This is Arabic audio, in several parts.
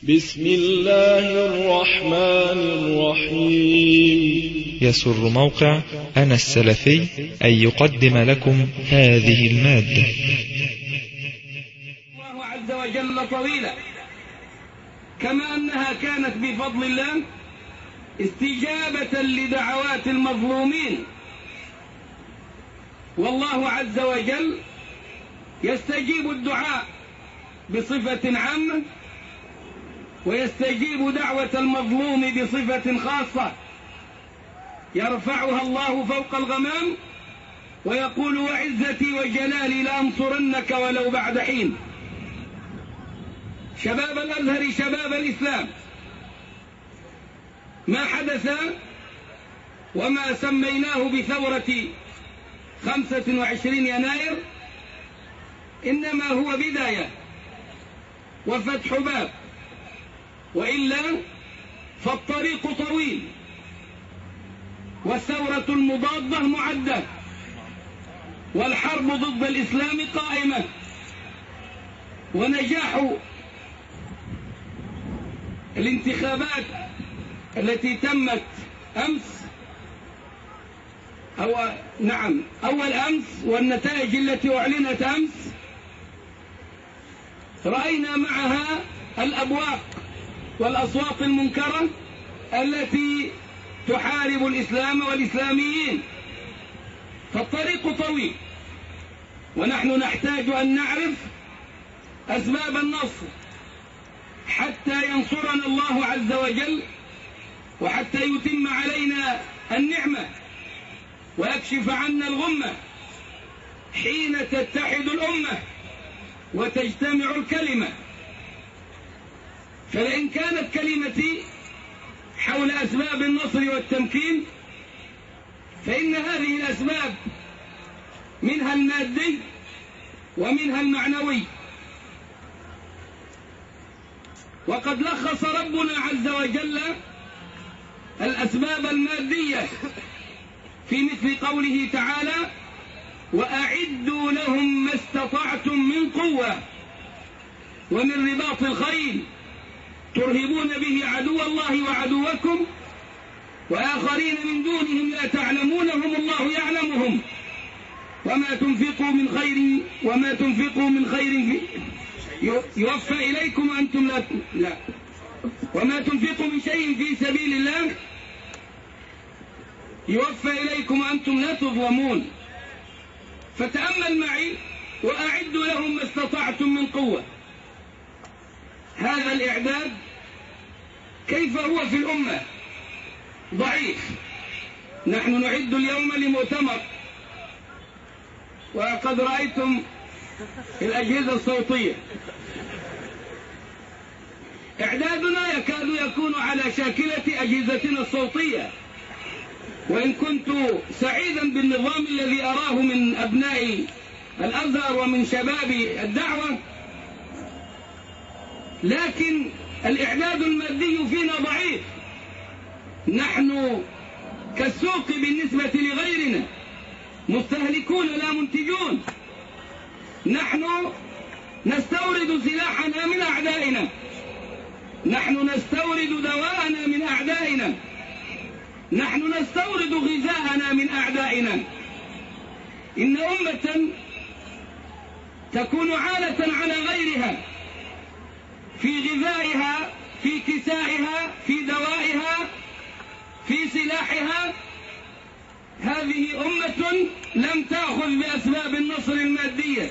بسم الله الرحمن الرحيم. يسر موقع أنا السلفي أن يقدم لكم هذه المادة. الله عز وجل طويلة، كما أنها كانت بفضل الله استجابة لدعوات المظلومين، والله عز وجل يستجيب الدعاء بصفة عامة، ويستجيب دعوة المظلوم بصفة خاصة، يرفعها الله فوق الغمام ويقول: وعزتي وجلالي لأنصرنك ولو بعد حين. شباب الأزهر، شباب الإسلام، ما حدث وما سميناه بثورة 25 يناير إنما هو بداية وفتح باب، وإلا فالطريق طويل، والثورة المضادة معدة، والحرب ضد الإسلام قائمة. ونجاح الانتخابات التي تمت أمس أول أمس، والنتائج التي أعلنت أمس، رأينا معها الأبواق والأصوات المنكرة التي تحارب الإسلام والإسلاميين. فالطريق طويل، ونحن نحتاج أن نعرف أسباب النصر حتى ينصرنا الله عز وجل، وحتى يتم علينا النعمة ويكشف عنا الغمة حين تتحد الأمة وتجتمع الكلمة. فلئن كانت كلمتي حول أسباب النصر والتمكين، فإن هذه الأسباب منها المادي ومنها المعنوي. وقد لخص ربنا عز وجل الأسباب المادية في مثل قوله تعالى: وأعدوا لهم ما استطعتم من قوة ومن رباط الخيل ترهبون به عدو الله وعدوكم وآخرين من دونهم لا تعلمونهم الله يعلمهم وما تنفقوا من خير يوفى إليكم وأنتم لا وما تنفقوا من شيء في سبيل الله يوفى إليكم وأنتم لا تظلمون. فتأمل معي: وأعدوا لهم ما استطعتم من قوة. هذا الإعداد كيف هو في الأمة؟ ضعيف. نحن نعد اليوم لمؤتمر، وقد رأيتم الأجهزة الصوتية، إعدادنا يكاد يكون على شاكلة أجهزتنا الصوتية. وإن كنت سعيدا بالنظام الذي أراه من أبناء الأزهر ومن شباب الدعوة، لكن الإعداد المادي فينا ضعيف. نحن كالسوق بالنسبة لغيرنا، مستهلكون لا منتجون. نحن نستورد سلاحنا من أعدائنا، نحن نستورد دواءنا من أعدائنا، نحن نستورد غذاءنا من أعدائنا. إن أمة تكون عالة على غيرها في غذائها، في كسائها، في دوائها، في سلاحها، هذه أمة لم تأخذ بأسباب النصر المادية.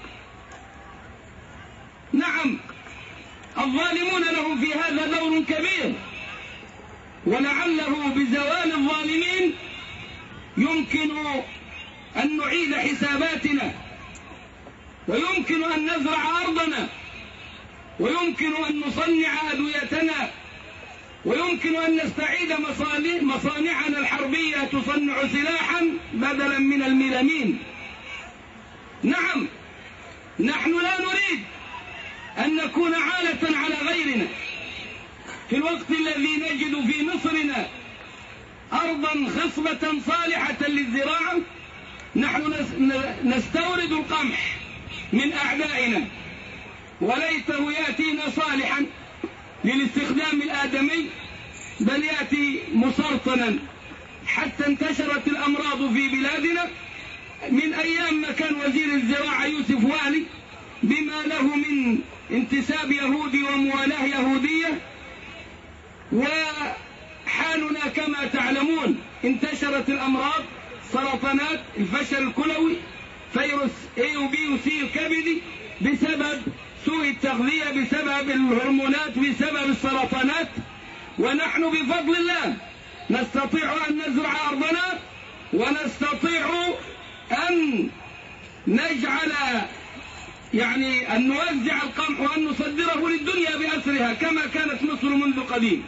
نعم، الظالمون لهم في هذا دور كبير، ولعله بزوال الظالمين يمكن أن نعيد حساباتنا، ويمكن أن نزرع أرضنا، ويمكن أن نصنع أدويتنا، ويمكن أن نستعيد مصانعنا الحربية تصنع سلاحا بدلا من الميلامين. نعم، نحن لا نريد أن نكون عالة على غيرنا. في الوقت الذي نجد في مصرنا أرضا خصبة صالحة للزراعة، نحن نستورد القمح من أعدائنا، وليته يأتينا صالحا للاستخدام الآدمي، بل يأتي مسرطنا، حتى انتشرت الأمراض في بلادنا من أيام ما كان وزير الزراعة يوسف والي، بما له من انتساب يهودي وموالاة يهودية. وحالنا كما تعلمون، انتشرت الأمراض، سرطانات، الفشل الكلوي، فيروس A و B و C الكبدي، بسبب سوء التغذية، بسبب الهرمونات، بسبب السرطانات. ونحن بفضل الله نستطيع أن نزرع أرضنا، ونستطيع أن نجعل أن نوزع القمح وأن نصدره للدنيا بأسرها كما كانت مصر منذ قديم.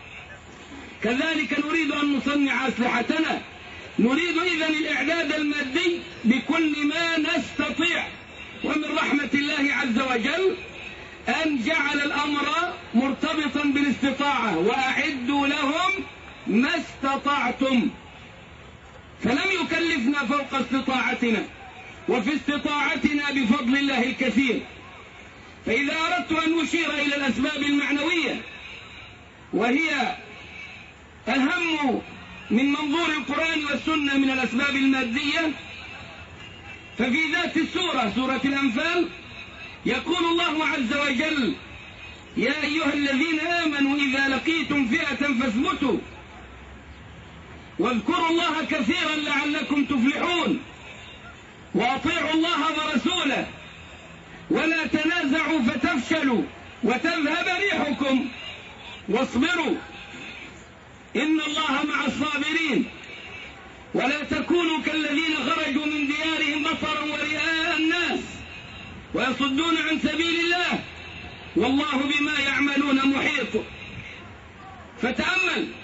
كذلك نريد أن نصنع أسلحتنا، نريد إذن الإعداد المادي بكل ما نستطيع. ومن رحمة الله عز وجل أن جعل الأمر مرتبطا بالاستطاعة، وأعدوا لهم ما استطعتم، فلم يكلفنا فوق استطاعتنا، وفي استطاعتنا بفضل الله الكثير. فإذا أردت أن أشير إلى الأسباب المعنوية، وهي أهم من منظور القرآن والسنة من الأسباب المادية، ففي ذات السورة، سورة الأنفال، يقول الله عز وجل: يا أيها الذين آمنوا إذا لقيتم فئة فاثبتوا واذكروا الله كثيرا لعلكم تفلحون، وأطيعوا الله ورسوله ولا تنازعوا فتفشلوا وتذهب ريحكم واصبروا إن الله مع الصابرين، ولا تكونوا كالذين خرجوا من ديارهم بطرا ورئاء الناس ويصدون عن سبيل الله والله بما يعملون محيط. فتأمل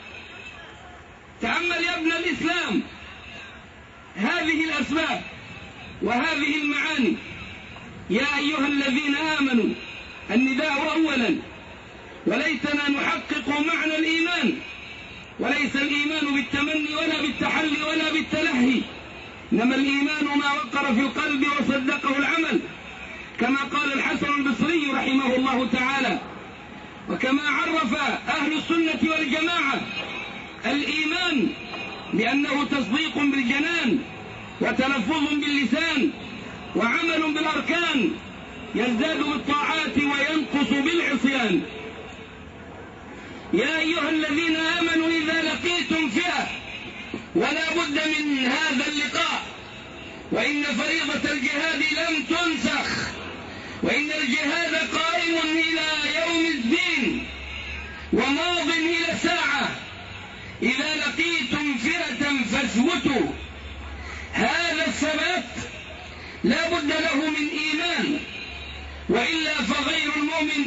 يا ابن الإسلام هذه الأسباب وهذه المعاني. يا أيها الذين آمنوا، النداء أولا، وليتنا نحقق معنى الإيمان، وليس الإيمان بالتمني ولا بالتحلي ولا بالتلهي، إنما الإيمان ما وقر في القلب وصدقه العمل، كما قال الحسن البصري رحمه الله تعالى، وكما عرف أهل السنة والجماعة الإيمان بأنه تصديق بالجنان وتلفظ باللسان وعمل بالأركان، يزداد بالطاعات وينقص بالعصيان. يا أيها الذين آمنوا إذا لقيتم فئة، ولا بد من هذا اللقاء، وإن فريضة الجهاد لم تنسخ، وإن الجهاد قائم إلى يوم الدين وماض إلى الساعة. إذا لقيتم فئة فاثبتوا. هذا الثبات لا بد له من إيمان، وإلا فغير المؤمن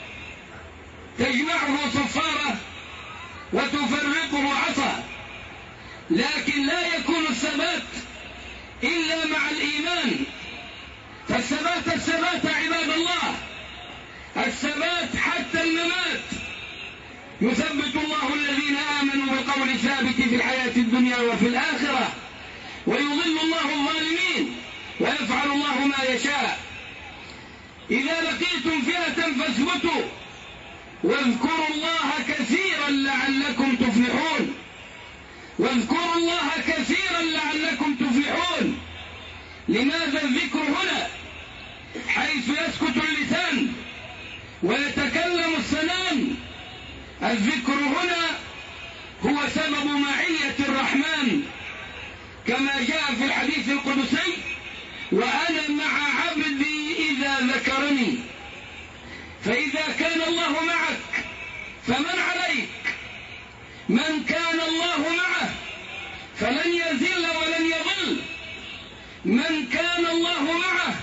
تجمعه صفارة وتفرقه عصا. لكن لا يكون الثبات إلا مع الإيمان. فالثبات عباد الله، الثبات حتى الممات. يثبت الله الذين آمنوا بالقول الثابت في الحياة الدنيا وفي الآخرة، ويضل الله الظالمين، ويفعل الله ما يشاء. إذا لقيتم فئة فاثبتوا واذكروا الله كثيرا لعلكم تفلحون. واذكروا الله كثيرا لعلكم تفلحون. لماذا الذكر هنا حيث يسكت اللسان ويتكلم السنان؟ الذكر هنا هو سبب معية الرحمن، كما جاء في الحديث القدسي: وأنا مع عبدي إذا ذكرني. فإذا كان الله معك فمن عليك؟ من كان الله معه فلن يزل ولن يضل. من كان الله معه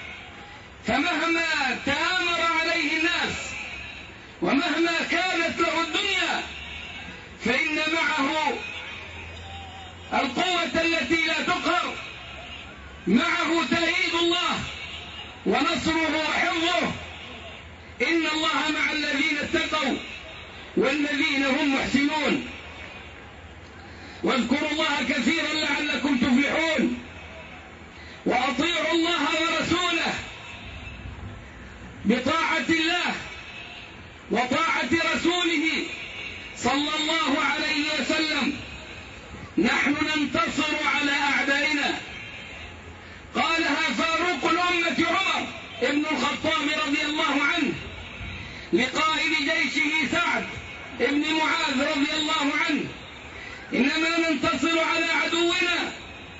فمهما تآمر عليه الناس ومهما كانت له الدنيا فإن معه القوة التي لا تقهر، معه تأييد الله ونصره وحفظه. إن الله مع الذين اتقوا والذين هم محسنون. واذكروا الله كثيرا لعلكم تفلحون. وأطيعوا الله ورسوله بطاعة الله وطاعة رسوله صلى الله عليه وسلم نحن ننتصر على أعدائنا. قالها فاروق الأمة عمر ابن الخطاب رضي الله عنه لقائد جيشه سعد ابن معاذ رضي الله عنه: إنما ننتصر على عدونا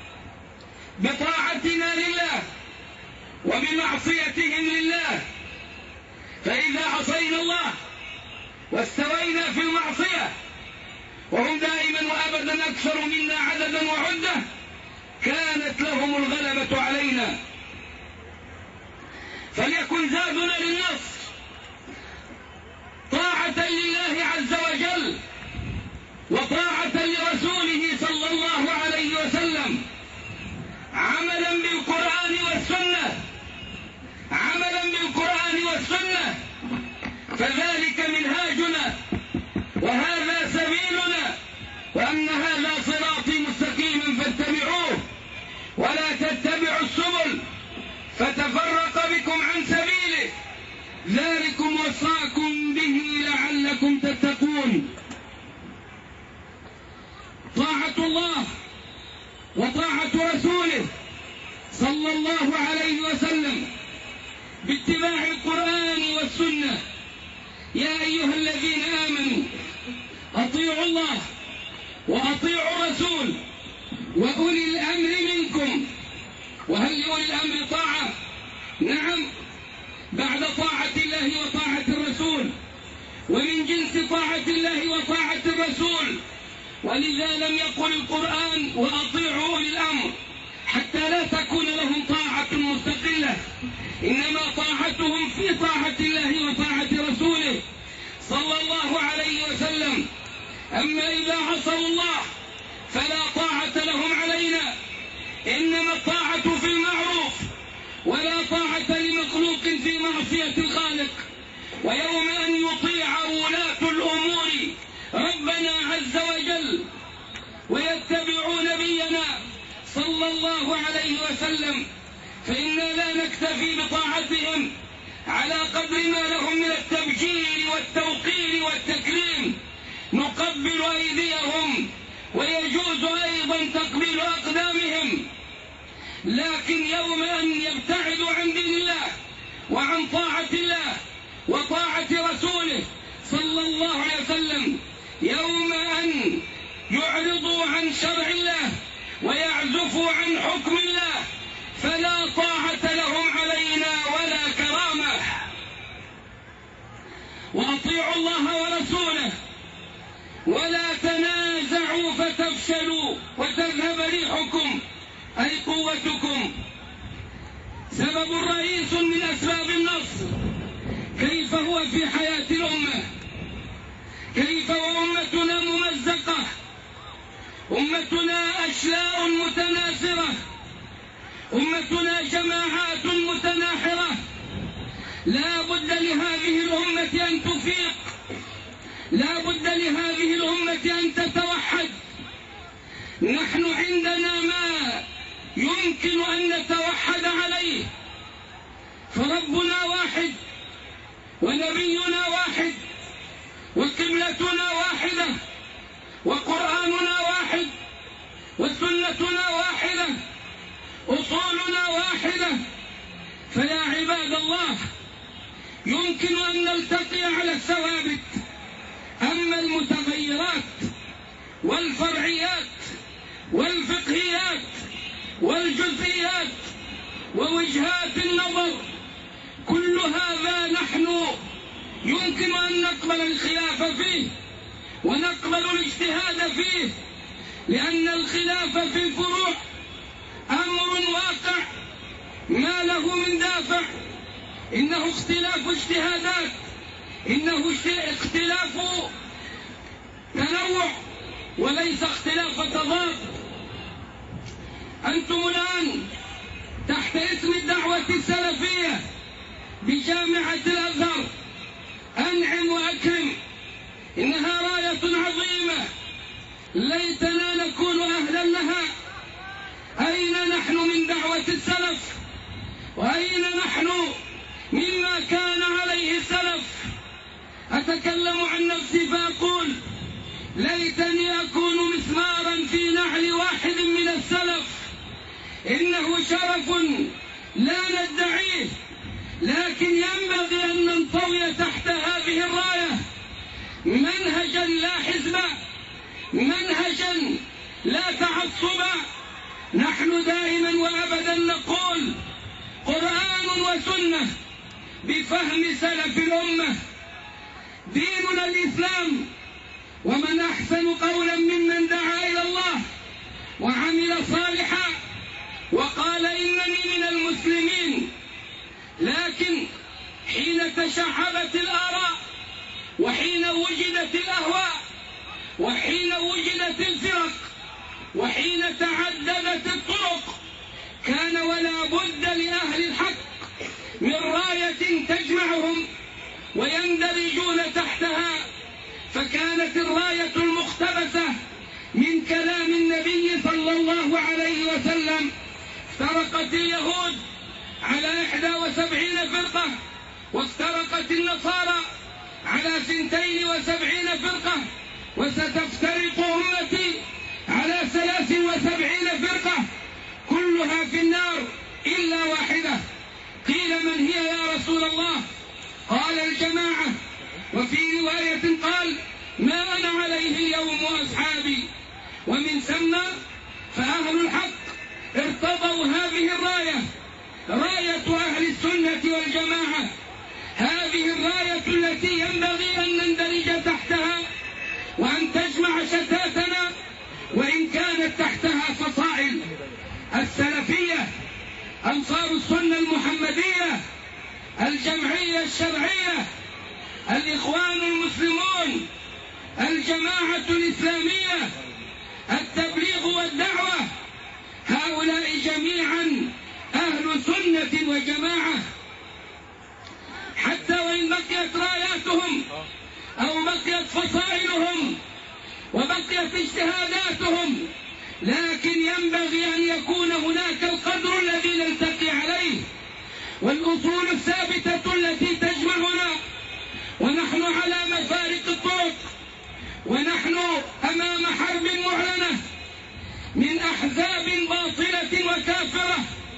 بطاعتنا لله وبمعصيتهم لله، فإذا عصينا الله واستوينا في المعصية وهم دائما وأبدا أكثر منا عددا وعدة كانت لهم الغلبة علينا. فليكن زادنا للنصر طاعة لله عز وجل وطاعة لرسوله صلى الله عليه وسلم، عملا بالقرآن والسنة، عملا بالقرآن والسنة، فذلك منهاجنا وهذا سبيلنا، وأن هذا صراطي مستقيما فاتبعوه ولا تتبعوا السبل فتفرق بكم عن سبيله، ذلكم وصاكم به لعلكم تتقون. طاعة الله وطاعة رسوله صلى الله عليه وسلم باتباع القرآن والسنة. يا أيها الذين آمنوا أطيعوا الله وأطيعوا الرسول وأولي الأمر منكم. وهل لأولي الأمر طاعة؟ نعم، بعد طاعة الله وطاعة الرسول، ومن جنس طاعة الله وطاعة الرسول، ولذا لم يقل القرآن وأطيعوا أولي الأمر حتى لا تكون لهم طاعة مستقلة، إنما طاعتهم في طاعة الله وطاعة رسوله صلى الله عليه وسلم. أما إذا عصوا الله فلا طاعة لهم علينا، إنما الطاعة في المعروف ولا طاعة لمخلوق في معصية الخالق. ويوم أن يطيع ولاة الأمور ربنا عز وجل ويتبعوا نبينا صلى الله عليه وسلم فإنا لا نكتفي بطاعتهم على قدر ما لهم من التبجيل والتوقير والتكريم، نقبل أيديهم ويجوز أيضا تقبيل أقدامهم، لكن يوم أن يبتعدوا عن دين الله وعن طاعة الله وطاعة رسوله صلى الله عليه وسلم، يوم أن يعرضوا عن شرع الله ويعزفوا عن حكم الله فلا طاعة لهم علينا ولا كرامة. وأطيعوا الله ورسوله ولا تنازعوا فتفشلوا وتذهب ريحكم أي قوتكم. سبب رئيس من أسباب النصر كيف هو في حياة الأمة، كيف وأمتنا ممزقة، أمتنا أشلاء متناثرة، أمتنا جماعات متناحرة. لا بد لهذه الأمة أن تفيق، لا بد لهذه الأمة أن تتوحد. نحن عندنا ما يمكن أن نتوحد عليه، فربنا واحد ونبينا واحد وقبلتنا واحدة وقرآننا واحد وسنتنا واحدة أصولنا واحدة. فيا عباد الله يمكن أن نلتقي على الثوابت، أما المتغيرات والفرعيات والفقهيات والجزئيات ووجهات النظر كل هذا نحن يمكن أن نقبل الخلاف فيه ونقبل الاجتهاد فيه، لأن الخلاف في الفروع أمر واقع ما له من دافع. إنه اختلاف اجتهادات، إنه اختلاف تنوع وليس اختلاف تضاد. أنتم الآن تحت اسم الدعوة السلفية بجامعة الأزهر أنعم وأكرم، إنها راية عظيمة ليتنا نكون أهلا لها. أين نحن من دعوة السلف؟ وأين نحن مما كان عليه السلف؟ أتكلم عن نفسي فأقول ليتني أكون مسمارا في نعل واحد من السلف. إنه شرف لا ندعيه، لكن ينبغي أن ننطوي تحت هذه الراية منهجا لا حزبا، منهجا لا تعصبا. نحن دائما وأبدا نقول قرآن وسنة بفهم سلف الأمة، ديننا الإسلام. ومن أحسن قولا ممن دعا إلى الله وعمل صالحا وقال إنني من المسلمين. لكن حين تشعبت الآراء، وحين وجدت الأهواء، وحين وجدت الفرق، وحين تعددت الطرق، كان ولا بد لأهل الحق من راية تجمعهم ويندرجون تحتها. فكانت الراية المقتبسة من كلام النبي صلى الله عليه وسلم: افترقت اليهود على 71 فرقة، وافترقت النصارى على 72 فرقة، وستفترق أمتي على 73 فرقة كلها في النار إلا واحدة. قيل من هي يا رسول الله؟ قال الجماعة. وفي رواية قال ما أنا عليه اليوم وأصحابي. ومن ثم فأهل الحق ارتضوا هذه الراية، راية أهل السنة والجماعة، هذه الراية التي ينبغي أن نندرج تحتها وأن تجمع شتاتنا وإن كانت تحتها فصائل. السلفية، أنصار السنة المحمدية، الجمعية الشرعية، الإخوان المسلمون، الجماعة الإسلامية، التبليغ والدعوة، هؤلاء جميعا أهل سنة وجماعة. حتى وإن بقيت راياتهم أو بقيت فصائلهم وبقيت اجتهاداتهم، لكن ينبغي أن يكون هناك القدر الذي نلتقي عليه والأصول الثابتة التي تجمعنا. ونحن على مفارق الطرق، ونحن أمام حرب معلنة من أحزاب باطلة وكافرة.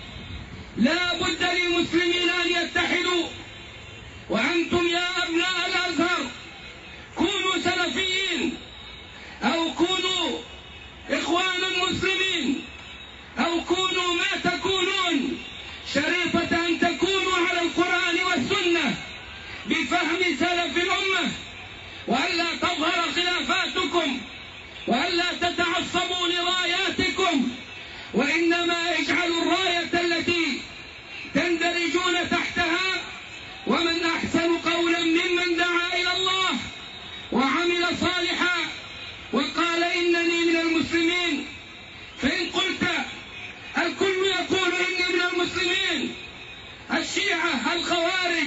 لا بد للمسلمين أن يتحدوا. وأنتم يا أبناء الأزهر كونوا سلفيين، أو كونوا إخوانا مسلمين، أو كونوا ما تكونون، شريطة أن تكونوا على القرآن والسنة بفهم سلف الأمة، وألا تظهر خلافاتكم، وألا تتعصبوا لراياتكم، وإنما اجعلوا الراية التي تندرجون تحتها. ومن أحسن قولا ممن دعا إلى الله وعمل صالحا وقال إنني من المسلمين. فإن قلت الكل يقول إني من المسلمين، الشيعة، الخوارج،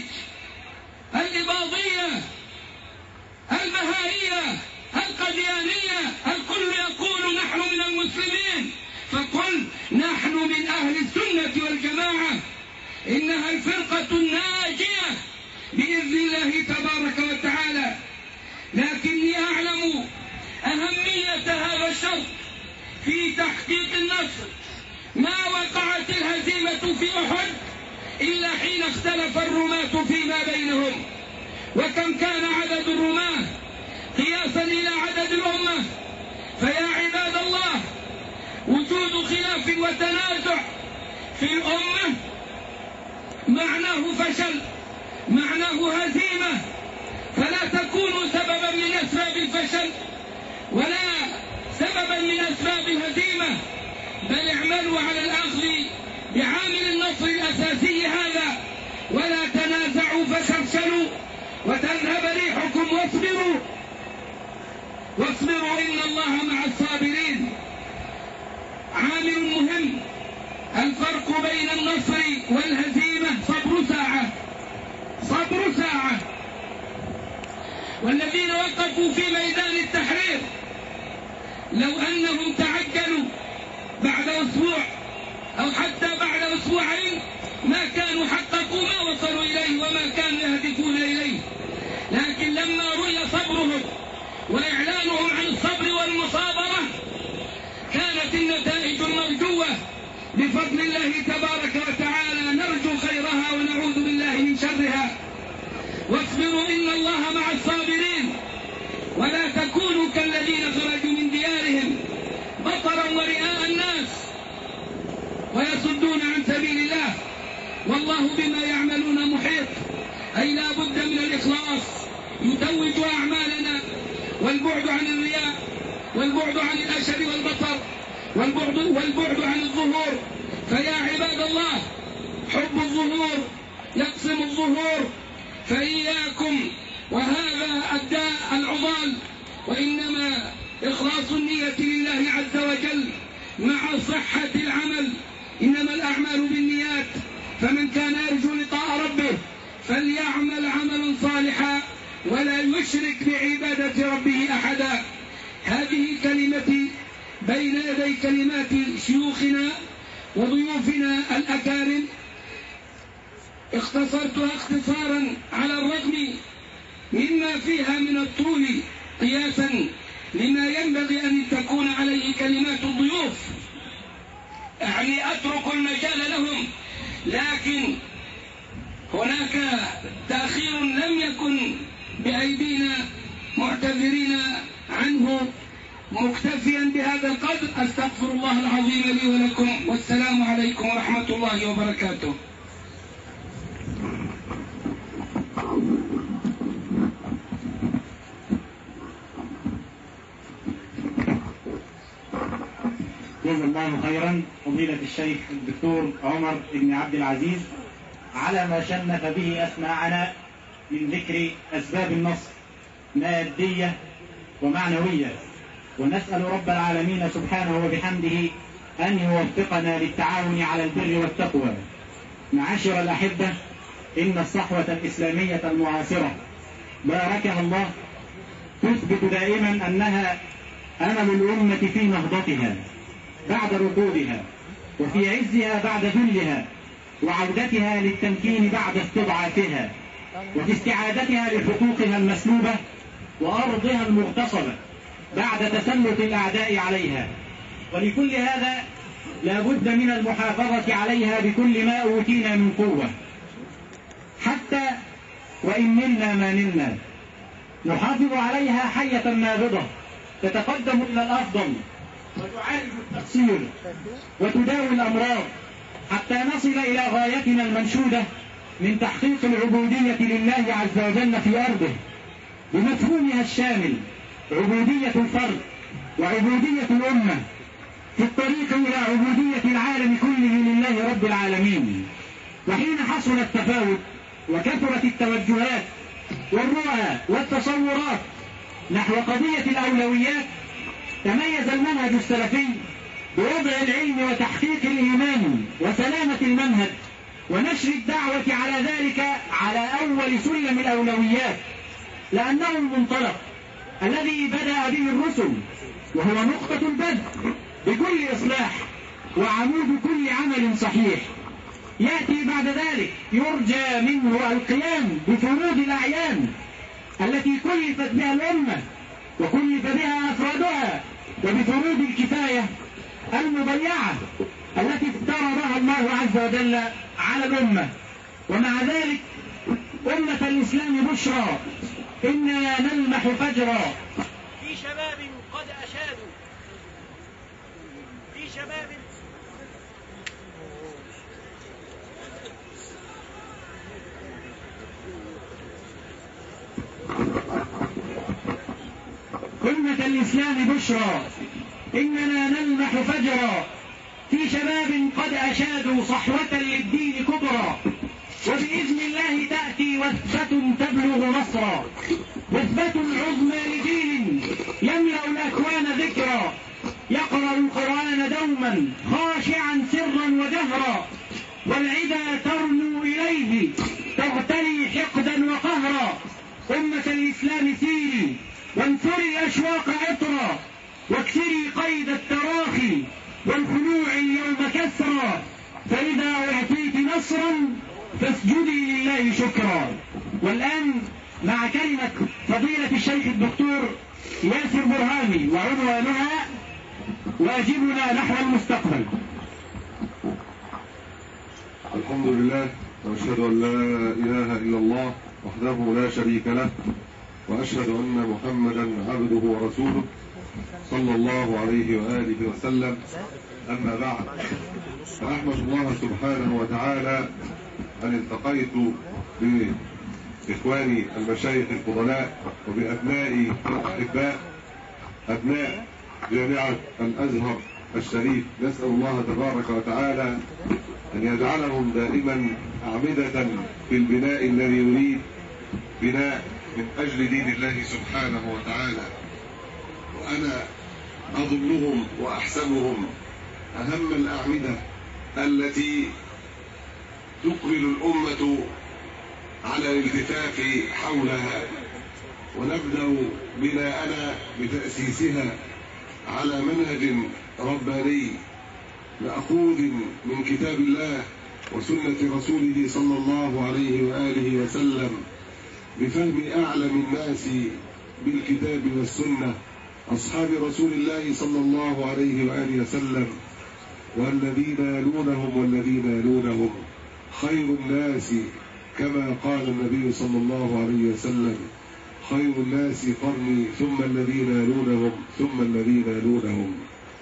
الإباضية، البهائية، القديانية، الكل يقول نحن من المسلمين، فقل نحن من أهل السنة والجماعة، إنها الفرقة الناجية بإذن الله تبارك وتعالى. لكني أعلم أهمية هذا الشرط في تحقيق النصر. ما وقعت الهزيمة في أحد إلا حين اختلف الرماة فيما بينهم. وكم كان عدد الرماة قياسا إلى عدد الأمة؟ فيا عباد الله، وجود خلاف وتنازع في الأمة معناه فشل، معناه هزيمة. فلا تكونوا سببا من أسباب الفشل ولا سببا من أسباب الهزيمة، بل اعملوا على الأخذ بعامل النصر الأساسي هذا، ولا تنازعوا فتفشلوا وتذهب ريحكم. واصبروا إن الله مع الصابرين. عامل مهم الفرق بين النصر والهزيمة صبر ساعة. والذين وقفوا في ميدان التحرير لو أنهم تعجلوا بعد أسبوع أو حتى بعد أسبوعين ما كانوا حققوا ما وصلوا إليه وما كانوا يهدفون إليه. لكن لا فلما رؤي صبرهم وإعلانهم عن الصبر والمصابرة كانت النتائج المرجوة بفضل الله تبارك وتعالى. نرجو خيرها ونعوذ بالله من شرها. واصبروا إن الله مع الصابرين ولا تكونوا كالذين خرجوا من ديارهم بطرا ورئاء الناس ويصدون عن سبيل الله والله بما يعملون محيط. أي لا بد من الإخلاص يتوج أعمالنا، والبعد عن الرياء، والبعد عن الأشر والبطر، والبعد عن الظهور. فيا عباد الله حب الظهور يقسم الظهور، فإياكم وهذا الداء العضال، وإنما إخلاص النية لله عز وجل مع صحة العمل. إنما الأعمال بالنيات، فمن كان يرجو لقاء ربه فليعمل عملا صالحا ولا يشرك بعبادة ربه أحدا. هذه كلمتي بين يدي كلمات شيوخنا وضيوفنا الأكارم، اختصرتها اختصارا على الرغم مما فيها من الطول قياسا لما ينبغي أن تكون عليه كلمات الضيوف، يعني أترك المجال لهم، لكن هناك تأخير لم يكن بأيدينا معتذرين عنه. مكتفيا بهذا القدر أستغفر الله العظيم لي ولكم، والسلام عليكم ورحمة الله وبركاته. جزا الله خيرا فضيلة الشيخ الدكتور عمر بن عبد العزيز على ما شنف به أسماعنا من ذكر أسباب النصر مادية ومعنوية، ونسأل رب العالمين سبحانه وبحمده أن يوفقنا للتعاون على البر والتقوى. معاشر الأحبة، إن الصحوة الإسلامية المعاصرة باركها الله تثبت دائما أنها أمل الأمة في نهضتها بعد ركودها، وفي عزها بعد ذلها، وعودتها للتمكين بعد استضعافها، وفي استعادتها لحقوقها المسلوبة وأرضها المغتصبة بعد تسلط الأعداء عليها. ولكل هذا لا بد من المحافظة عليها بكل ما أوتينا من قوة، حتى وإن نلنا ما نلنا نحافظ عليها حية نابضة تتقدم إلى الأفضل وتعالج التقصير وتداوي الأمراض، حتى نصل إلى غايتنا المنشودة من تحقيق العبودية لله عز وجل في أرضه بمفهومها الشامل، عبودية الفرد وعبودية الأمة في الطريق إلى عبودية العالم كله لله رب العالمين. وحين حصل التفاوت وكثرت التوجهات والرؤى والتصورات نحو قضية الأولويات، تميز المنهج السلفي بوضع العلم وتحقيق الإيمان وسلامة المنهج ونشر الدعوة على ذلك على أول سلم الأولويات، لأنه المنطلق الذي بدأ به الرسل، وهو نقطة البدء بكل إصلاح وعمود كل عمل صحيح. يأتي بعد ذلك يرجى منه القيام بفروض الأعيان التي كلفت بها الأمة وكلف بها أفرادها، وبفروض الكفاية المضيعة التي افترضها الله عز وجل على الأمة. ومع ذلك أمة الإسلام بشرى، إنا نلمح فجرا في شباب قد أشادوا، في شباب أمة الإسلام بشرى، إننا نلمح فجرا في شباب قد أشادوا صحوة للدين كبرى، وبإذن الله تأتي وثبة تبلغ نصرا، وثبة عظمى لدين يملأ الأكوان ذكرا، يقرأ القرآن دوما خاشعا سرا وجهرا، والعدا ترنو إليه تغتلي حقدا وقهرا. أمة الإسلام سيري وانثري الأشواق عطرا، واكسري قيد التراخي والخنوع اليوم كسرا، فإذا أعطيت نصرا فاسجدي لله شكرا. والآن مع كلمة فضيلة الشيخ الدكتور ياسر برهامي، وعنوانها واجبنا نحو المستقبل. الحمد لله، وأشهد أن لا إله إلا الله وحده لا شريك له، وأشهد أن محمدا عبده ورسوله صلى الله عليه وآله وسلم. أما بعد، فأحمد الله سبحانه وتعالى أن التقيت بإخواني المشايخ الفضلاء وبأبنائي الأحباء أبناء جامعة الأزهر الشريف. نسأل الله تبارك وتعالى أن يجعلهم دائما أعمدة في البناء الذي يريد بناء من أجل دين الله سبحانه وتعالى. وأنا أظنهم وأحسبهم أهم الأعمدة التي تقبل الأمة على الالتفاف حولها، ونبدأ بناءنا بتأسيسها على منهج رباني مأخوذ من كتاب الله وسنة رسوله صلى الله عليه وآله وسلم، بفهم أعلم الناس بالكتاب والسنة أصحاب رسول الله صلى الله عليه وآله وسلم، والذين يلونهم والذين يلونهم خير الناس، كما قال النبي صلى الله عليه وسلم: خير الناس قرني ثم الذين يلونهم ثم الذين يلونهم.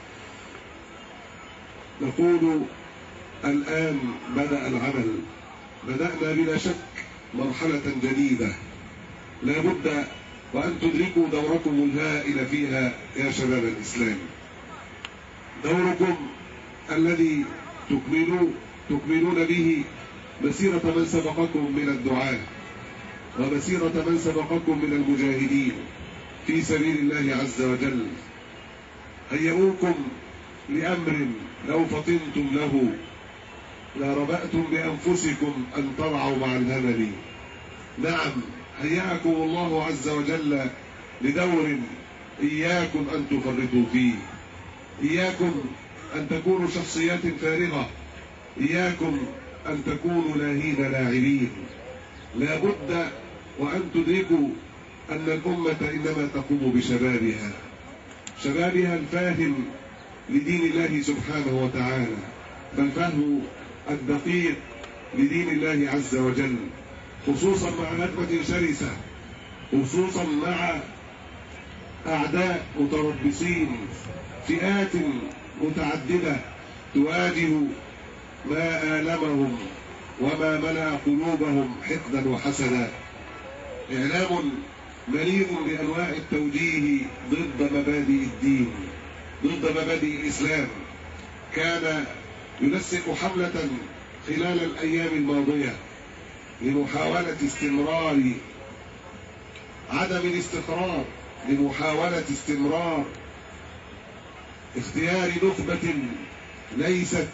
نقول الآن بدأ العمل، بدأنا بلا شك مرحلة جديدة لا بد وأن تدركوا دوركم الهائل فيها يا شباب الإسلام. دوركم الذي تكملون به مسيرة من سبقكم من الدعاة ومسيرة من سبقكم من المجاهدين في سبيل الله عز وجل. هيئوكم لأمر لو فطنتم له لربأتم بأنفسكم أن ترعوا مع الهمل. نعم، هيأكم الله عز وجل لدور إياكم أن تفرطوا فيه، إياكم أن تكونوا شخصيات فارغة، إياكم أن تكونوا لاهين لاعبين. لا بد وأن تدركوا أن الأمة إنما تقوم بشبابها، شبابها الفاهم لدين الله سبحانه وتعالى، فالفهم الدقيق لدين الله عز وجل، خصوصا مع هجمة شرسة، خصوصا مع أعداء متربصين، فئات متعددة تواجه ما آلمهم وما ملأ قلوبهم حقدا وحسدا. إعلام مليء بأنواع التوجيه ضد مبادئ الدين، ضد مبادئ الإسلام. كان ينسق حملة خلال الأيام الماضية لمحاولة استمرار عدم الاستقرار، لمحاولة استمرار اختيار نخبة ليست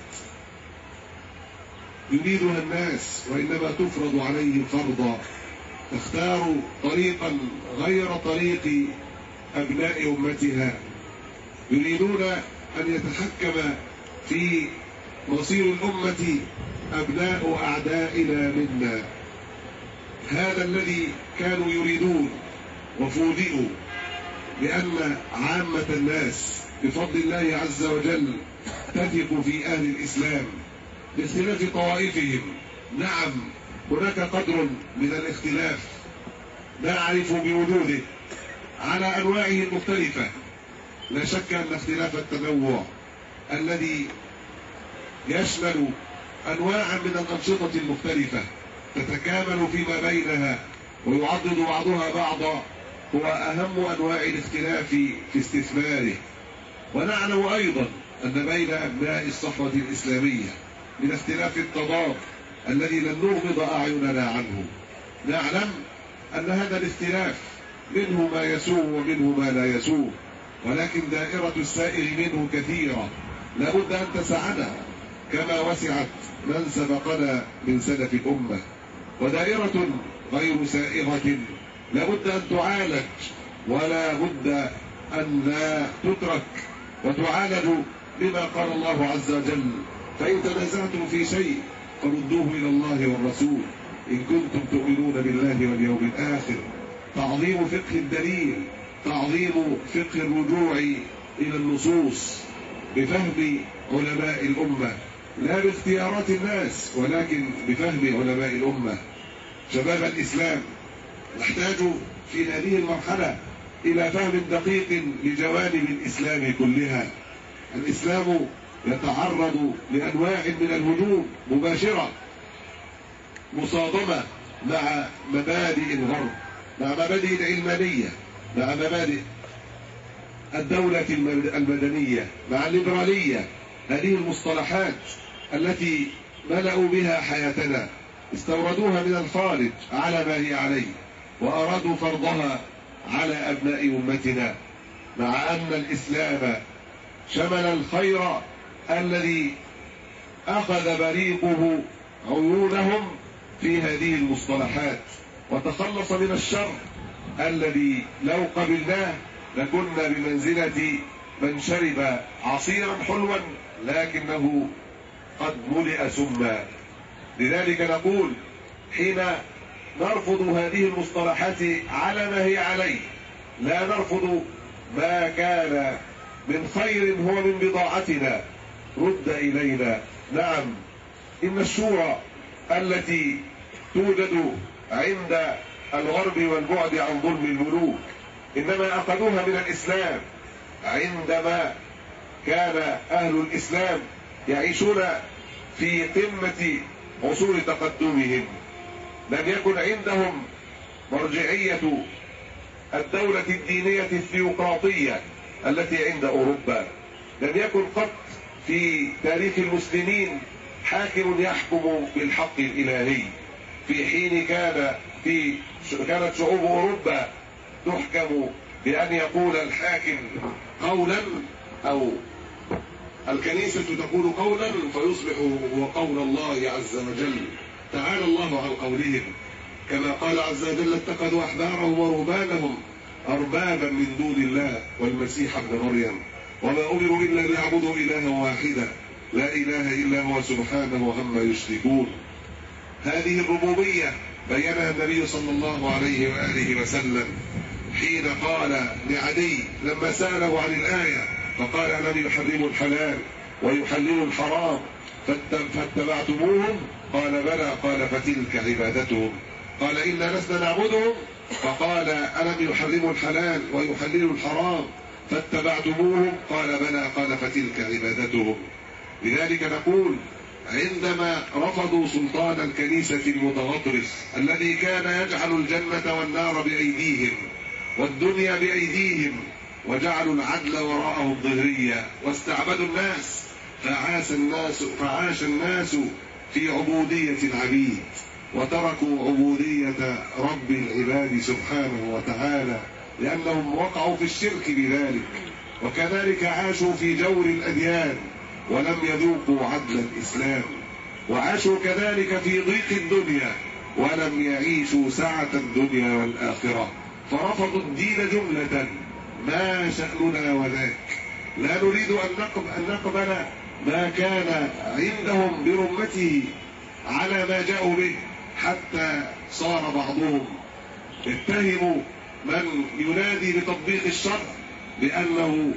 يريدها الناس وإنما تفرض عليهم فرضا، تختار طريقا غير طريق أبناء أمتها، يريدون أن يتحكم في مصير الأمة أبناء أعدائنا منا. هذا الذي كانوا يريدون، وفوجئوا بأن عامة الناس بفضل الله عز وجل تثق في أهل الإسلام باختلاف طوائفهم. نعم، هناك قدر من الاختلاف نعرف بوجوده على أنواعه المختلفة. لا شك أن اختلاف التنوع الذي يشمل أنواعا من الأنشطة المختلفة تتكامل فيما بينها ويعضد بعضها بعضا هو أهم أنواع الاختلاف في استثماره. ونعلم أيضا أن بين أبناء الصحوة الإسلامية من اختلاف التضاد الذي لن نغمض أعيننا عنه. نعلم أن هذا الاختلاف منه ما يسوء ومنه ما لا يسوء، ولكن دائرة السائر منه كثيرة، لا بد أن تسعنا كما وسعت من سبقنا من سلف الأمة. ودائرة غير سائغة لا بد أن تعالج، ولا بد أن لا تترك وتعالج بما قال الله عز وجل: فإن تنازعتم في شيء فردوه إلى الله والرسول إن كنتم تؤمنون بالله واليوم الآخر. تعظيم فقه الدليل، تعظيم فقه الرجوع إلى النصوص بفهم علماء الأمة، لا باختيارات الناس ولكن بفهم علماء الأمة. شباب الإسلام نحتاج في هذه المرحلة إلى فهم دقيق لجوانب الإسلام كلها. الإسلام يتعرض لأنواع من الهجوم مباشرة، مصادمة مع مبادئ الغرب، مع مبادئ العلمانية، مع مبادئ الدولة المدنية، مع الليبرالية. هذه المصطلحات التي ملأوا بها حياتنا استوردوها من الخارج على ما هي عليه، وأرادوا فرضها على أبناء أمتنا، مع أن الإسلام شمل الخير الذي أخذ بريقه عيونهم في هذه المصطلحات، وتخلص من الشر الذي لو قبلناه لكنا بمنزلة من شرب عصيرا حلوا لكنه قد ملئ سما. لذلك نقول حين نرفض هذه المصطلحات على ما هي عليه، لا نرفض ما كان من خير هو من بضاعتنا رد إلينا. نعم، إن الشورى التي توجد عند الغرب والبعد عن ظلم الملوك إنما أخذوها من الإسلام، عندما كان أهل الإسلام يعيشون في قمة عصور تقدمهم. لم يكن عندهم مرجعية الدولة الدينية الثيوقراطية التي عند أوروبا. لم يكن قط في تاريخ المسلمين حاكم يحكم بالحق الإلهي، في حين كانت شعوب أوروبا تحكم بأن يقول الحاكم قولا أو الكنيسة تقول قولا فيصبح هو قول الله عز وجل. تعالى الله عن قولهم، كما قال عز وجل: اتخذوا أحبارهم ورهبانهم أربابا من دون الله والمسيح ابن مريم وما أمروا إلا ليعبدوا إلها واحدا لا إله إلا هو سبحانه عما يشركون. هذه الربوبية بينها النبي صلى الله عليه وآله وسلم حين قال لعدي لما سأله عن الآية فقال: ألم يحرموا الحلال ويحللوا الحرام فاتبعتموهم؟ قال: بلى. قال: فتلك عبادتهم. قال: إنا لسنا نعبدهم. فقال: ألم يحرموا الحلال ويحللوا الحرام فاتبعتموهم؟ قال: بلى. قال: فتلك عبادتهم. لذلك نقول عندما رفضوا سلطان الكنيسة المتغطرس الذي كان يجعل الجنة والنار بأيديهم والدنيا بأيديهم، وجعلوا العدل وراءهم ظهريا واستعبدوا الناس، فعاش الناس في عبودية العبيد وتركوا عبودية رب العباد سبحانه وتعالى، لأنهم وقعوا في الشرك بذلك. وكذلك عاشوا في جور الأديان ولم يذوقوا عدل الإسلام، وعاشوا كذلك في ضيق الدنيا ولم يعيشوا سعة الدنيا والآخرة، فرفضوا الدين جملة. ما شأننا وذاك؟ لا نريد أن نقبل ما كان عندهم برمته على ما جاءوا به، حتى صار بعضهم يتهم من ينادي بتطبيق الشرع بأنه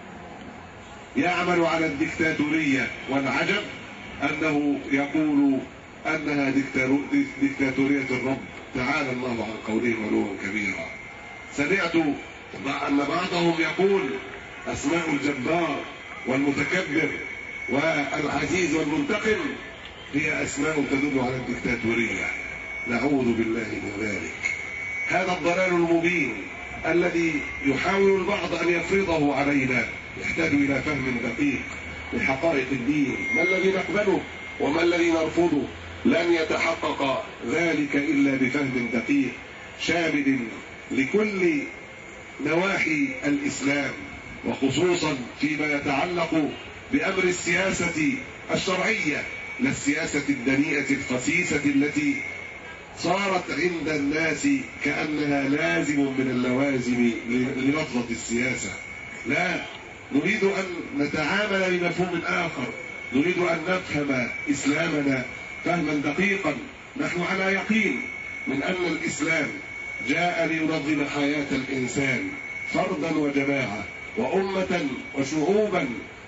يعمل على الدكتاتورية، والعجب أنه يقول أنها دكتاتورية الرب. تعالى الله عن قولهم علوا كبيرا. سمعت أن بعضهم يقول أسماء الجبار والمتكبر والعزيز والمنتقم هي أسماء تدل على الدكتاتورية. نعوذ بالله من ذلك. هذا الضلال المبين الذي يحاول البعض أن يفرضه علينا يحتاج إلى فهم دقيق لحقائق الدين. ما الذي نقبله وما الذي نرفضه؟ لن يتحقق ذلك إلا بفهم دقيق شامل لكل نواحي الإسلام، وخصوصا فيما يتعلق بأمر السياسة الشرعية، لا السياسة الدنيئة الخسيسة التي صارت عند الناس كأنها لازم من اللوازم للفظة السياسة. لا، نريد أن نتعامل بمفهوم آخر، نريد أن نفهم إسلامنا فهما دقيقا نحن على يقين من أن الإسلام جاء لينظم حياة الإنسان فردا وجماعة وأمة وشعوبا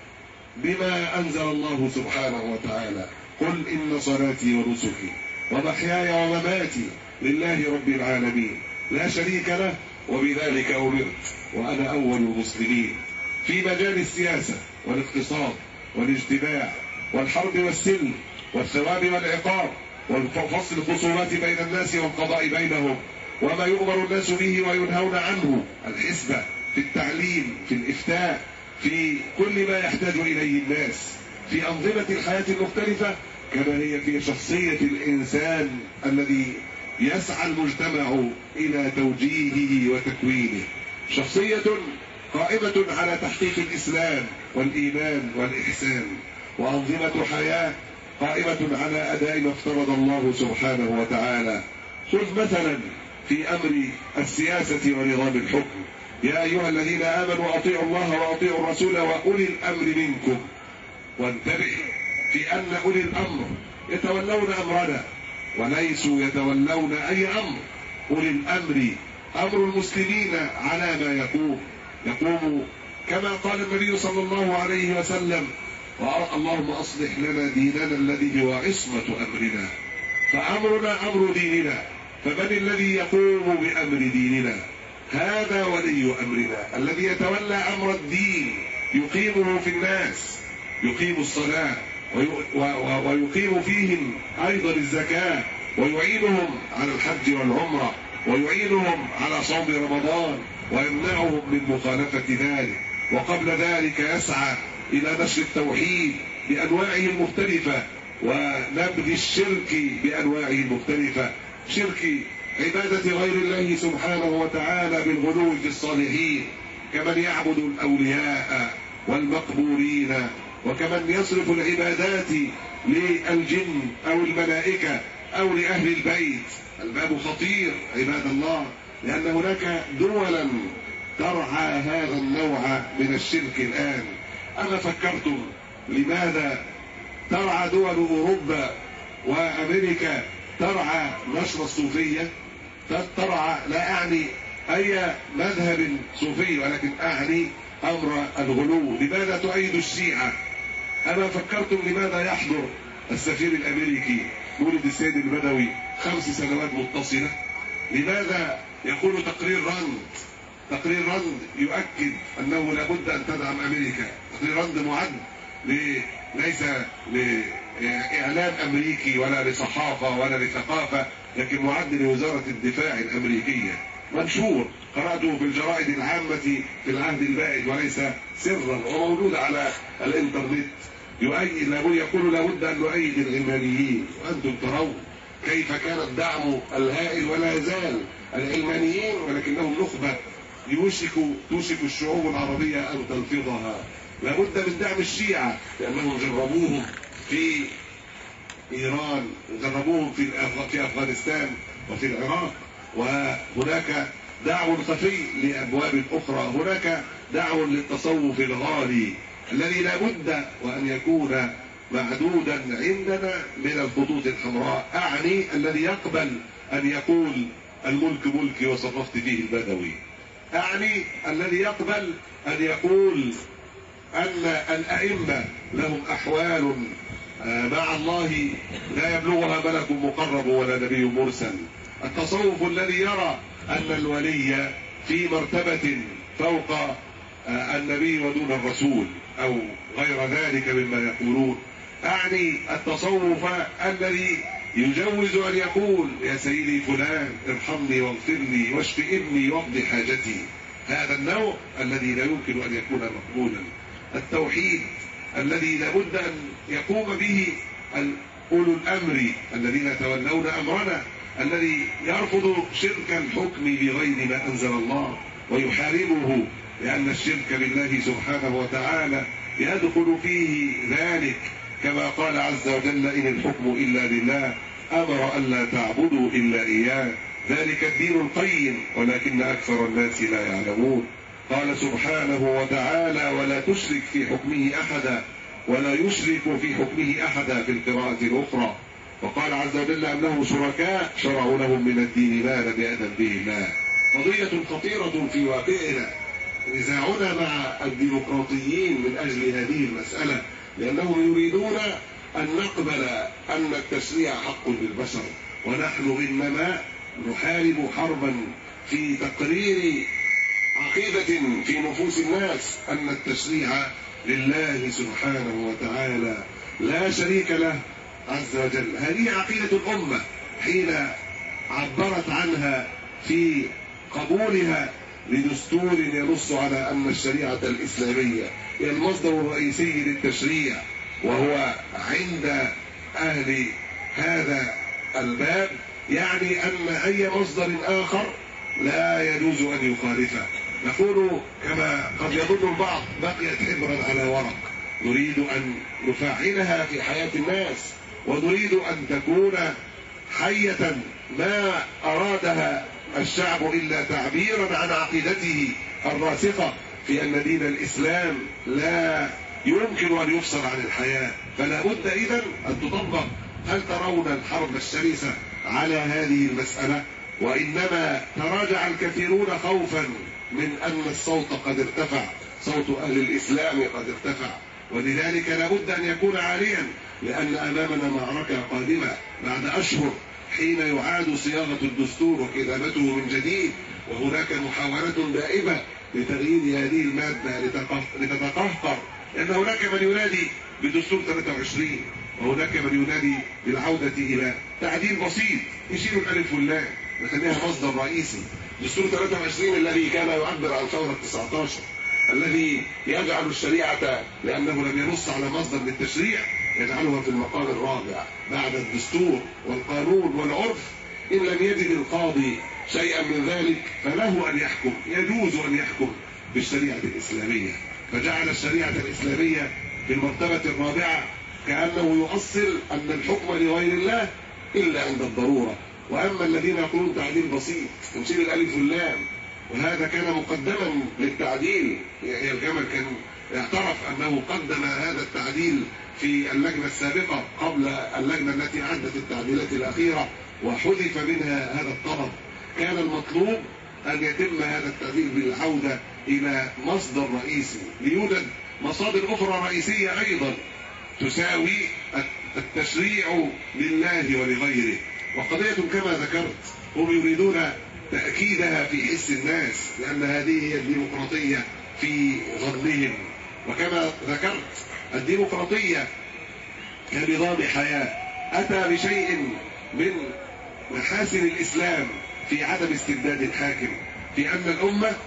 بما أنزل الله سبحانه وتعالى. قل إن صلاتي ونسكي ومحياي ومماتي لله رب العالمين لا شريك له وبذلك أمرت وأنا أول المسلمين. في مجال السياسة والاقتصاد والاجتماع والحرب والسلم والثواب والعقاب وفصل الخصومات بين الناس والقضاء بينهم وما يؤمر الناس به وينهون عنه، الحسبة، في التعليم، في الإفتاء، في كل ما يحتاج إليه الناس في أنظمة الحياة المختلفة، كما هي في شخصية الإنسان الذي يسعى المجتمع إلى توجيهه وتكوينه. شخصية قائمة على تحقيق الإسلام والإيمان والإحسان، وأنظمة حياة قائمة على أداء ما افترض الله سبحانه وتعالى. خذ مثلا في أمر السياسة ونظام الحكم: يا أيها الذين آمنوا أطيعوا الله وأطيعوا الرسول وأولي الأمر منكم. وانتبه في أن أولي الأمر يتولون أمرنا وليسوا يتولون أي أمر. أولي الأمر أمر المسلمين على ما يقوم كما قال النبي صلى الله عليه وسلم: اللهم أصلح لنا ديننا الذي هو عصمة أمرنا. فأمرنا أمر ديننا، فمن الذي يقوم بأمر ديننا؟ هذا ولي أمرنا الذي يتولى أمر الدين، يقيمه في الناس، يقيم الصلاة ويقيم فيهم أيضا الزكاة، ويعينهم على الحج والعمرة، ويعينهم على صوم رمضان، ويمنعهم من مخالفة ذلك. وقبل ذلك يسعى إلى نشر التوحيد بأنواعه المختلفة ونبذ الشرك بأنواعه المختلفة، شرك عبادة غير الله سبحانه وتعالى بالغلو في الصالحين، كمن يعبد الأولياء والمقبورين، وكمن يصرف العبادات للجن أو الملائكة أو لأهل البيت. الباب خطير عباد الله، لأن هناك دولا ترعى هذا النوع من الشرك الآن. أما فكرتم لماذا ترعى دول أوروبا وأمريكا ترعى نشر الصوفية؟ ترعى، لا أعني أي مذهب صوفي، ولكن أعني أمر الغلو. لماذا تؤيد الشيعة؟ أما فكرتم لماذا يحضر السفير الأمريكي مولد السيد البدوي 5 سنوات متصلة؟ لماذا يقول تقرير راند يؤكد أنه لابد أن تدعم أمريكا؟ تقرير راند معد ليس لإعلام أمريكي ولا لصحافة ولا لثقافة، لكن معد لوزارة الدفاع الأمريكية، منشور قرأته في الجرائد العامة في العهد البائد وليس سرا، وموجود على الإنترنت. يقول لابد أن نؤيد العلمانيين، وأنتم ترون كيف كان الدعم الهائل ولا يزال العلمانيين، ولكنهم نخبة توشك الشعوب العربية أن تلفظها. لابد من دعم الشيعة، لأنهم جربوهم في إيران، جربوهم في أفغانستان وفي العراق، وهناك دعم خفي لأبواب أخرى. هناك دعم للتصوف الغالي الذي لابد وأن يكون معدودا عندنا من الخطوط الحمراء، أعني الذي يقبل أن يقول الملك ملكي وصرفت فيه البدوي، أعني الذي يقبل أن يقول أن الأئمة لهم أحوال مع الله لا يبلغها ملك مقرب ولا نبي مرسل. التصوف الذي يرى أن الولي في مرتبة فوق النبي ودون الرسول أو غير ذلك مما يقولون. أعني التصوف الذي يجوز أن يقول يا سيدي فلان ارحمني واغفر لي واشف ابني واقض حاجتي. هذا النوع الذي لا يمكن أن يكون مقبولا. التوحيد الذي لابد أن يقوم به أولو الأمر الذين يتولون أمرنا، الذي يرفض شرك الحكم بغير ما أنزل الله ويحاربه، لأن الشرك بالله سبحانه وتعالى يدخل فيه ذلك، كما قال عز وجل إن الحكم إلا لله أمر ألا تعبدوا إلا إياه ذلك الدين القيم ولكن أكثر الناس لا يعلمون. قال سبحانه وتعالى ولا تشرك في حكمه أحدا ولا يشرك في حكمه أحدا في القراءة الأخرى. وقال عز وجل أم لهم شركاء شرعوا لهم من الدين ما لم يأذن به الله. قضية خطيرة في واقعنا نزاعنا مع الديمقراطيين من أجل هذه المسألة، لأنهم يريدون أن نقبل أن التشريع حق للبشر، ونحن إنما نحارب حربا في تقرير عقيدة في نفوس الناس أن التشريع لله سبحانه وتعالى لا شريك له عز وجل. هذه عقيدة الأمة حين عبرت عنها في قبولها لدستور ينص على أن الشريعة الإسلامية هي المصدر الرئيسي للتشريع، وهو عند أهل هذا الباب يعني أن أي مصدر آخر لا يجوز أن يخالفه. نقول كما قد يظن البعض بقيت حبرا على ورق، نريد أن نفعلها في حياة الناس، ونريد أن تكون حية ما أرادها الشعب إلا تعبيرا عن عقيدته الراسخة في أن دين الإسلام لا يمكن أن يفصل عن الحياة. فلا بد إذن أن تطبق. هل ترون الحرب الشرسة على هذه المسألة؟ وإنما تراجع الكثيرون خوفا من أن الصوت قد ارتفع، صوت أهل الإسلام قد ارتفع، ولذلك لا بد أن يكون عاليا، لأن أمامنا معركة قادمة بعد أشهر حين يعاد صياغة الدستور وكتابته من جديد، وهناك محاولة دائمة لتغيير هذه المادة لتتقهقر، لأن هناك من ينادي بدستور 23 وهناك من ينادي بالعودة إلى تعديل بسيط يشيل الألف واللام نخليها مصدر رئيسي. دستور 23 الذي كان يعبر عن ثورة 19 الذي يجعل الشريعة لأنه لم ينص على مصدر للتشريع يجعلها في المقام الرابع بعد الدستور والقانون والعرف. إن لم يجد القاضي شيئا من ذلك فله أن يحكم، يجوز أن يحكم بالشريعة الإسلامية، فجعل الشريعة الإسلامية في المرتبة الرابعة كأنه يؤصل أن الحكم لغير الله إلا عند الضرورة. وأما الذين يقولون تعديل بسيط نشيل الألف واللام، وهذا كان مقدما للتعديل، يحيى الجمل كان اعترف أنه قدم هذا التعديل في اللجنة السابقة قبل اللجنة التي عدت التعديلات الأخيرة وحذف منها هذا الطلب. كان المطلوب أن يتم هذا التعديل بالعودة إلى مصدر رئيسي، ليوجد مصادر أخرى رئيسية أيضا تساوي التشريع لله ولغيره. وقضية كما ذكرت هم يريدون تأكيدها في حس الناس، لأن هذه هي الديمقراطية في ظنهم. وكما ذكرت الديمقراطية كنظام حياة أتى بشيء من محاسن الإسلام في عدم استبداد الحاكم، في أن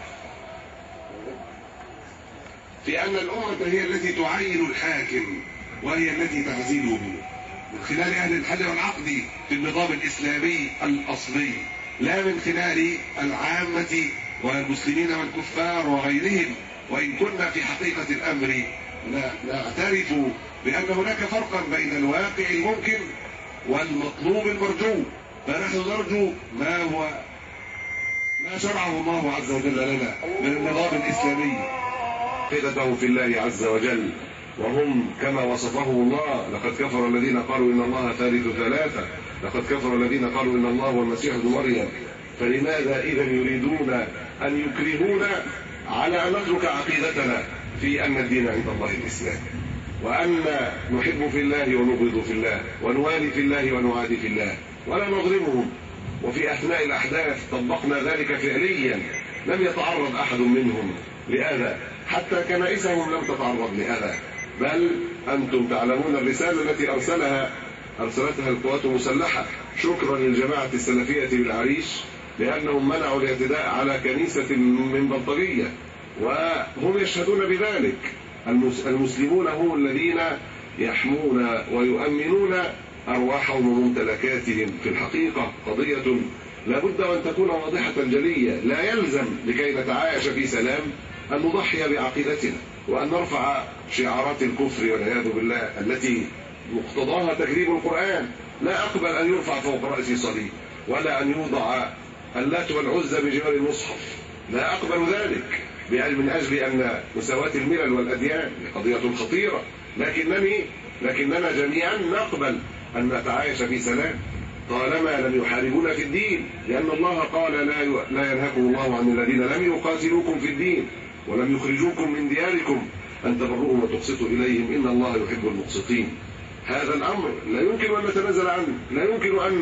الأمة هي التي تعين الحاكم وهي التي تعزله من خلال أهل الحل والعقد في النظام الإسلامي الأصلي، لا من خلال العامة والمسلمين والكفار وغيرهم. وإن كنا في حقيقة الأمر نعترف بأن هناك فرقا بين الواقع الممكن والمطلوب المرجو، فنحن نرجو ما شرعه الله عز وجل لنا من النظام الإسلامي قيدته في الله عز وجل. وهم كما وصفه الله لقد كفر الذين قالوا إن الله ثالث ثلاثة، لقد كفر الذين قالوا إن الله هو المسيح ابن مريم. فلماذا إذا يريدون أن يكرهونا على أن نترك عقيدتنا في أن الدين عند الله الإسلام، وأن نحب في الله ونبغض في الله، ونوالي في الله ونعادي في الله، ولا نظلمهم. وفي أثناء الأحداث طبقنا ذلك فعليا، لم يتعرض أحد منهم لأذى، حتى كنائسهم لم تتعرض لأذى. بل أنتم تعلمون الرسالة التي أرسلتها القوات المسلحة شكرا للجماعة السلفية بالعريش لأنهم منعوا الاعتداء على كنيسة من بلطجية، وهم يشهدون بذلك. المسلمون هم الذين يحمون ويؤمنون أرواحهم وممتلكاتهم. في الحقيقة قضية لابد أن تكون واضحة جلية. لا يلزم لكي نتعايش في سلام أن نضحي بعقيدتنا وأن نرفع شعارات الكفر والعياذ بالله التي مقتضاها تكذيب القرآن. لا أقبل أن يرفع فوق رأسي صليب، ولا أن يوضع اللات والعزى بجوار المصحف. لا أقبل ذلك من أجل أن مساواة الملل والأديان قضية خطيرة، لكننا جميعا نقبل أن نتعايش في سلام طالما لم يحاربونا في الدين، لأن الله قال لا ينهاكم الله عن الذين لم يقاتلوكم في الدين ولم يخرجوكم من دياركم أن تبروهم وتقسطوا إليهم إن الله يحب المقسطين. هذا الأمر لا يمكن أن نتنازل عنه، لا يمكن أن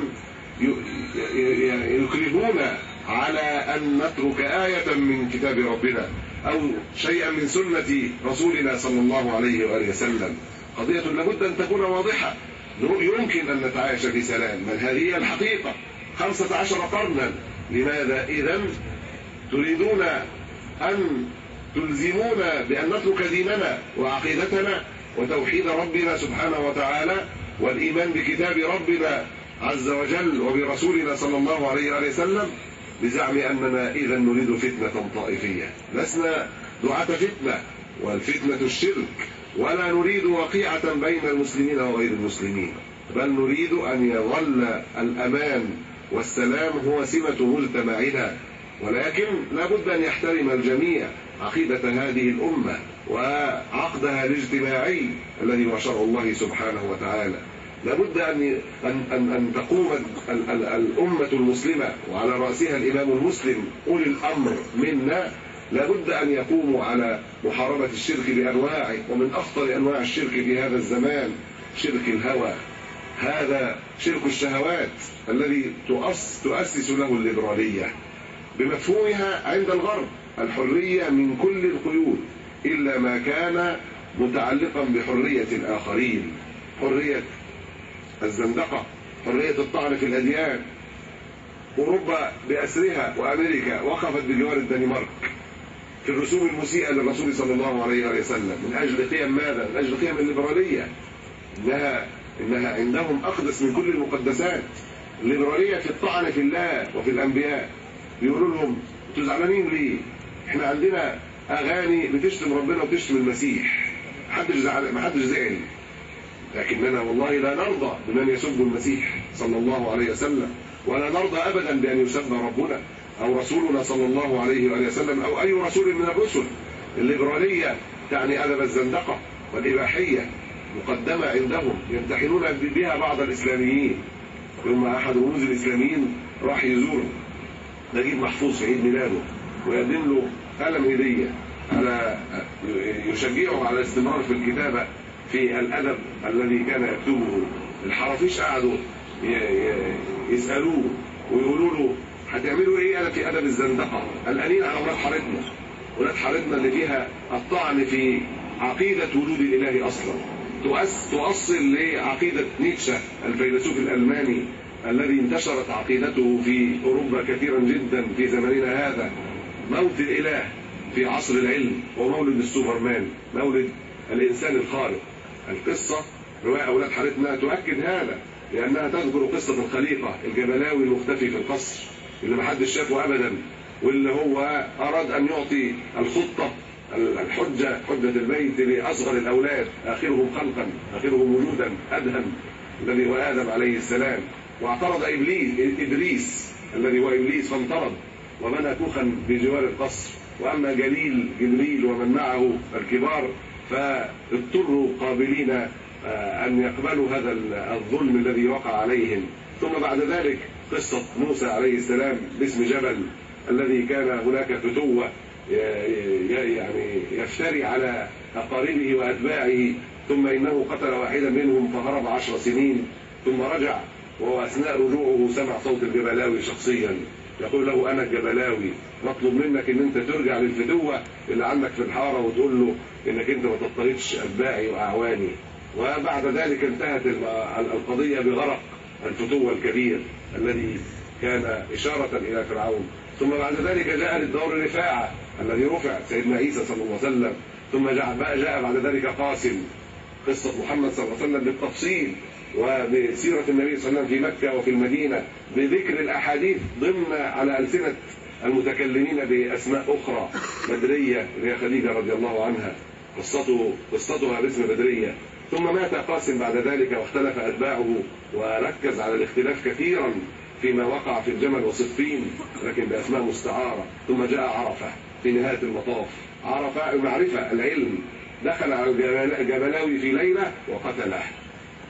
يكرهونا على أن نترك آية من كتاب ربنا أو شيئا من سنة رسولنا صلى الله عليه وآله وسلم. قضية لابد أن تكون واضحة، يمكن أن نتعايش في سلام، بل هذه الحقيقة. 15 قرنا، لماذا إذن تريدون أن تلزمونا بأن نترك ديننا وعقيدتنا وتوحيد ربنا سبحانه وتعالى والإيمان بكتاب ربنا عز وجل وبرسولنا صلى الله عليه وسلم بزعم أننا إذا نريد فتنة طائفية؟ لسنا دعاة فتنة، والفتنة الشرك، ولا نريد وقيعة بين المسلمين وغير المسلمين، بل نريد أن يظل الأمان والسلام هو سمة مجتمعنا. ولكن لا بد أن يحترم الجميع عقيدة هذه الأمة وعقدها الاجتماعي الذي هو شرع الله سبحانه وتعالى. لا بد أن تقوم الأمة المسلمة وعلى رأسها الإمام المسلم أولي الأمر منا، لا بد أن يقوموا على محاربة الشرك بأنواعه، ومن أخطر أنواع الشرك في هذا الزمان شرك الهوى، هذا شرك الشهوات الذي تؤسس له الليبرالية بمفهومها عند الغرب، الحرية من كل القيود إلا ما كان متعلقا بحرية الآخرين، حرية الزندقة، حرية الطعن في الأديان. أوروبا بأسرها وأمريكا وقفت بجوار الدنمارك في الرسوم المسيئة للرسول صلى الله عليه وسلم من أجل قيم ماذا؟ من أجل قيم الليبرالية، إنها عندهم أقدس من كل المقدسات. الليبرالية في الطعن في الله وفي الأنبياء. بيقولوا لهم انتوا زعلانين ليه؟ احنا عندنا أغاني بتشتم ربنا وبتشتم المسيح، ما حدش زعل، لكننا والله لا نرضى بمن يسب المسيح صلى الله عليه وسلم، ولا نرضى أبدا بأن يسب ربنا أو رسولنا صلى الله عليه وسلم أو أي رسول من الرسل. الليبرالية تعني أدب الزندقة والإباحية مقدمة عندهم، يمتحنون بها بعض الإسلاميين. يوم أحد رموز الإسلاميين راح يزور نجيب محفوظ في عيد ميلاده ويقدم له قلم هدية على يشجعه على الاستمرار في الكتابة في الأدب الذي كان يكتبه. الحرافيش قعدوا يسألوه ويقولوا له هتعملوا ايه أنا في أدب الزندقة؟ قلقانين على ولاد حارتنا اللي فيها الطعن في عقيدة وجود الإله أصلا، تؤصل لعقيدة نيتشه الفيلسوف الألماني الذي انتشرت عقيدته في أوروبا كثيرا جدا في زماننا هذا، موت الإله في عصر العلم ومولد السوبرمان، مولد الإنسان الخارق. القصة رواية أولاد حارتنا تؤكد هذا، لأنها تذكر قصة الخليقة الجبلاوي المختفي في القصر اللي محدش شافه أبدا، واللي هو أراد أن يعطي الخطة الحجة البيت لأصغر الأولاد، آخرهم خلقا آخرهم وجودا أدهم الذي هو آدم عليه السلام. واعترض إبليس الذي هو إبليس فانطرد وبنى كوخا بجوار القصر. وأما جبريل ومن معه الكبار فاضطروا قابلين أن يقبلوا هذا الظلم الذي وقع عليهم. ثم بعد ذلك قصة موسى عليه السلام باسم جبل الذي كان هناك فتوة يعني يفتري على أقاربه وأتباعه، ثم إنه قتل واحدا منهم فهرب 10 سنين، ثم رجع وهو أثناء رجوعه سمع صوت الجبلاوي شخصيا يقول له أنا الجبلاوي، مطلوب منك إن أنت ترجع للفتوة اللي عندك في الحارة وتقول له إنك أنت ما تضطهدش أتباعي وأعواني. وبعد ذلك انتهت القضية بغرق الفتوة الكبير الذي كان إشارة إلى فرعون. ثم بعد ذلك جاء للدور رفاعة الذي رفع سيدنا عيسى صلى الله عليه وسلم. ثم جاء بعد ذلك قاسم، قصة محمد صلى الله عليه وسلم بالتفصيل وبسيرة النبي صلى الله عليه وسلم في مكة وفي المدينة بذكر الأحاديث ضمن على ألسنة المتكلمين بأسماء أخرى. بدرية هي خديجة رضي الله عنها، قصتها باسم بدرية. ثم مات قاسم بعد ذلك واختلف أتباعه وركز على الاختلاف كثيرا فيما وقع في الجمل وصفين لكن بأسماء مستعارة. ثم جاء عرفة في نهاية المطاف، عرفة المعرفة العلم، دخل على الجبلاوي في ليلة وقتله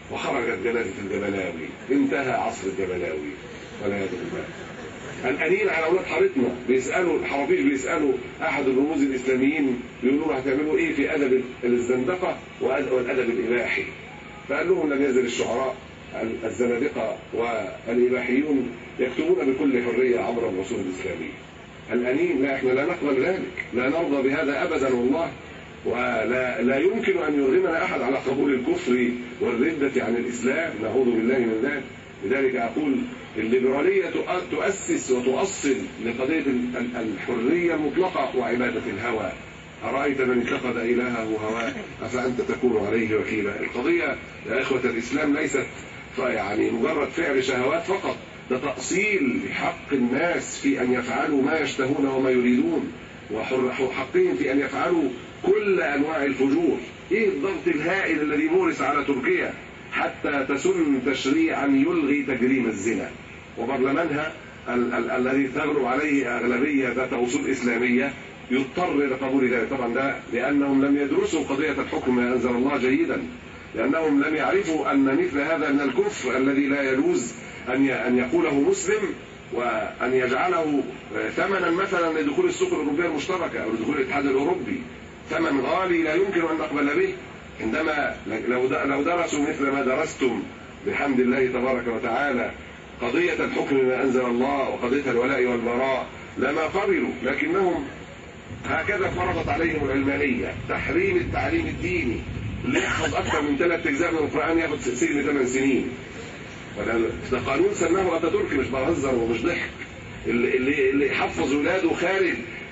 وخرجت جنازة الجبلاوي، انتهى عصر الجبلاوي والعياذ بالله. الأنين على أولاد حارتنا بيسألوا الحرابيش، بيسألوا أحد الرموز الإسلاميين بيقولوا له هتعملوا إيه في أدب الزندقة والأدب الإباحي؟ فقال لهم لم يزل الشعراء الزنادقة والإباحيون يكتبون بكل حرية عبر الرسول الإسلامي. الأنين لا، إحنا لا نقبل ذلك، لا نرضى بهذا أبدا والله، ولا يمكن أن يرغمنا أحد على قبول الكفر والردة عن الإسلام، نعوذ بالله من ذلك. لذلك أقول الليبرالية تؤسس وتؤصل لقضية الحرية المطلقة وعبادة الهوى. أرأيت من اتخذ إلهه هواه أفأنت تكون عليه وكيلا. القضية يا إخوة الإسلام ليست يعني مجرد فعل شهوات فقط، ده تأصيل حق الناس في أن يفعلوا ما يشتهون وما يريدون، وحقهم في أن يفعلوا كل أنواع الفجور. إيه الضغط الهائل الذي مورس على تركيا حتى تسن تشريعا يلغي تجريم الزنا، وبرلمانها الذي تغلب عليه أغلبية ذات أصول إسلامية يضطر لقبول ذلك. طبعا ده لأنهم لم يدرسوا قضية الحكم ما أنزل الله جيدا، لأنهم لم يعرفوا أن مثل هذا من الكفر الذي لا يجوز أن يقوله مسلم وأن يجعله ثمنا مثلا لدخول السوق الأوروبية المشتركة أو لدخول الاتحاد الأوروبي، ثمن غالي لا يمكن أن نقبل به. عندما لو درسوا مثل ما درستم بحمد الله تبارك وتعالى قضية الحكم ما أنزل الله وقضية الولاء والبراء لما قبلوا، لكنهم هكذا فرضت عليهم العلمانية تحريم التعليم الديني. اللي يحفظ أكثر من 3 أجزاء من القرآن ياخد سجن 8 سنين. ده قانون سنه أتاتورك، مش بهزر ومش ضحك. اللي يحفظ ولاده خارج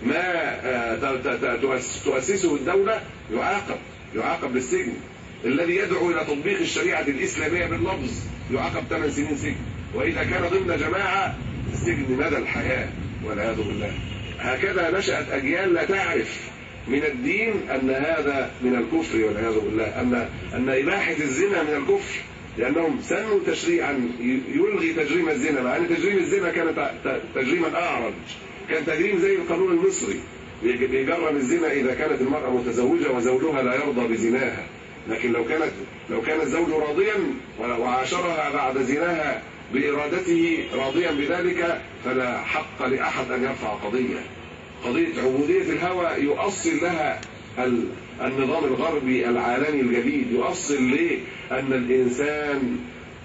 ما تؤسسه الدولة يعاقب بالسجن. الذي يدعو إلى تطبيق الشريعة الإسلامية باللفظ يعاقب 8 سنين سجن، وإذا كان ضمن جماعة السجن مدى الحياة والعياذ بالله. هكذا نشأت أجيال لا تعرف من الدين أن هذا من الكفر والعياذ بالله، أن إباحة الزنا من الكفر، لأنهم سنوا تشريعا يلغي تجريم الزنا، مع أن تجريم الزنا كان تجريما أعرج، كان تجريم زي القانون المصري بيجرم الزنا إذا كانت المرأة متزوجة وزوجها لا يرضى بزناها. لكن لو كان الزوج راضيا وعاشرها بعد زناها بإرادته راضيا بذلك فلا حق لأحد أن يرفع قضية عبودية الهوى يؤصل لها النظام الغربي العالمي الجديد، يؤصل لأن الإنسان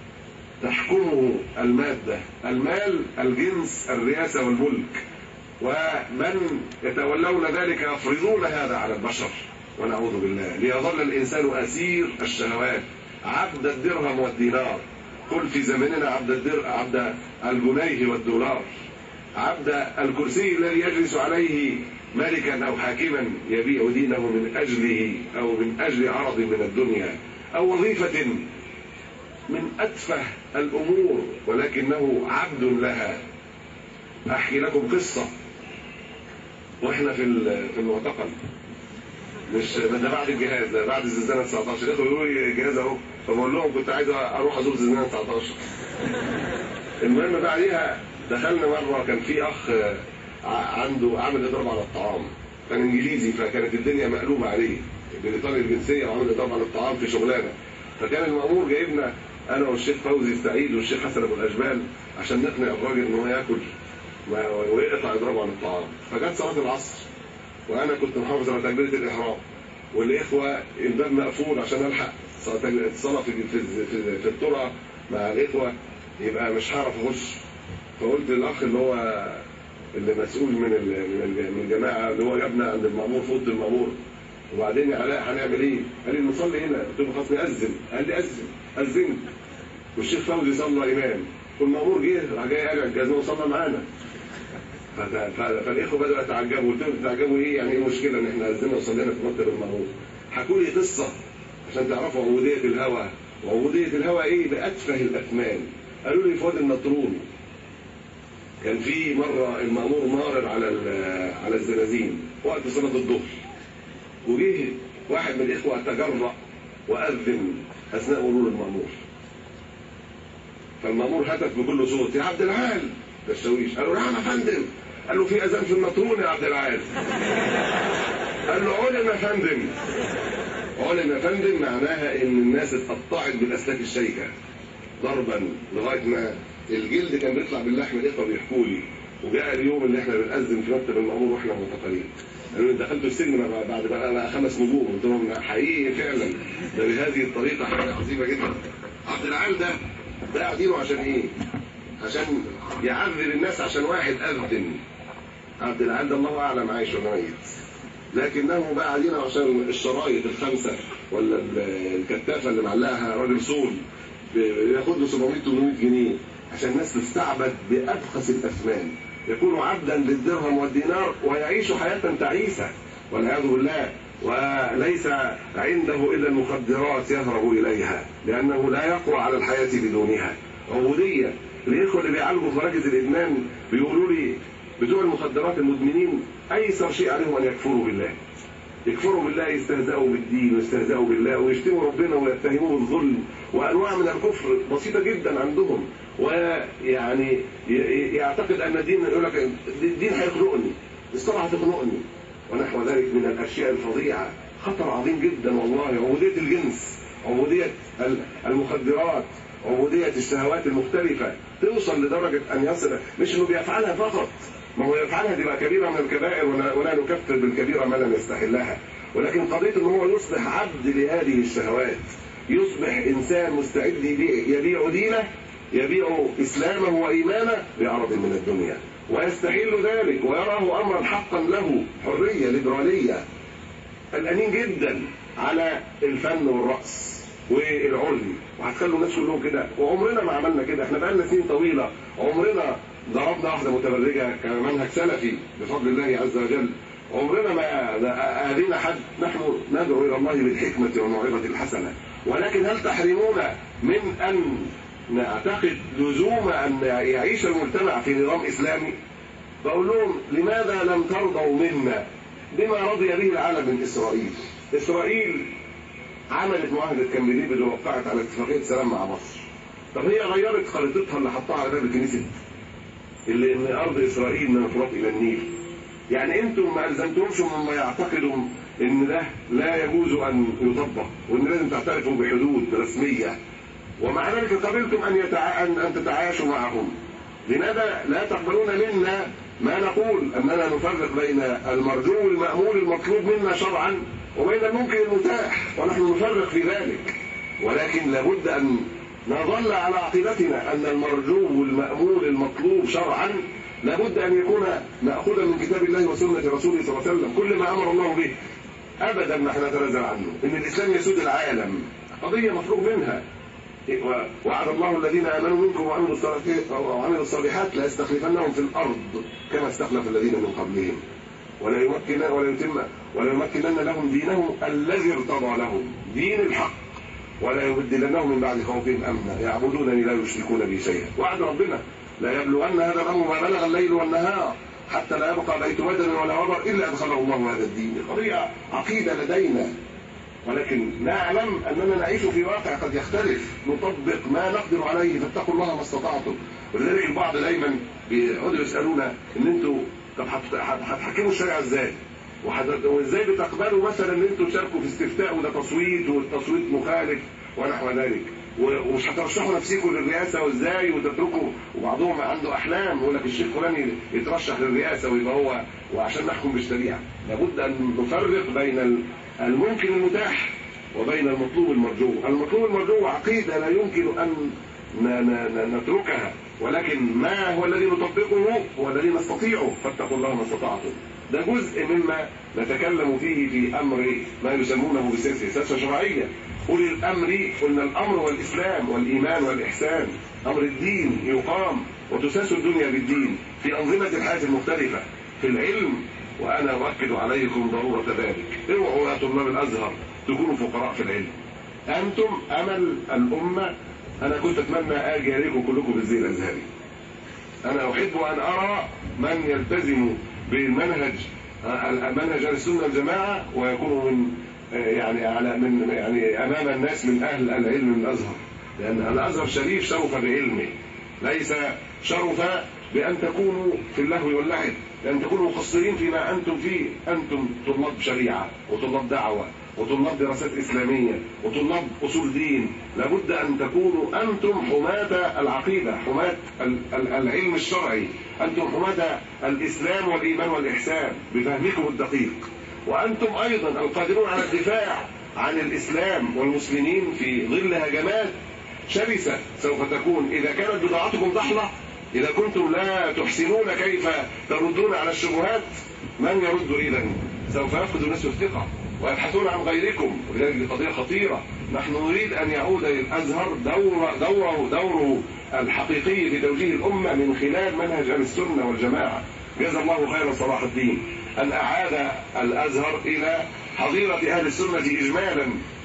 تحكمه المادة، المال، الجنس، الرئاسة والملك، ومن يتولون ذلك يفرضون هذا على البشر ونعوذ بالله، ليظل الإنسان أسير الشهوات عبد الدرهم والدينار. قل في زمننا عبد الجنيه والدولار، عبد الكرسي الذي يجلس عليه ملكا أو حاكما يبيع دينه من أجله أو من أجل عرض من الدنيا أو وظيفة من أتفه الأمور ولكنه عبد لها. أحكي لكم قصة وإحنا في المعتقل، مش ده بعد الجهاز، ده بعد الزنزانة 19. يقولوا لي الجهاز أهو، فبقول لهم كنت عايز أروح أزور الزنزانة 19. المهم بعديها دخلنا مرة، كان في أخ عنده عامل إضراب على الطعام، كان إنجليزي، فكانت الدنيا مقلوبة عليه بريطانيا الجنسية وعامل إضراب على الطعام في شغلانة. فكان المأمور جايبنا أنا والشيخ فوزي السعيد والشيخ حسن أبو الأجبال عشان نقنع الراجل إن هو ياكل ويقطع إضرابه عن الطعام. فجت صلاة العصر وأنا كنت محافظ على تكبيرة الإحرام، والإخوة الباب مقفول عشان ألحق الصلاة في الطرقة مع الإخوة، يبقى مش هعرف أخش. فقلت للأخ اللي هو اللي مسؤول من الجماعة اللي هو جابنا عند المأمور في أوضة المأمور، وبعدين يا علاء هنعمل إيه؟ قال لي نصلي هنا. قلت له خلاص نأذن. قال لي أذن. والشيخ فوزي صلى إمام، والمأمور راح جاي قال الجزمة وصلى معانا. فالإخوة بدأوا يتعجبوا. قلت لهم تتعجبوا إيه؟ يعني إيه المشكلة إن إحنا أذنا وصلينا في مكتب المأمور؟ حكوا لي قصة عشان تعرفوا عبودية الهوى، وعبودية الهوى إيه بأتفه الأثمان. قالوا لي في وادي النطرون كان في مرة المأمور مارر على الزنازين وقت صلاة الظهر، وجه واحد من الإخوة تجرأ وأذن أثناء مرور المأمور. فالمأمور هتف بكل صوت: يا عبد العال. ده الشاويش. قال له: نعم يا فندم. قال له: في أذان في النطرون يا عبد العال. قال له: علم يا فندم. علم يا فندم معناها ان الناس اتقطعت بالاسلاك الشيكه ضربا لغايه ما الجلد كان بيطلع باللحم. الاخوه بيحكوا لي، وجاء اليوم اللي احنا بنأذن في مكتب المأمور واحنا معتقلين، قالوا لي دخلت السجن بعد بقى 5 نجوم. قلت لهم حقيقي فعلا ده بهذه الطريقه حاجه عظيمه جدا. عبد العال ده قاعدينه عشان ايه؟ عشان يعذب الناس عشان واحد أذن. عبد العال ده الله اعلم عايش ولا ميت، لكنه بقى قاعدينه عشان الشرايط ال5 ولا الكتافه اللي معلقها راجل صول بياخد له 700-800 جنيه عشان الناس تستعبد بأبخس الأثمان، يكون عبدا للدرهم والدينار ويعيش حياة تعيسة والعياذ بالله، وليس عنده إلا المخدرات يهرب إليها لأنه لا يقوى على الحياة بدونها. عبودية. الإخوة اللي بيعالجوا في مراكز الإدمان بيقولوا لي بتوع المخدرات المدمنين أيسر شيء عليهم أن يكفروا بالله. يكفروا بالله، يستهزئوا بالدين ويستهزئوا بالله ويشتموا ربنا ويتهموه بالظلم وانواع من الكفر بسيطه جدا عندهم، ويعني يعتقد ان الدين، يقول لك الدين هيخنقني، الصلاه هتخنقني ونحو ذلك من الاشياء الفظيعه. خطر عظيم جدا والله. عبوديه الجنس، عبوديه المخدرات، عبوديه الشهوات المختلفه توصل لدرجه ان يصل، مش انه بيفعلها فقط، ما هو يفعلها دي بقى كبيرة من الكبائر ولا نكفر بالكبيرة ما لم يستحلها، ولكن قضية ان هو يصبح عبد لهذه الشهوات، يصبح انسان مستعد يبيع دينه، يبيع اسلامه وايمانه بعرض من الدنيا، ويستحل ذلك ويراه امرا حقا له، حرية ليبرالية. قلقانين جدا على الفن والرقص والعلم، وهتخلوا الناس كلهم كده، وعمرنا ما عملنا كده. احنا بقالنا سنين طويلة عمرنا ضربنا واحدة متبرجة كمنهج سلفي بفضل الله عز وجل، عمرنا ما أهدينا حد. نحن ندعو إلى الله بالحكمة والموعظة الحسنة، ولكن هل تحرمونا من أن نعتقد لزوم أن يعيش المجتمع في نظام إسلامي؟ بقول لهم لماذا لم ترضوا منا بما رضي به العالم من إسرائيل؟ إسرائيل عملت معاهدة كامب ديفيد ووقعت على اتفاقية سلام مع مصر. طب هي غيرت خريطتها اللي حطها على باب الكنيسة اللي ان ارض اسرائيل من الفرات الى النيل. يعني انتم ما الزمتهمش مما يعتقدوا ان ده لا يجوز ان يطبق وان لازم تعترفوا بحدود رسميه، ومع ذلك قبلتم ان تتعايشوا معهم. لماذا لا تقبلون منا ما نقول اننا نفرق بين المرجو والمأمول المطلوب منا شرعا وبين الممكن المتاح، ونحن نفرق في ذلك، ولكن لابد ان نظل على عقيدتنا أن المرجو والمأمول المطلوب شرعا لابد أن يكون مأخوذا من كتاب الله وسنة رسوله صلى الله عليه وسلم. كل ما أمر الله به أبدا ما احنا نتنازل عنه. إن الإسلام يسود العالم قضية مفروغ منها. وعد الله الذين آمنوا منكم وعملوا الصالحات ليستخلفنهم في الأرض كما استخلف الذين من قبلهم ولا يمكنن لهم دينهم الذي ارتضى لهم، دين الحق، ولا يبدلنهم من بعد خوفهم امنا يعبدونني لا يشركون بي شيئا. وعد ربنا لا يبلغن هذا الامر ما بلغ الليل والنهار حتى لا يبقى بيت بدن ولا وبر الا ادخله الله هذا الدين. قضيه عقيده لدينا، ولكن نعلم اننا نعيش في واقع قد يختلف، نطبق ما نقدر عليه، فاتقوا الله ما استطعتم. ولذلك البعض دايما بيقعدوا يسالونا ان انتوا طب هتحكموا الشريعه ازاي؟ وازاي بتقبلوا مثلا ان انتوا تشاركوا في استفتاء وده تصويت والتصويت مخالف ونحو ذلك، ومش هترشحوا نفسكم للرئاسه وازاي وتتركوا؟ وبعضهم عنده احلام يقول لك الشيخ فلان يترشح للرئاسه ويبقى هو وعشان نحكم بالشريعه. لابد ان نفرق بين الممكن المتاح وبين المطلوب المرجو. المطلوب المرجو عقيده لا يمكن ان نتركها، ولكن ما هو الذي نطبقه هو الذي نستطيعه، فاتقوا الله ما استطعتم. ده جزء مما نتكلم فيه في امر ما يسمونه بسياسه شرعيه. أولي الامر قلنا الامر والاسلام والايمان والاحسان، امر الدين يقام وتساس الدنيا بالدين في انظمه الحياه المختلفه، في العلم، وانا اؤكد عليكم ضروره ذلك. اوعوا يا طلاب الازهر تكونوا فقراء في العلم، انتم امل الامه. انا كنت اتمنى اجي عليكم كلكم بالزي الازهري. انا احب ان ارى من يلتزم بالمنهج منهج السنه والجماعه ويكون من يعني امام الناس من اهل العلم من الازهر، لان الازهر شريف شرف بعلمه، ليس شرف بان تكونوا في اللهو واللعب، لان تكونوا مقصرين فيما انتم فيه. انتم طلاب شريعه وطلاب دعوه وطلاب دراسات إسلامية وطلاب أصول دين، لابد أن تكونوا أنتم حماة العقيدة، حماة العلم الشرعي، أنتم حماة الإسلام والإيمان والإحسان بفهمكم الدقيق، وأنتم أيضا القادرون على الدفاع عن الإسلام والمسلمين في ظل هجمات شرسة سوف تكون إذا كانت بضاعتكم ضحلة، إذا كنتم لا تحسنون كيف تردون على الشبهات. من يرد إذا؟ سوف يفقد الناس الثقة ويبحثون عن غيركم، ولذلك قضية خطيرة. نحن نريد أن يعود للأزهر دوره الحقيقي في توجيه الأمة من خلال منهج أهل السنة والجماعة. جزا الله خيرا صلاح الدين أن أعاد الأزهر إلى حظيرة أهل السنة إجمالا،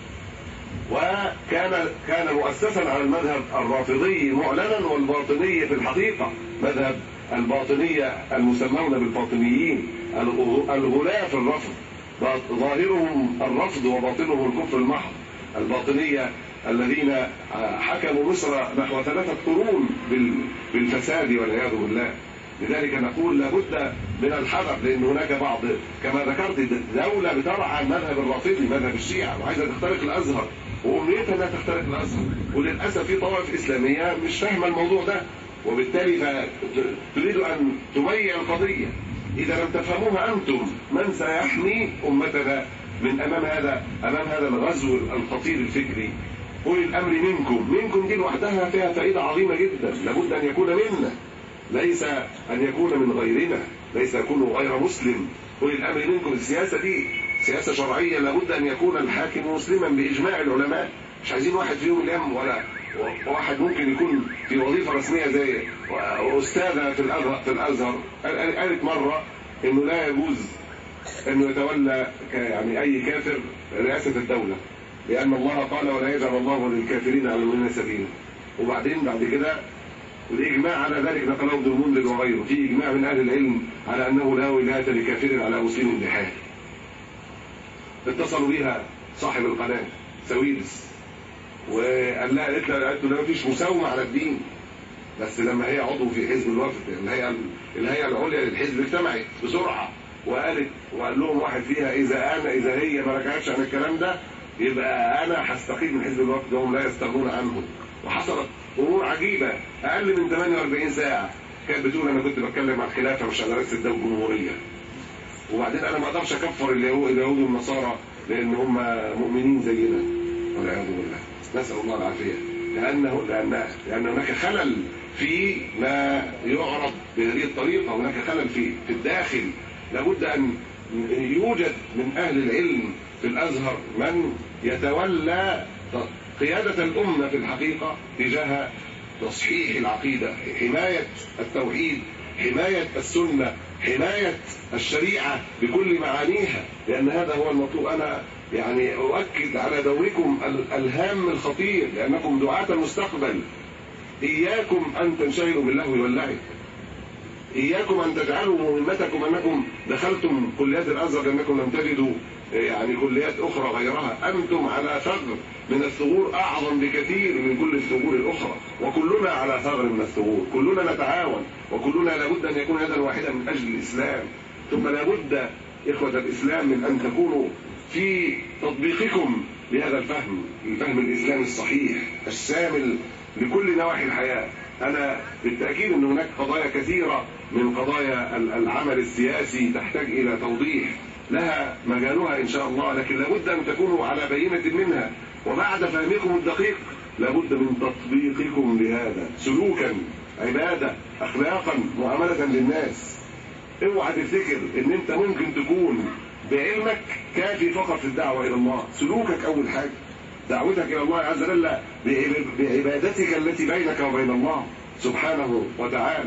وكان مؤسسا على المذهب الرافضي معلنا والباطني في الحقيقة، مذهب الباطنية المسمون بالفاطميين الغلاة في الرفض، ظاهرهم الرفض وباطنهم الكفر المحض. الباطنية الذين حكموا مصر نحو 3 قرون بالفساد والعياذ بالله. لذلك نقول لابد من الحذر، لأن هناك بعض كما ذكرت دولة بترعى المذهب الرافضي، مذهب الشيعة، وعايزة تخترق الأزهر، وأمنيتها أنها تخترق الأزهر، وللأسف في طوائف إسلامية مش فاهمة الموضوع ده، وبالتالي تريد أن تبين القضية. إذا لم تفهموها أنتم، من سيحمي أمتنا من أمام هذا الغزو الخطير الفكري؟ أولي الأمر منكم دي لوحدها فيها فائدة عظيمة جدا، لابد أن يكون منا، ليس أن يكون من غيرنا، ليس يكون غير مسلم. أولي الأمر منكم، السياسة دي سياسة شرعية، لابد أن يكون الحاكم مسلما بإجماع العلماء. مش عايزين واحد فيهم اليوم ولا واحد ممكن يكون في وظيفة رسمية زي أستاذة في الأزهر قالت مرة إنه لا يجوز إنه يتولى يعني أي كافر رئاسة الدولة، لأن الله قال ولا يجعل الله للكافرين على المؤمنين سبيلا. وبعدين بعد كده والإجماع على ذلك نقله ابن المنذر وغيره، في إجماع من أهل العلم على أنه لا ولاية لكافر على مسلم بحال. اتصلوا بها صاحب القناة سويدس وقال لها، قالت له ما فيش مساومة على الدين، بس لما هي عضو في حزب الوفد الهيئة العليا للحزب اجتمعت بسرعة وقال لهم واحد فيها إذا هي ما رجعتش عن الكلام ده يبقى أنا هستقيل من حزب الوفد، وهم لا يستغنون عنه. وحصلت أمور عجيبة، أقل من 48 ساعة كانت بتقول أنا كنت بتكلم عن الخلافة مش على رئاسة الدولة الجمهورية. وبعدين أنا ما أقدرش أكفر اليهود والنصارى لأن هم مؤمنين زينا والعياذ بالله، نسأل الله العافية، لأن هناك خلل في ما يعرض بهذه الطريقة، هناك خلل في الداخل. لابد أن يوجد من أهل العلم في الأزهر من يتولى قيادة الأمة في الحقيقة تجاه تصحيح العقيدة، حماية التوحيد، حماية السنة، حماية الشريعة بكل معانيها، لأن هذا هو المطلوب. أنا يعني أؤكد على دوركم الهام الخطير، لأنكم دعاة المستقبل. إياكم أن تنشغلوا باللهو واللعب، إياكم أن تجعلوا مهمتكم أنكم دخلتم كليات الأزهر لأنكم لم تجدوا يعني كليات أخرى غيرها. أنتم على ثغر من الثغور أعظم بكثير من كل الثغور الأخرى، وكلنا على ثغر من الثغور، كلنا نتعاون، وكلنا لابد أن يكون يدا واحدة من أجل الإسلام. ثم لابد إخوة الإسلام من أن تكونوا في تطبيقكم لهذا الفهم الإسلامي الصحيح الشامل لكل نواحي الحياة. أنا بالتأكيد أن هناك قضايا كثيرة من قضايا العمل السياسي تحتاج إلى توضيح، لها مجالها إن شاء الله، لكن لابد أن تكونوا على بينة منها، وبعد فهمكم الدقيق لابد من تطبيقكم لهذا سلوكا، عبادة، أخلاقا، معاملة للناس. اوعى تفتكر ان انت ممكن تكون بعلمك كافي فقط في الدعوة الى الله. سلوكك اول حاجة، دعوتك الى الله عز وجل بعبادتك التي بينك وبين الله سبحانه وتعالى،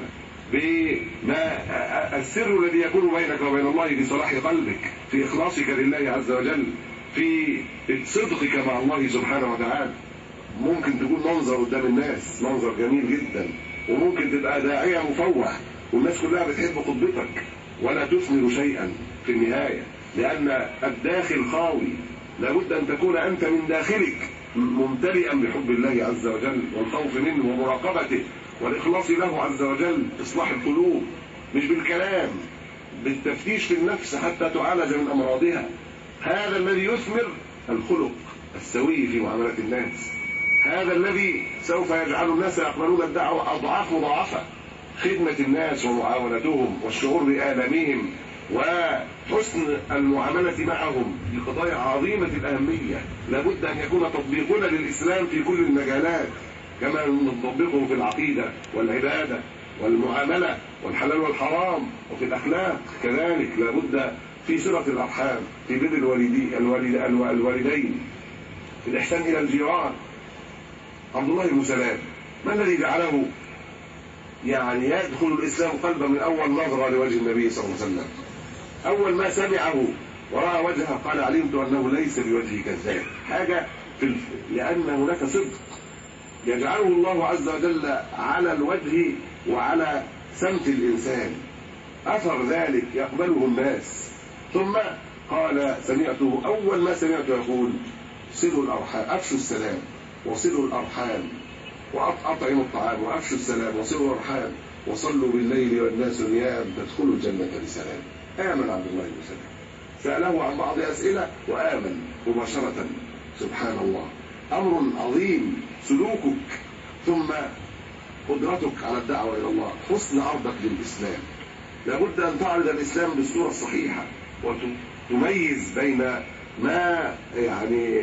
بما السر الذي يكون بينك وبين الله بصلاح قلبك، في اخلاصك لله عز وجل، في صدقك مع الله سبحانه وتعالى. ممكن تكون منظر قدام الناس، منظر جميل جدا، وممكن تبقى داعية مفوح والناس كلها بتحب خطبتك، ولا تثمر شيئا في النهاية، لأن الداخل خاوي. لابد أن تكون أنت من داخلك ممتلئا بحب الله عز وجل والخوف منه ومراقبته والإخلاص له عز وجل، إصلاح القلوب مش بالكلام، بالتفتيش في النفس حتى تعالج من أمراضها. هذا الذي يثمر الخلق السوي في معاملة الناس. هذا الذي سوف يجعل الناس يقبلون الدعوة أضعاف مضاعفة. خدمة الناس ومعاونتهم والشعور بآلامهم وحسن المعاملة معهم دي قضايا عظيمة الأهمية، لابد أن يكون تطبيقنا للإسلام في كل المجالات، كما نطبقه في العقيدة والعبادة والمعاملة والحلال والحرام، وفي الأخلاق كذلك لابد في صلة الأرحام، في بر الوالدين، في الإحسان إلى الجيران. عبد الله بن سلام ما الذي جعله يعني يدخل الإسلام قلبا من أول نظرة لوجه النبي صلى الله عليه وسلم؟ أول ما سمعه ورأى وجهه قال علمت أنه ليس بوجهه كذاب، حاجة لأن هناك صدق يجعله الله عز وجل على الوجه وعلى سمت الإنسان، أثر ذلك يقبله الناس. ثم قال سمعته أول ما سمعته يقول صلوا الأرحام، أفشوا السلام وصلوا الأرحام وأطعموا الطعام وأفشوا السلام وصلوا الأرحام وصلوا بالليل والناس نيام تدخلوا الجنة بسلام. آمن عبد الله بن سلام، سأله عن بعض أسئلة وآمن مباشرة. سبحان الله، أمر عظيم سلوكك ثم قدرتك على الدعوة إلى الله، حسن عرضك للإسلام. لابد أن تعرض الإسلام بالصورة الصحيحة وتميز بين ما يعني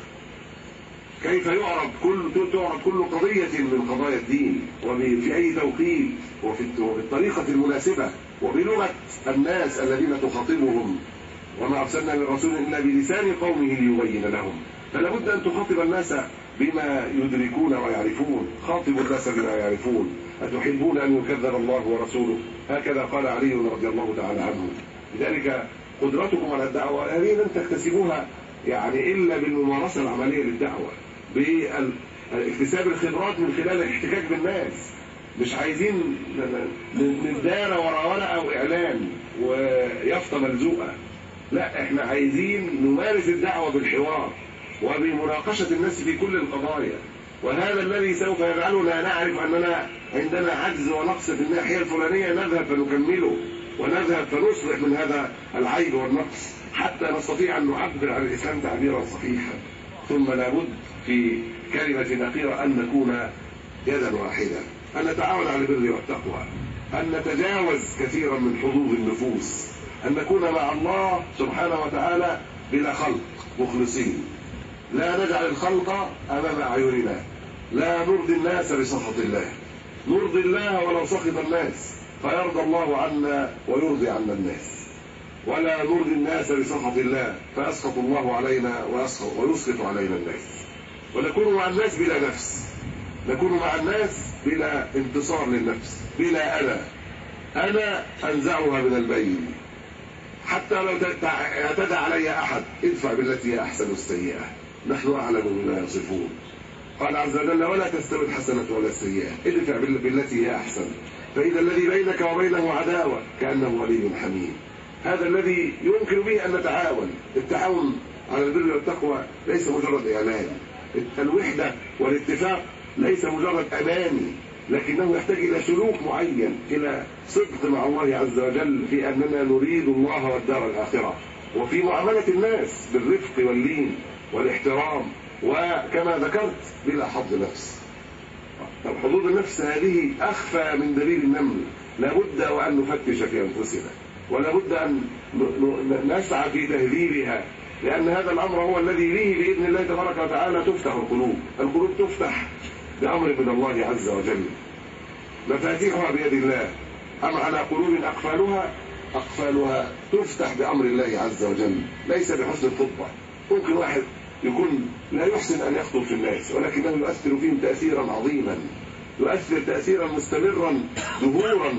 كيف تعرض كل قضية من قضايا الدين وفي أي توقيت وفي الطريقة المناسبة وبلغة الناس الذين تخاطبهم. وما أرسلنا من رسول إلا بلسان قومه ليبين لهم. فلا بد أن تخاطب الناس بما يدركون ويعرفون. خاطبوا الناس بما يعرفون. أتحبون أن يكذب الله ورسوله؟ هكذا قال علي رضي الله تعالى عنه. لذلك قدرتكم على الدعوة هذه لن تكتسبوها يعني إلا بالممارسة العملية للدعوة، باكتساب الخبرات من خلال الاحتكاك بالناس. مش عايزين ندار وراء ورقة وإعلان ويافطة ملزوقة، لا، احنا عايزين نمارس الدعوة بالحوار وبمناقشة الناس في كل القضايا. وهذا الذي سوف يجعلنا نعرف أننا عندنا عجز ونقص في الناحية الفلانية، نذهب فنكمله ونذهب فنصلح من هذا العيب والنقص حتى نستطيع أن نعبر عن الإسلام تعبيرا صحيحا. ثم لابد في كلمة أخيرة أن نكون يدا واحدة، أن نتعاون على البر والتقوى، أن نتجاوز كثيرا من حظوظ النفوس، أن نكون مع الله سبحانه وتعالى بلا خلق مخلصين، لا نجعل الخلق أمام أعيننا، لا نرضي الناس بسخط الله، نرضي الله ولو سخط الناس فيرضى الله عنا ويرضي عنا الناس، ولا نرضي الناس بسخط الله فيسخط الله علينا ويسخط علينا الناس. ونكون مع الناس بلا نفس، نكون مع الناس بلا انتصار للنفس، بلا أنا أنزعها من البين. حتى لو اعتدى علي أحد ادفع بالتي هي أحسن السيئة، نحن أعلم بما يصفون. قال عز وجل ولا تستوي الحسنة ولا السيئة، ادفع بالتي هي أحسن فإذا الذي بينك وبينه عداوة كأنه ولي حميم. هذا الذي يمكن به أن نتعاون. التعاون على البر والتقوى ليس مجرد إعلان، الوحدة والاتفاق ليس مجرد أماني، لكنه يحتاج إلى سلوك معين، إلى صدق مع الله عز وجل في أننا نريد الله والدار الآخرة، وفي معاملة الناس بالرفق واللين والاحترام، وكما ذكرت بلا حظ نفس. حظوظ النفس هذه أخفى من دليل النمل، لابد وأن نفتش في أنفسنا، ولابد أن نسعى في تهذيبها، لأن هذا الأمر هو الذي به بإذن الله تبارك وتعالى تفتح القلوب. القلوب تفتح بأمر من الله عز وجل، مفاتيحها بيد الله. أم على قلوب أقفالها تفتح بأمر الله عز وجل، ليس بحسن الخطبة. ممكن واحد يكون لا يحسن أن يخطب في الناس، ولكنه يؤثر فيهم تأثيرا عظيما، يؤثر تأثيرا مستمرا ظهورا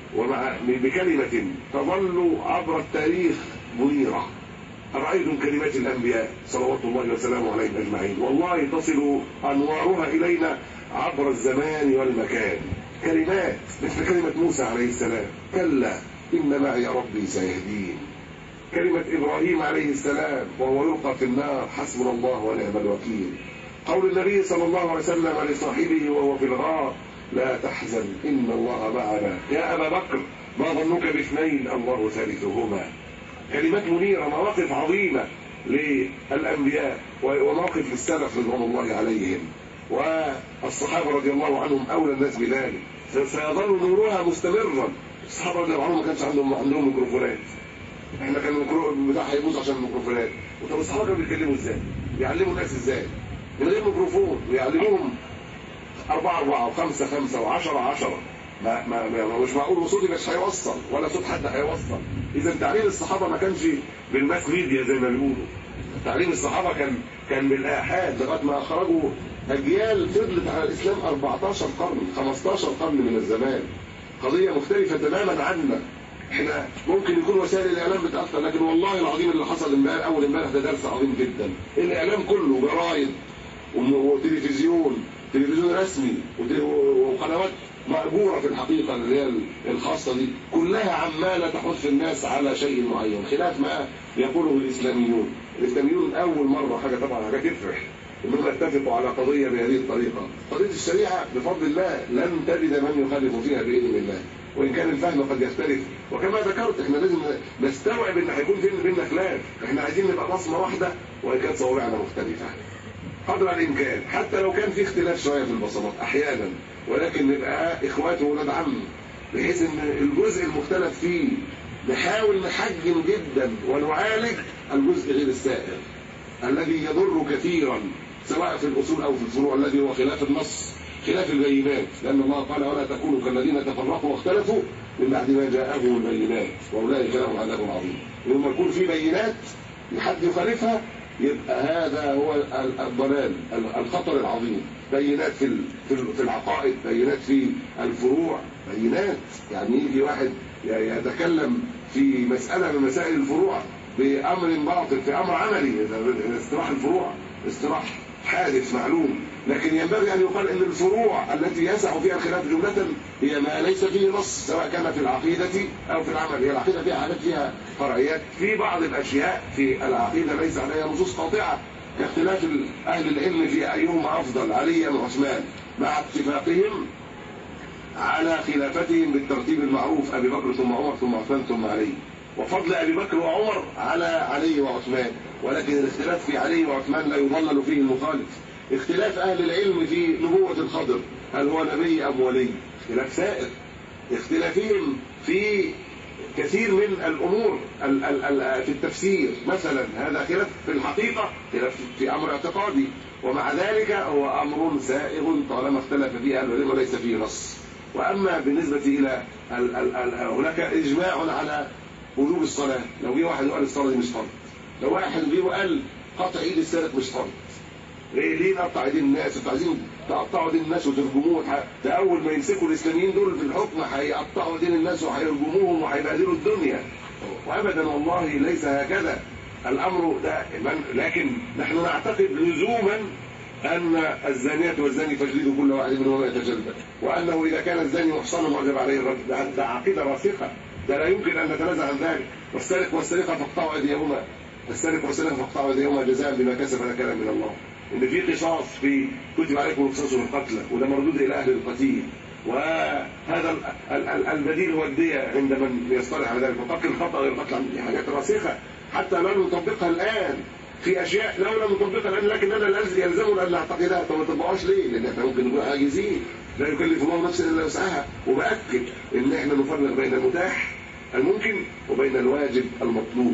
بكلمة تظل عبر التاريخ منيرة. أرأيتم كلمات الأنبياء صلوات الله وسلامه عليهم أجمعين، والله تصل أنوارها إلينا عبر الزمان والمكان. كلمات مثل كلمة موسى عليه السلام كلا إن معي ربي سيهدين، كلمة إبراهيم عليه السلام وهو يلقى في النار حسبنا الله ونعم الوكيل، قول النبي صلى الله عليه وسلم لصاحبه وهو في الغار لا تحزن إن الله معنا يا أبا بكر ما ظنك باثنين الله ثالثهما. كلمات منيرة، مواقف عظيمة للأنبياء وموقف السلف رضوان الله عليهم، والصحابة رضي الله عنهم أولى الناس بذلك. سيظل نورها مستمرا. الصحابة رضي الله عنهم ما كانش عندهم ميكروفونات. احنا كان الميكروفون بتاعها يبوظ عشان الميكروفونات. وطب الصحابة كانوا بيتكلموا ازاي؟ بيعلموا الناس ازاي؟ من غير ميكروفون، ويعلموهم 4 و5 5 و10 مش معقول صوتي مش هيوصل ولا صوت حد هيوصل. اذا تعليم الصحابه ما كانش بالماس ميديا زي ما بيقولوا. تعليم الصحابه كان بالآحاد لغايه ما اخرجوا اجيال فضلت على الاسلام 14 قرن 15 قرن من الزمان. قضيه مختلفه تماما عنا. احنا ممكن يكون وسائل الاعلام بتاثر، لكن والله العظيم اللي حصل اول امبارح ده درس عظيم جدا. الاعلام كله جرايد وتلفزيون رسمي وقنوات مأجورة في الحقيقة اللي هي الخاصة دي كلها عمالة تحث الناس على شيء معين خلاف ما يقوله الإسلاميون. الإسلاميون أول مرة حاجة تفرح إنهم اتفقوا على قضية بهذه الطريقة. قضية الشريعة بفضل الله لن تجد من يخالف فيها بإذن الله، وإن كان الفهم قد يختلف. وكما ذكرت احنا لازم نستوعب إن هيكون بيننا خلاف. احنا عايزين نبقى بصمة واحدة وإن كانت صوابعنا مختلفة قدر الإمكان، حتى لو كان في اختلاف شوية في البصمات أحيانا، ولكن نبقى إخوات وولاد عم، بحيث إن الجزء المختلف فيه نحاول نحجم جدا ونعالج الجزء غير السائر الذي يضر كثيرا سواء في الأصول أو في الفروع، الذي هو خلاف النص خلاف البينات. لأن الله قال ولا تكونوا كالذين تفرقوا واختلفوا من بعد ما جاءهم البينات وأولئك لهم عذاب عظيم. لما يكون في بينات لحد يخالفها يبقى هذا هو الضلال الخطر العظيم. بينات في العقائد، بينات في الفروع، بينات يعني يجي واحد يتكلم في مسألة من مسائل الفروع بأمر باطل في أمر عملي. استراح الفروع استراح حادث معلوم، لكن ينبغي أن يقال أن الفروع التي يسع فيها الخلاف جملة هي ما ليس فيه نص، سواء كان في العقيدة أو في العمل. هي العقيدة فيها حاجات فيها فرعيات، في بعض الأشياء في العقيدة ليس عليها نصوص قاطعة، كاختلاف أهل العلم في أيهما أفضل علي أم عثمان، مع اتفاقهم على خلافتهم بالترتيب المعروف: أبي بكر ثم عمر ثم عثمان ثم علي، وفضل أبي بكر وعمر على علي وعثمان. ولكن الاختلاف في علي وعثمان لا يضلل فيه المخالف. اختلاف أهل العلم في نبوة الخضر، هل هو نبي أم ولي، اختلاف سائر. اختلافهم في كثير من الأمور في التفسير مثلا، هذا خلاف في الحقيقة، خلاف في أمر اعتقادي، ومع ذلك هو أمر سائغ طالما اختلف فيه أهل العلم وليس فيه نص. وأما بالنسبة إلى هناك إجماع على وجوب الصلاة. لو جه واحد وقال الصلاة دي مش فرض، لو واحد جه وقال قطع ايد السارق مش فرض، ليه نقطع ايدين الناس؟ انتوا عايزين تقطعوا ايدين الناس وترجموهم؟ ده اول ما يمسكوا الاسلاميين دول في الحكم هيقطعوا ايدين الناس وهيرجموهم وهيبهدلوا الدنيا. وابدا والله ليس هكذا الامر دائما. لكن نحن نعتقد لزوما ان الزانية والزاني فاجلدوا كل واحد منهما يتجلد، وانه اذا كان الزاني محصنا وجب عليه الرجم. ده عقيده راسخه، ده لا يمكن ان نتنازع عن ذلك. والسارق والسارقه فاقطعوا ايديهما، السارق والسارقه فاقطعوا ايديهما جزاء بما كسب، هذا كلام من الله. ان في قصاص، في كتب عليكم القصاص بالقتلى، وده مردود الى اهل القتيل. وهذا البديل هو الدية عند من يصطلح على ذلك. وقتل الخطأ غير قتل عمد، حاجات راسخه حتى لو نطبقها الان. في اشياء لو لم نطبقها الان لكننا يلزمنا ان نعتقدها. طب ما نطبقهاش ليه؟ لان احنا ممكن نكون عاجزين، لا يكلف الله نفسا الا وسعها. وباكد ان احنا نفرق بين المتاح الممكن وبين الواجب المطلوب.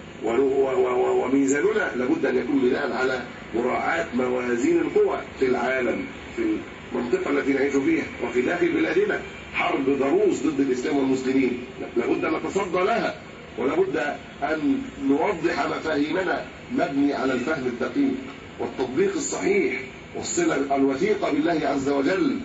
وميزاننا لابد ان يكون بناء على مراعاة موازين القوى في العالم، في المنطقة التي نعيش فيها وفي داخل بلادنا. حرب ضروس ضد الإسلام والمسلمين لابد أن نتصدى لها، ولابد أن نوضح مفاهيمنا مبني على الفهم الدقيق والتطبيق الصحيح والصلة الوثيقة بالله عز وجل،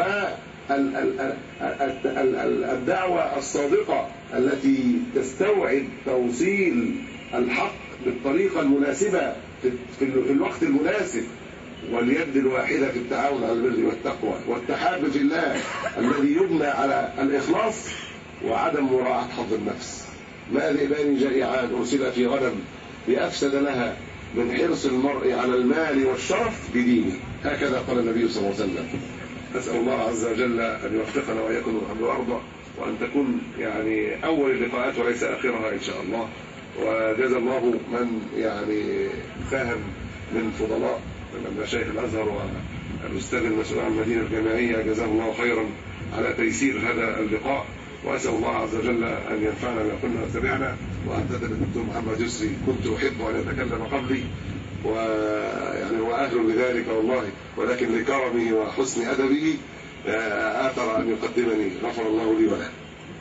والدعوة الصادقة التي تستوعب توصيل الحق بالطريقة المناسبة في الوقت المناسب، واليد الواحدة في التعاون على البر والتقوى، والتحاب في الله الذي يبنى على الإخلاص وعدم مراعاة حظ النفس. ما ذئبان جائعان أرسل في غنم بأفسد لها من حرص المرء على المال والشرف بدينه، هكذا قال النبي صلى الله عليه وسلم. أسأل الله عز وجل أن يوفقنا وإياكم الحمد وأرضى، وأن تكون يعني أول اللقاءات وليس آخرها إن شاء الله. وجزا الله من يعني فهم من فضلاء من مشايخ الأزهر والأستاذ المسؤول عن المدينة الجامعية جزاه الله خيرا على تيسير هذا اللقاء، وأسأل الله عز وجل أن ينفعنا بما قلنا وسمعنا. وأعتذر الدكتور محمد يسري كنت أحب أن يتكلم قبلي ويعني هو أهل لذلك والله، ولكن لكرمه وحسن أدبه آثر أن يقدمني، غفر الله لي وله.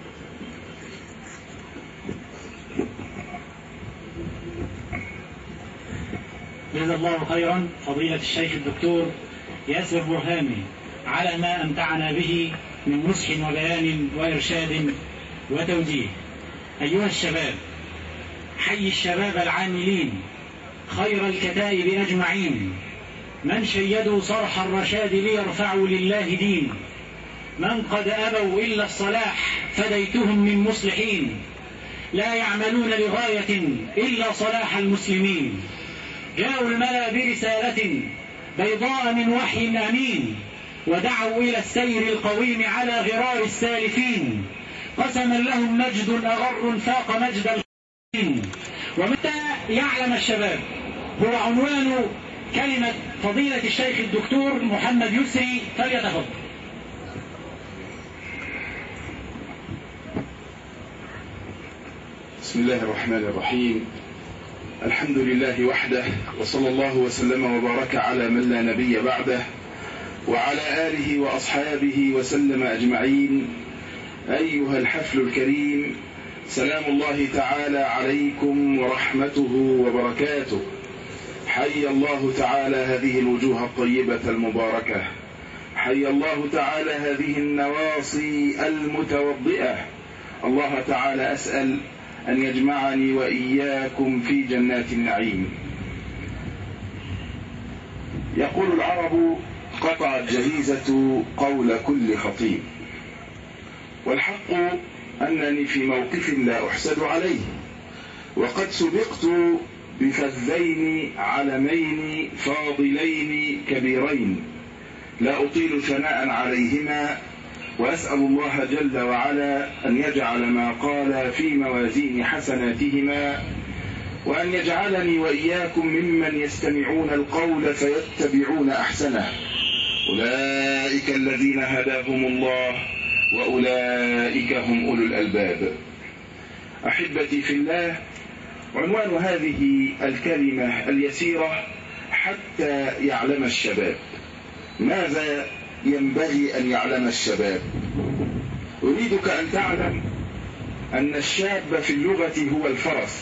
جزا الله خيرا فضيلة الشيخ الدكتور ياسر برهامي على ما أمتعنا به من نصح وبيان وإرشاد وتوجيه. أيها الشباب، حي الشباب العاملين خير الكتائب أجمعين، من شيدوا صرح الرشاد ليرفعوا لله دين، من قد أبوا إلا الصلاح فديتهم من مصلحين، لا يعملون لغاية إلا صلاح المسلمين، جاءوا الملا برسالة بيضاء من وحي أمين، ودعوا إلى السير القويم على غرار السالفين، قسما لهم مجد أغر فاق مجد الخالقين. ومتى يعلم الشباب هو عنوان كلمة فضيلة الشيخ الدكتور محمد يسري، فليتفضل. بسم الله الرحمن الرحيم، الحمد لله وحده، وصلى الله وسلم وبارك على من لا نبي بعده، وعلى آله وأصحابه وسلم أجمعين. أيها الحفل الكريم، سلام الله تعالى عليكم ورحمته وبركاته. حي الله تعالى هذه الوجوه الطيبة المباركة، حي الله تعالى هذه النواصي المتوضئة. الله تعالى أسأل أن يجمعني وإياكم في جنات النعيم. يقول العرب: قطعت جهيزة قول كل خطيب. والحق أنني في موقف لا أحسد عليه، وقد سبقت بفذين علمين فاضلين كبيرين لا أطيل ثناء عليهما، وأسأل الله جل وعلا أن يجعل ما قال في موازين حسناتهما، وأن يجعلني وإياكم ممن يستمعون القول فيتبعون أحسنه. أولئك الذين هداهم الله وأولئك هم أولو الألباب. أحبتي في الله، عنوان هذه الكلمة اليسيرة: حتى يعلم الشباب. ماذا ينبغي أن يعلم الشباب؟ أريدك أن تعلم أن الشاب في اللغة هو الفرس.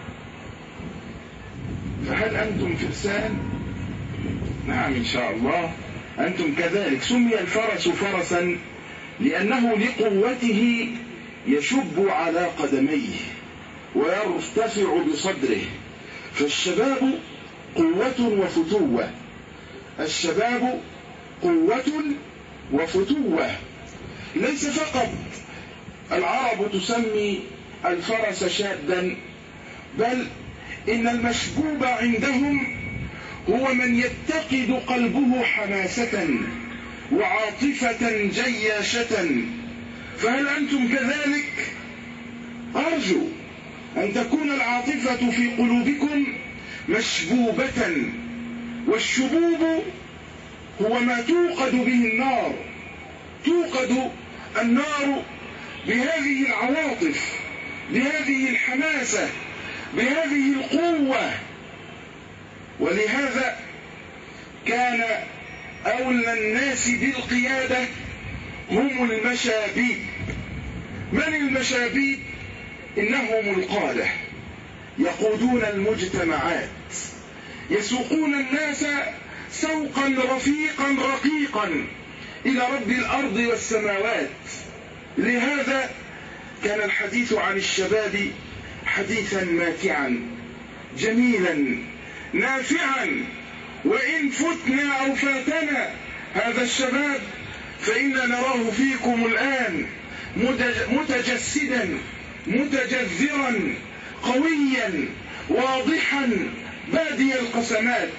فهل أنتم فرسان؟ نعم إن شاء الله أنتم كذلك. سمي الفرس فرسا لأنه لقوته يشب على قدميه ويرتفع بصدره. فالشباب قوة وفتوة، الشباب قوة وفتوة. ليس فقط العرب تسمي الفرس شابا، بل إن المشبوب عندهم هو من يتقد قلبه حماسة وعاطفة جياشة. فهل أنتم كذلك؟ أرجو أن تكون العاطفة في قلوبكم مشبوبة، والشبوب هو ما توقد به النار. توقد النار بهذه العواطف، بهذه الحماسة، بهذه القوة. ولهذا كان أولى الناس بالقيادة هم المشابيب. من المشابيب؟ إنهم القادة، يقودون المجتمعات، يسوقون الناس سوقا رفيقا رقيقا إلى رب الأرض والسماوات. لهذا كان الحديث عن الشباب حديثا ماتعا جميلا نافعا. وإن فتنا أو فاتنا هذا الشباب فإنا نراه فيكم الآن متجسدا متجذرا قويا واضحا بادي القسمات.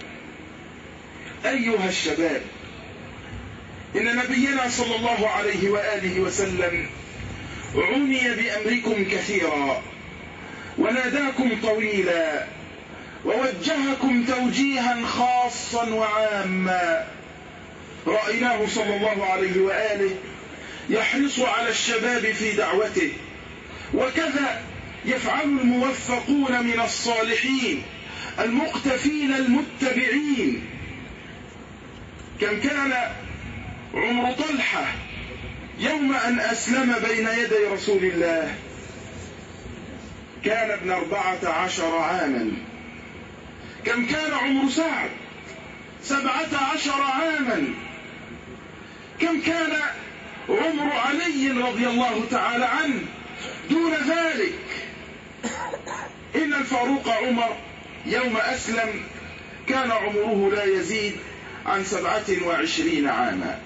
أيها الشباب، إن نبينا صلى الله عليه وآله وسلم عني بأمركم كثيرا، وناداكم طويلا ووجهكم توجيها خاصا وعاما. رأيناه صلى الله عليه وآله يحرص على الشباب في دعوته، وكذا يفعل الموفقون من الصالحين المقتفين المتبعين. كم كان عمر طلحة يوم أن أسلم بين يدي رسول الله؟ كان ابن 14 عاما. كم كان عمر سعد؟ 17 عاما. كم كان عمر علي رضي الله تعالى عنه دون ذلك؟ إن الفاروق عمر يوم أسلم كان عمره لا يزيد عن 27 عاما.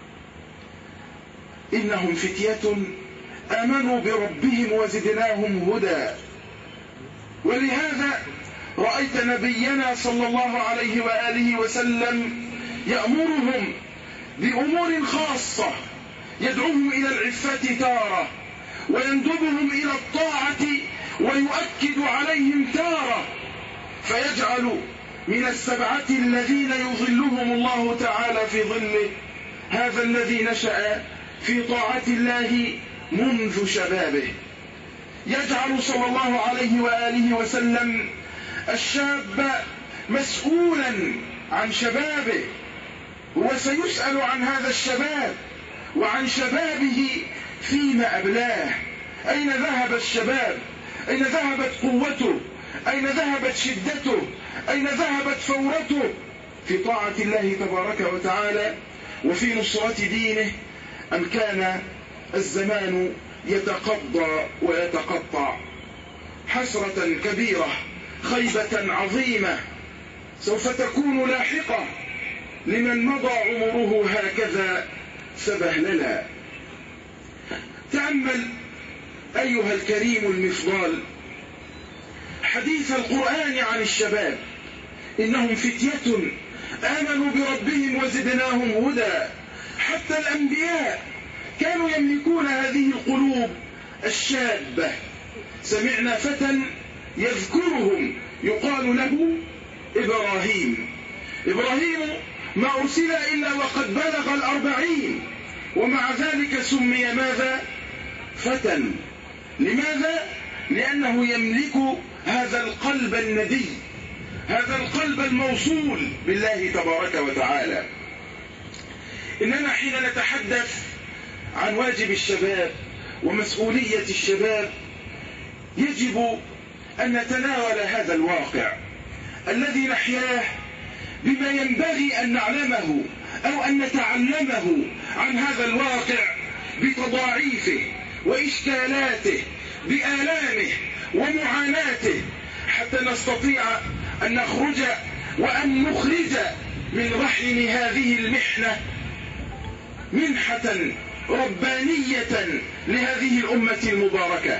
إنهم فتية آمنوا بربهم وزدناهم هدى. ولهذا رأيت نبينا صلى الله عليه وآله وسلم يأمرهم بأمور خاصة، يدعوهم إلى العفة تارة، ويندبهم إلى الطاعة ويؤكد عليهم تارة، فيجعل من 7 الذين يظلهم الله تعالى في ظله هذا الذي نشأ في طاعة الله منذ شبابه. يجعل صلى الله عليه وآله وسلم الشاب مسؤولا عن شبابه، وسيسأل عن هذا الشباب وعن شبابه فيما أبلاه. أين ذهب الشباب؟ أين ذهبت قوته؟ أين ذهبت شدته؟ أين ذهبت فورته؟ في طاعة الله تبارك وتعالى وفي نصرة دينه، أم كان الزمان يتقضى ويتقطع؟ حسرة كبيرة، خيبة عظيمة سوف تكون لاحقة لمن مضى عمره هكذا سبهللا. تأمل أيها الكريم المفضال حديث القرآن عن الشباب: إنهم فتية آمنوا بربهم وزدناهم هدى. حتى الأنبياء كانوا يملكون هذه القلوب الشابة. سمعنا فتى يذكرهم يقال له إبراهيم. إبراهيم ما أرسل إلا وقد بلغ 40، ومع ذلك سمي ماذا؟ فتى. لماذا؟ لأنه يملك هذا القلب الندي، هذا القلب الموصول بالله تبارك وتعالى. إننا حين نتحدث عن واجب الشباب ومسؤولية الشباب يجب أن نتناول هذا الواقع الذي نحياه بما ينبغي أن نعلمه أو أن نتعلمه عن هذا الواقع بتضاعيفه وإشكالاته، بآلامه ومعاناته، حتى نستطيع أن نخرج وأن نخرج من رحم هذه المحنة منحة ربانية لهذه الأمة المباركة.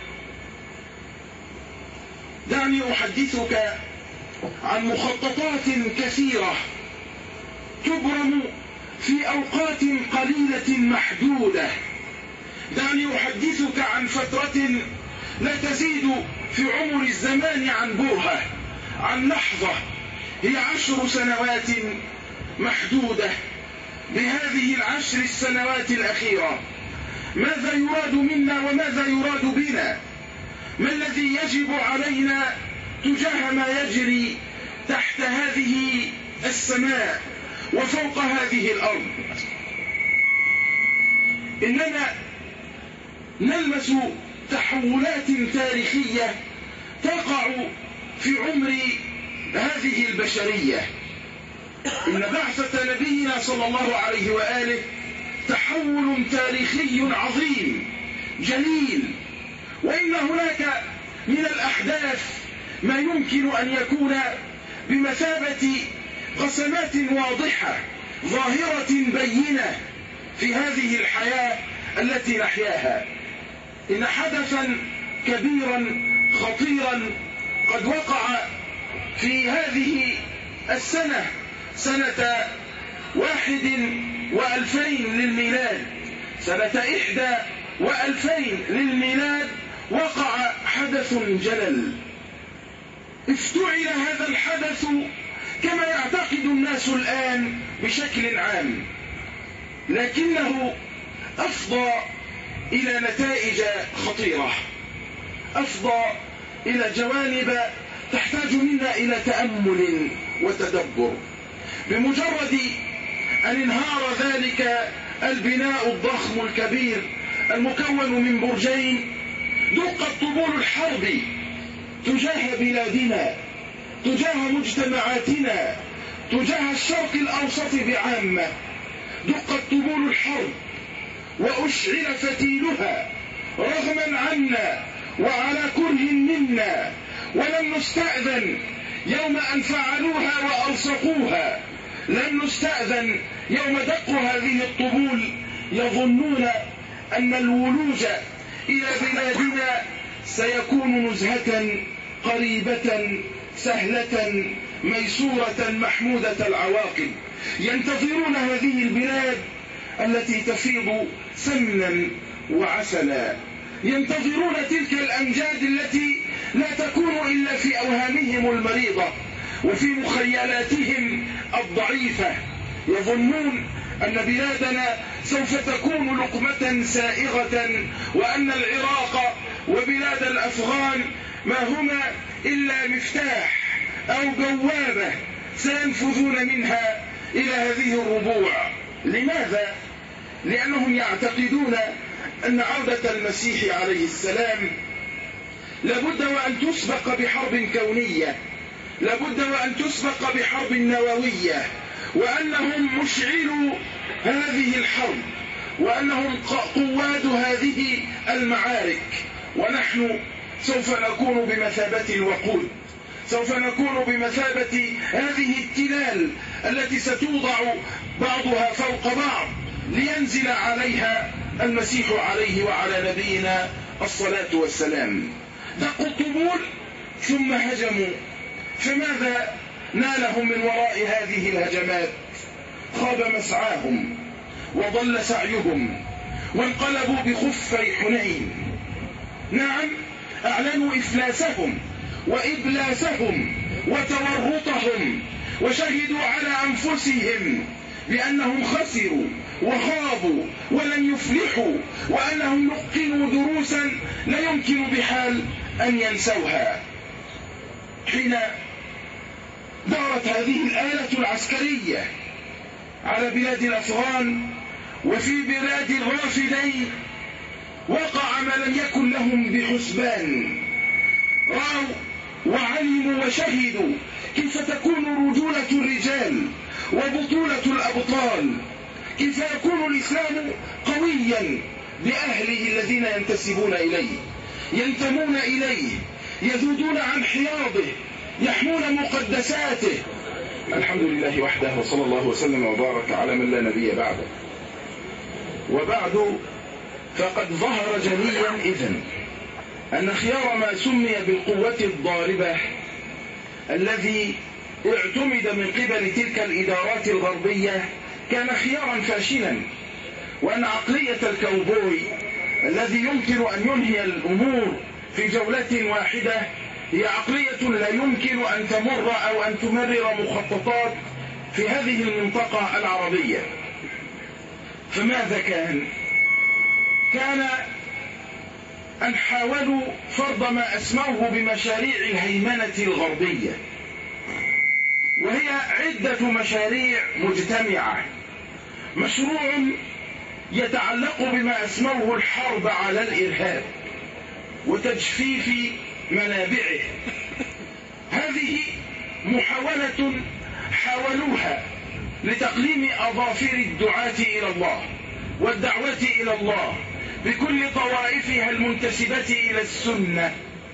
دعني أحدثك عن مخططات كثيرة تبرم في أوقات قليلة محدودة. دعني أحدثك عن فترة لا تزيد في عمر الزمان عن برهة، عن لحظة، هي 10 سنوات محدودة. بهذه 10 سنوات الأخيرة ماذا يراد منا وماذا يراد بنا؟ ما الذي يجب علينا تجاه ما يجري تحت هذه السماء وفوق هذه الأرض؟ إننا نلمس تحولات تاريخية تقع في عمر هذه البشرية. إن بعثة نبينا صلى الله عليه وآله تحول تاريخي عظيم جليل، وإن هناك من الأحداث ما يمكن أن يكون بمثابة قسمات واضحة ظاهرة بينة في هذه الحياة التي نحياها. إن حدثا كبيرا خطيرا قد وقع في هذه السنة، سنة 21,000 للميلاد، سنة 21,000 للميلاد، وقع حدث جلل افتعل هذا الحدث كما يعتقد الناس الآن بشكل عام، لكنه أفضى إلى نتائج خطيرة، أفضى إلى جوانب تحتاج منا إلى تأمل وتدبر. بمجرد أن انهار ذلك البناء الضخم الكبير المكون من برجين، دقت طبول الحرب تجاه بلادنا، تجاه مجتمعاتنا، تجاه الشرق الأوسط بعامة. دقت طبول الحرب وأشعل فتيلها رغما عنا وعلى كره منا، ولم نستأذن يوم أن فعلوها وألصقوها، لم نستأذن يوم دقوا هذه الطبول. يظنون أن الولوج إلى بلادنا سيكون نزهة قريبة سهلة ميسورة محمودة العواقب. ينتظرون هذه البلاد التي تفيض سمنا وعسلا، ينتظرون تلك الأمجاد التي لا تكون إلا في أوهامهم المريضة وفي مخيلاتهم الضعيفة. يظنون أن بلادنا سوف تكون لقمة سائغة، وأن العراق وبلاد الأفغان ما هما إلا مفتاح أو بوابة سينفذون منها إلى هذه الربوع. لماذا؟ لأنهم يعتقدون أن عودة المسيح عليه السلام لابد وأن تسبق بحرب كونية، لابد وأن تسبق بحرب نووية، وأنهم مشعلوا هذه الحرب، وأنهم قواد هذه المعارك، ونحن سوف نكون بمثابة الوقود، سوف نكون بمثابة هذه التلال التي ستوضع بعضها فوق بعض لينزل عليها المسيح عليه وعلى نبينا الصلاة والسلام. دقوا الطبول ثم هجموا، فماذا نالهم من وراء هذه الهجمات؟ خاب مسعاهم وضل سعيهم وانقلبوا بخفي حنين. نعم، أعلنوا إفلاسهم وإبلاسهم وتورطهم، وشهدوا على أنفسهم بأنهم خسروا وخابوا ولن يفلحوا، وأنهم لقنوا دروسا لا يمكن بحال أن ينسوها. حين دارت هذه الآلة العسكرية على بلاد الأفغان وفي بلاد الرافدين، وقع ما لم يكن لهم بحسبان. رأوا وعلموا وشهدوا كيف تكون رجولة الرجال وبطولة الأبطال، كيف يكون الإسلام قويا بأهله الذين ينتسبون إليه، ينتمون إليه، يذودون عن حياضه، يحمون مقدساته. الحمد لله وحده، وصلى الله وسلم وبارك على من لا نبي بعده. وبعد، فقد ظهر جليا إذن أن خيار ما سمي بالقوة الضاربة الذي اعتمد من قبل تلك الإدارات الغربية كان خيارا فاشلا، وأن عقلية الكوبوي الذي يمكن أن ينهي الأمور في جولة واحدة هي عقلية لا يمكن أن تمر أو أن تمرر مخططات في هذه المنطقة العربية. فماذا كان؟ كان أن حاولوا فرض ما أسموه بمشاريع الهيمنة الغربية، وهي عدة مشاريع مجتمعة. مشروع يتعلق بما أسموه الحرب على الإرهاب وتجفيف منابعه. هذه محاولة حاولوها لتقليم أظافر الدعاة إلى الله والدعوة إلى الله بكل طوائفها المنتسبة إلى السنة.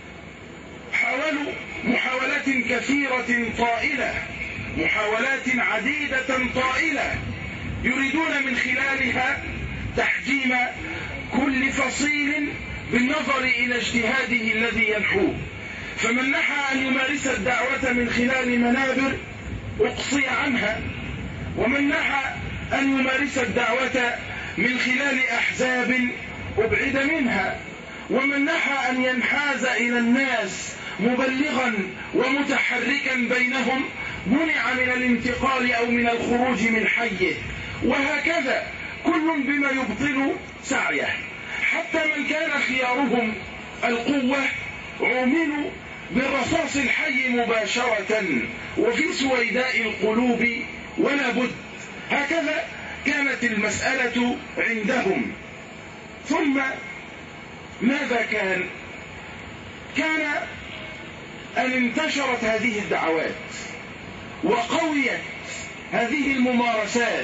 حاولوا محاولات كثيرة طائلة، محاولات عديدة طائلة، يريدون من خلالها تحجيم كل فصيل بالنظر إلى اجتهاده الذي ينحوه. فمن نحى أن يمارس الدعوة من خلال منابر أقصي عنها، ومن نحى أن يمارس الدعوة من خلال أحزاب أبعد منها، ومن نحى أن ينحاز إلى الناس مبلغا ومتحركا بينهم منع من الانتقال أو من الخروج من حيه، وهكذا كل بما يبطل سعيه. حتى من كان خيارهم القوة عملوا بالرصاص الحي مباشرة وفي سويداء القلوب ولا بد. هكذا كانت المسألة عندهم. ثم ماذا كان؟ كان أن انتشرت هذه الدعوات وقويت هذه الممارسات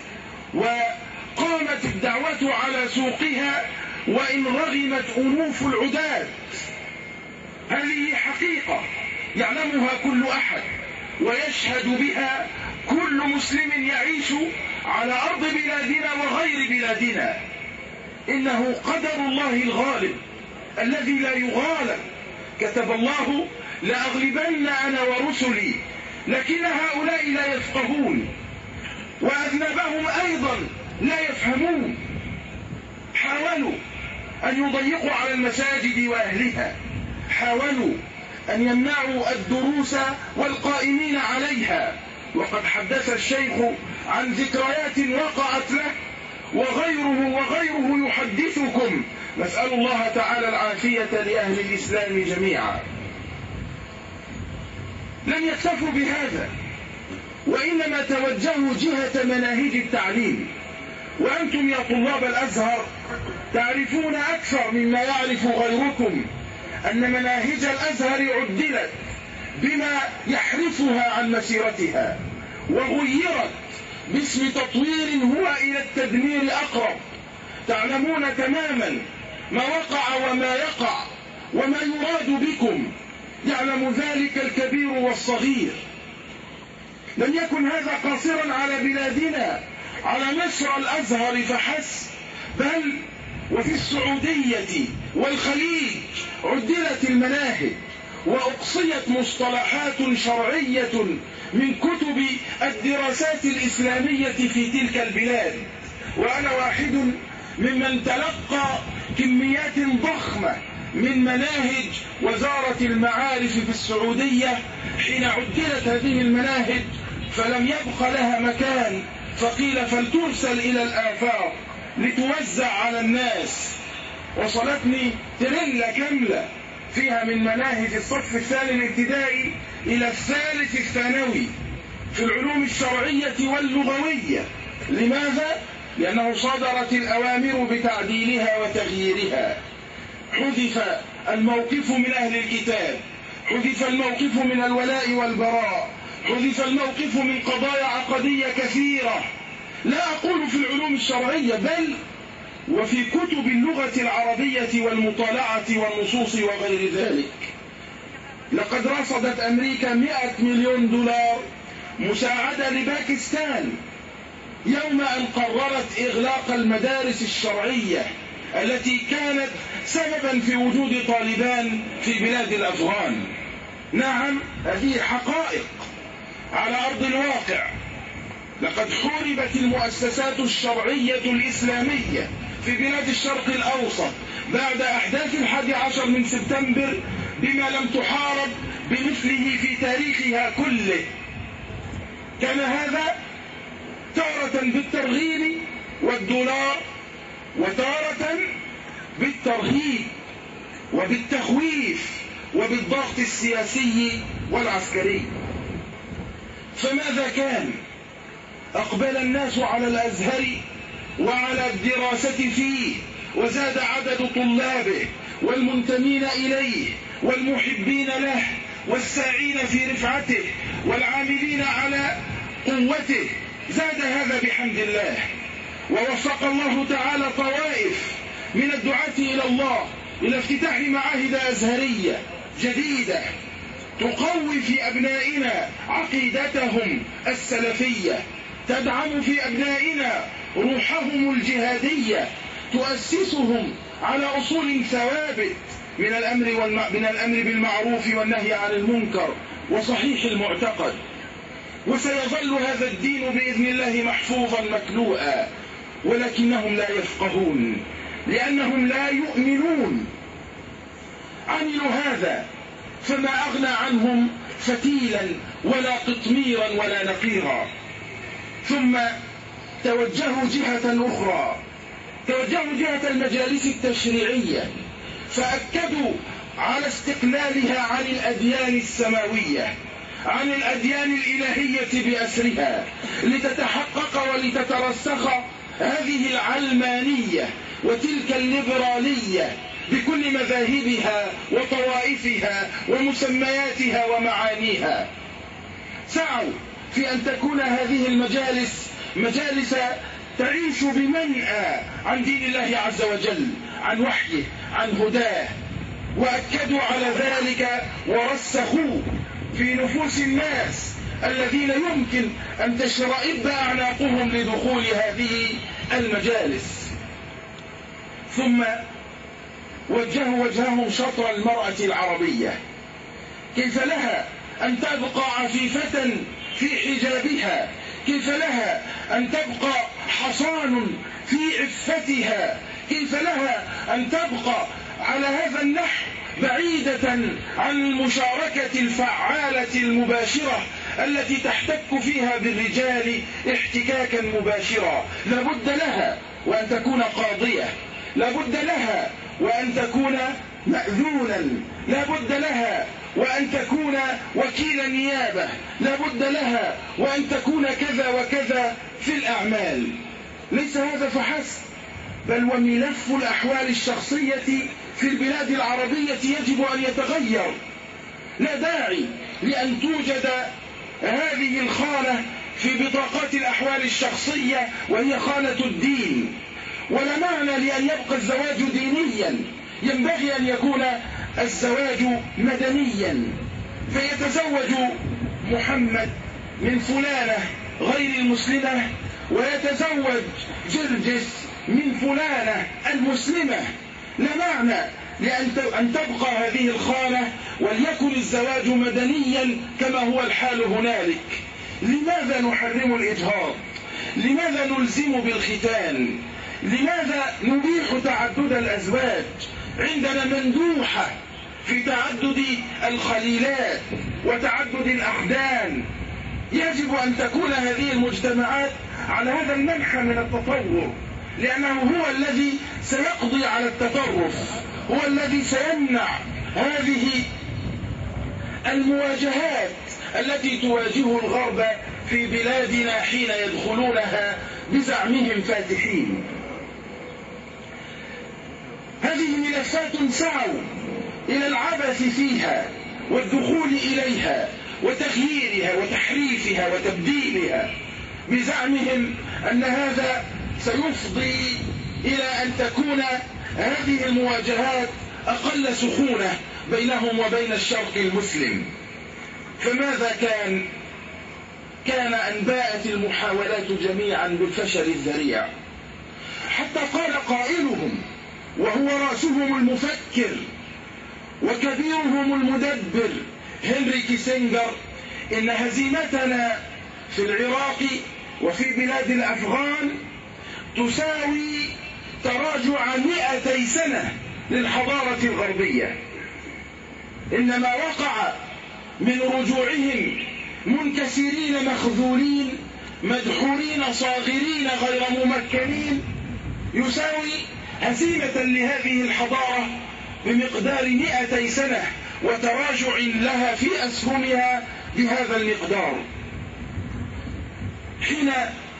وقامت الدعوة على سوقها وإن رغمت ألوف العداد. هذه حقيقة يعلمها كل أحد ويشهد بها كل مسلم يعيش على أرض بلادنا وغير بلادنا. إنه قدر الله الغالب الذي لا يغالب. كتب الله لأغلبن أنا ورسلي، لكن هؤلاء لا يفقهون وأذنبهم أيضا لا يفهمون. حاولوا أن يضيقوا على المساجد وأهلها، حاولوا أن يمنعوا الدروس والقائمين عليها. وقد حدث الشيخ عن ذكريات وقعت له وغيره يحدثكم. نسأل الله تعالى العافية لأهل الإسلام جميعا. لم يكتفوا بهذا وإنما توجهوا جهة مناهج التعليم. وأنتم يا طلاب الأزهر تعرفون أكثر مما يعرف غيركم أن مناهج الأزهر عدلت بما يحرفها عن مسيرتها وغيرت باسم تطوير هو إلى التدمير أقرب. تعلمون تماما ما وقع وما يقع وما يراد بكم، يعلم ذلك الكبير والصغير. لم يكن هذا قاصرا على بلادنا على نشر الأزهر فحسب، بل وفي السعودية والخليج عدلت المناهج وأقصيت مصطلحات شرعية من كتب الدراسات الإسلامية في تلك البلاد. وأنا واحد ممن تلقى كميات ضخمة من مناهج وزارة المعارف في السعودية حين عدلت هذه المناهج، فلم يبق لها مكان فقيل فلترسل إلى الآفاق لتوزع على الناس. وصلتني تريلا كاملة فيها من مناهج الصف الثاني الابتدائي إلى الثالث الثانوي في العلوم الشرعية واللغوية. لماذا؟ لأنه صدرت الأوامر بتعديلها وتغييرها. حذف الموقف من أهل الكتاب، حذف الموقف من الولاء والبراء، حذف الموقف من قضايا عقدية كثيرة، لا أقول في العلوم الشرعية بل وفي كتب اللغة العربية والمطالعة والنصوص وغير ذلك. لقد رصدت أمريكا 100 مليون دولار مساعدة لباكستان يوم أن قررت إغلاق المدارس الشرعية التي كانت سببا في وجود طالبان في بلاد الأفغان. نعم، هذه حقائق على أرض الواقع. لقد حوربت المؤسسات الشرعية الإسلامية في بلاد الشرق الأوسط بعد أحداث 11 من سبتمبر بما لم تحارب بمثله في تاريخها كله. كان هذا تارة بالترغيب والدولار، وتارة بالترهيب وبالتخويف وبالضغط السياسي والعسكري. فماذا كان؟ أقبل الناس على الأزهر وعلى الدراسة فيه، وزاد عدد طلابه والمنتمين إليه والمحبين له والساعين في رفعته والعاملين على قوته. زاد هذا بحمد الله. ووفق الله تعالى طوائف من الدعاة إلى الله إلى افتتاح معاهد أزهرية جديدة تقوي في أبنائنا عقيدتهم السلفية، تدعم في أبنائنا روحهم الجهادية، تؤسسهم على أصول ثوابت من الأمر بالمعروف والنهي عن المنكر وصحيح المعتقد. وسيظل هذا الدين بإذن الله محفوظا مكلوءا، ولكنهم لا يفقهون لأنهم لا يؤمنون عملوا هذا فما أغنى عنهم فتيلا ولا قطميرا ولا نقيرا. ثم توجهوا جهة أخرى، توجهوا جهة المجالس التشريعية، فأكدوا على استقلالها عن الأديان السماوية، عن الأديان الإلهية بأسرها، لتتحقق ولتترسخ هذه العلمانية وتلك الليبرالية بكل مذاهبها وطوائفها ومسمياتها ومعانيها. سعوا في أن تكون هذه المجالس مجالس تعيش بمنأى عن دين الله عز وجل، عن وحيه، عن هداه، وأكدوا على ذلك ورسخوا في نفوس الناس الذين يمكن أن تشرئب أعناقهم لدخول هذه المجالس. ثم وجهوا وجههم شطر المرأة العربية، كيف لها أن تبقى عفيفة في حجابها، كيف لها أن تبقى حصان في عفتها، كيف لها أن تبقى على هذا النحو بعيدة عن المشاركة الفعالة المباشرة التي تحتك فيها بالرجال احتكاكا مباشرا. لابد لها وأن تكون قاضية، لابد لها وأن تكون مأذونا، لابد لها وأن تكون وكيل نيابة، لابد لها وأن تكون كذا وكذا في الأعمال. ليس هذا فحسب، بل وملف الأحوال الشخصية في البلاد العربية يجب أن يتغير. لا داعي لأن توجد هذه الخانة في بطاقات الأحوال الشخصية وهي خانة الدين، ولا معنى لأن يبقى الزواج دينيا، ينبغي أن يكون الزواج مدنيا، فيتزوج محمد من فلانة غير المسلمة ويتزوج جرجس من فلانة المسلمة. لا معنى لأن تبقى هذه الخانة وليكن الزواج مدنيا كما هو الحال هنالك. لماذا نحرم الإجهاض؟ لماذا نلزم بالختان؟ لماذا نبيح تعدد الأزواج؟ عندنا مندوحة في تعدد الخليلات وتعدد الأحدان. يجب أن تكون هذه المجتمعات على هذا المنحى من التطور، لأنه هو الذي سيقضي على التطرف، هو الذي سيمنع هذه المواجهات التي تواجه الغرب في بلادنا حين يدخلونها بزعمهم فاتحين. هذه ملفات سعوا إلى العبث فيها والدخول إليها وتغييرها وتحريفها وتبديلها بزعمهم أن هذا سيفضي إلى أن تكون هذه المواجهات أقل سخونة بينهم وبين الشرق المسلم. فماذا كان أن باءت المحاولات جميعا بالفشل الذريع، حتى قال قائلهم وهو رأسهم المفكر وكبيرهم المدبر هنري كيسنجر إن هزيمتنا في العراق وفي بلاد الأفغان تساوي تراجع 200 سنة للحضارة الغربية. إنما وقع من رجوعهم منكسرين مخذولين مدحورين صاغرين غير ممكنين يساوي هزيمة لهذه الحضارة بمقدار 200 سنة وتراجع لها في أسهمها بهذا المقدار. حين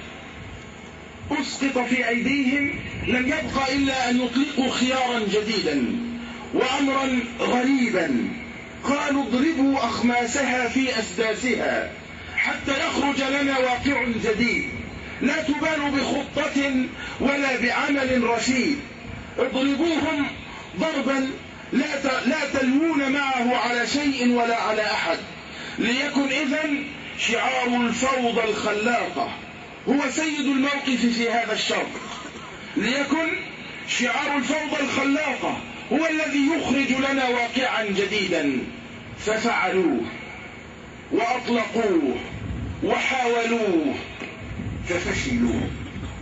أسقط في أيديهم لم يبقى إلا أن يطلقوا خيارا جديدا وأمرا غريبا، قالوا اضربوا أخماسها في أسداسها حتى يخرج لنا واقع جديد، لا تبالوا بخطة ولا بعمل رشيد، اضربوهم ضربا لا تلوون معه على شيء ولا على أحد، ليكن إذن شعار الفوضى الخلاقة هو سيد الموقف في هذا الشرق، ليكن شعار الفوضى الخلاقة هو الذي يخرج لنا واقعا جديدا. ففعلوه وأطلقوه وحاولوه ففشلوا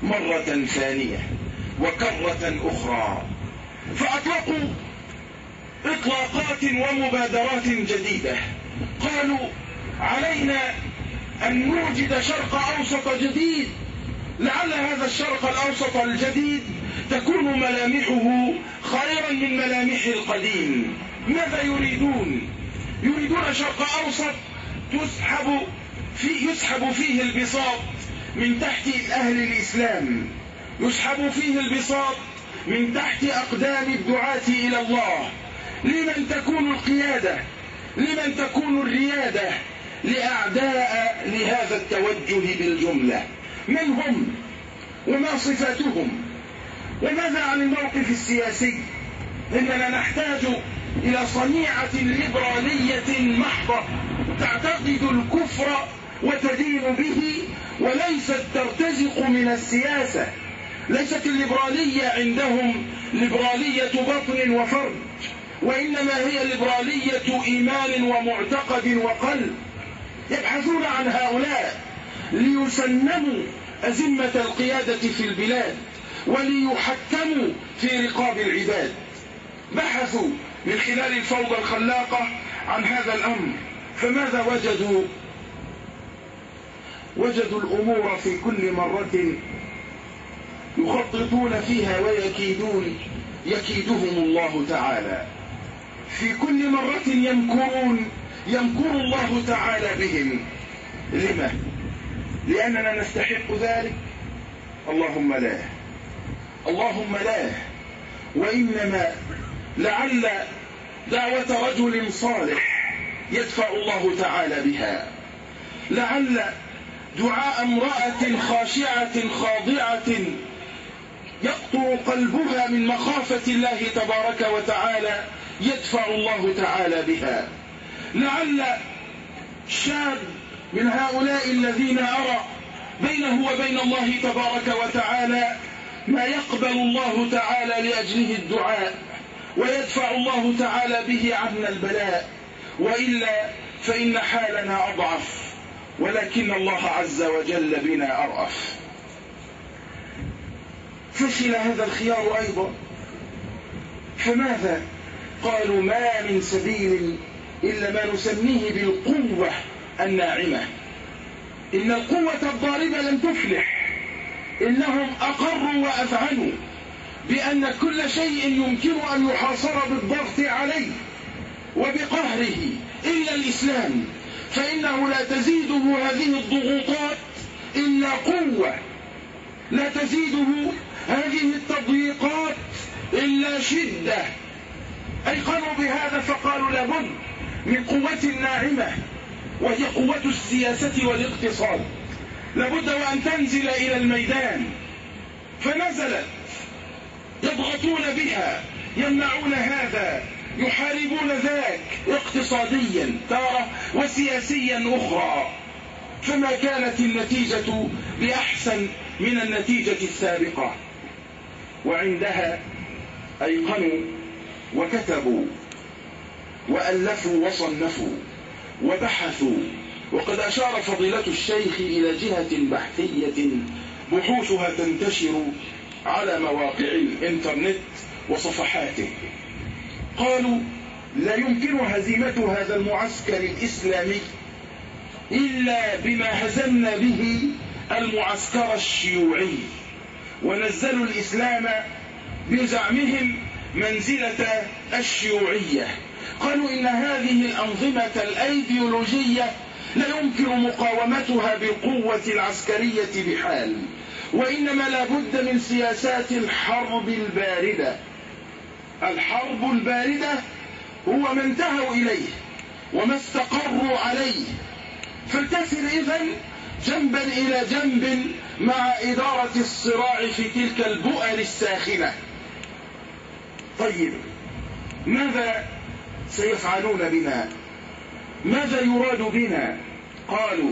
مرة ثانية وكرة أخرى، فأطلقوا إطلاقات ومبادرات جديدة. قالوا علينا أن نوجد شرق أوسط جديد، لعل هذا الشرق الأوسط الجديد تكون ملامحه خيرا من ملامح القديم. ماذا يريدون؟ يريدون شرق أوسط يسحب فيه البساط من تحت أهل الإسلام، يسحب فيه البساط من تحت أقدام الدعاة إلى الله. لمن تكون القيادة؟ لمن تكون الريادة؟ لأعداء لهذا التوجه بالجملة. من هم وما صفاتهم؟ وماذا عن الموقف السياسي؟ إننا نحتاج إلى صنيعة ليبرالية محضة تعتقد الكفر وتدين به، وليست ترتزق من السياسة. ليست الليبرالية عندهم ليبرالية بطن وفرج، وإنما هي ليبرالية إيمان ومعتقد وقلب. يبحثون عن هؤلاء ليسنموا أزمة القيادة في البلاد وليحكموا في رقاب العباد. بحثوا من خلال الفوضى الخلاقة عن هذا الأمر، فماذا وجدوا؟ وجدوا الأمور في كل مرة يخططون فيها ويكيدون، يكيدهم الله تعالى. في كل مرة يمكر الله تعالى بهم. لما؟ لأننا نستحق ذلك؟ اللهم لا، اللهم لا. وإنما لعل دعوة رجل صالح يدفع الله تعالى بها، لعل دعاء امرأة خاشعة خاضعة يقطر قلبها من مخافة الله تبارك وتعالى يدفع الله تعالى بها، لعل شاب من هؤلاء الذين أرى بينه وبين الله تبارك وتعالى ما يقبل الله تعالى لأجله الدعاء ويدفع الله تعالى به عنا البلاء، وإلا فإن حالنا أضعف، ولكن الله عز وجل بنا أرأف. فشل هذا الخيار أيضا، فماذا؟ قالوا ما من سبيل إلا ما نسميه بالقوة الناعمة. إن القوة الضاربة لم تفلح. إنهم أقروا وأفعنوا بأن كل شيء يمكن أن يحاصر بالضغط عليه وبقهره إلا الإسلام، فإنه لا تزيده هذه الضغوطات إلا قوة، لا تزيده هذه التضييقات إلا شدة. أيقنوا بهذا فقالوا لابد من قوة ناعمة، وهي قوة السياسة والاقتصاد، لابد وأن تنزل إلى الميدان. فنزلت، يضغطون بها، يمنعون هذا، يحاربون ذاك، اقتصاديا تارة وسياسيا أخرى. فما كانت النتيجة بأحسن من النتيجة السابقة. وعندها أيقنوا وكتبوا وألفوا وصنفوا وبحثوا. وقد أشار فضيلة الشيخ إلى جهة بحثية بحوثها تنتشر على مواقع الإنترنت وصفحاته. قالوا لا يمكن هزيمة هذا المعسكر الإسلامي إلا بما هزمنا به المعسكر الشيوعي، ونزلوا الإسلام بزعمهم منزلة الشيوعية. قالوا إن هذه الأنظمة الأيديولوجية لا يمكن مقاومتها بالقوة العسكرية بحال، وإنما لا بد من سياسات الحرب الباردة. الحرب الباردة هو ما انتهوا إليه وما استقروا عليه، فلتسر إذن جنبا إلى جنب مع إدارة الصراع في تلك البؤر الساخنة. طيب ماذا سيفعلون بنا؟ ماذا يراد بنا؟ قالوا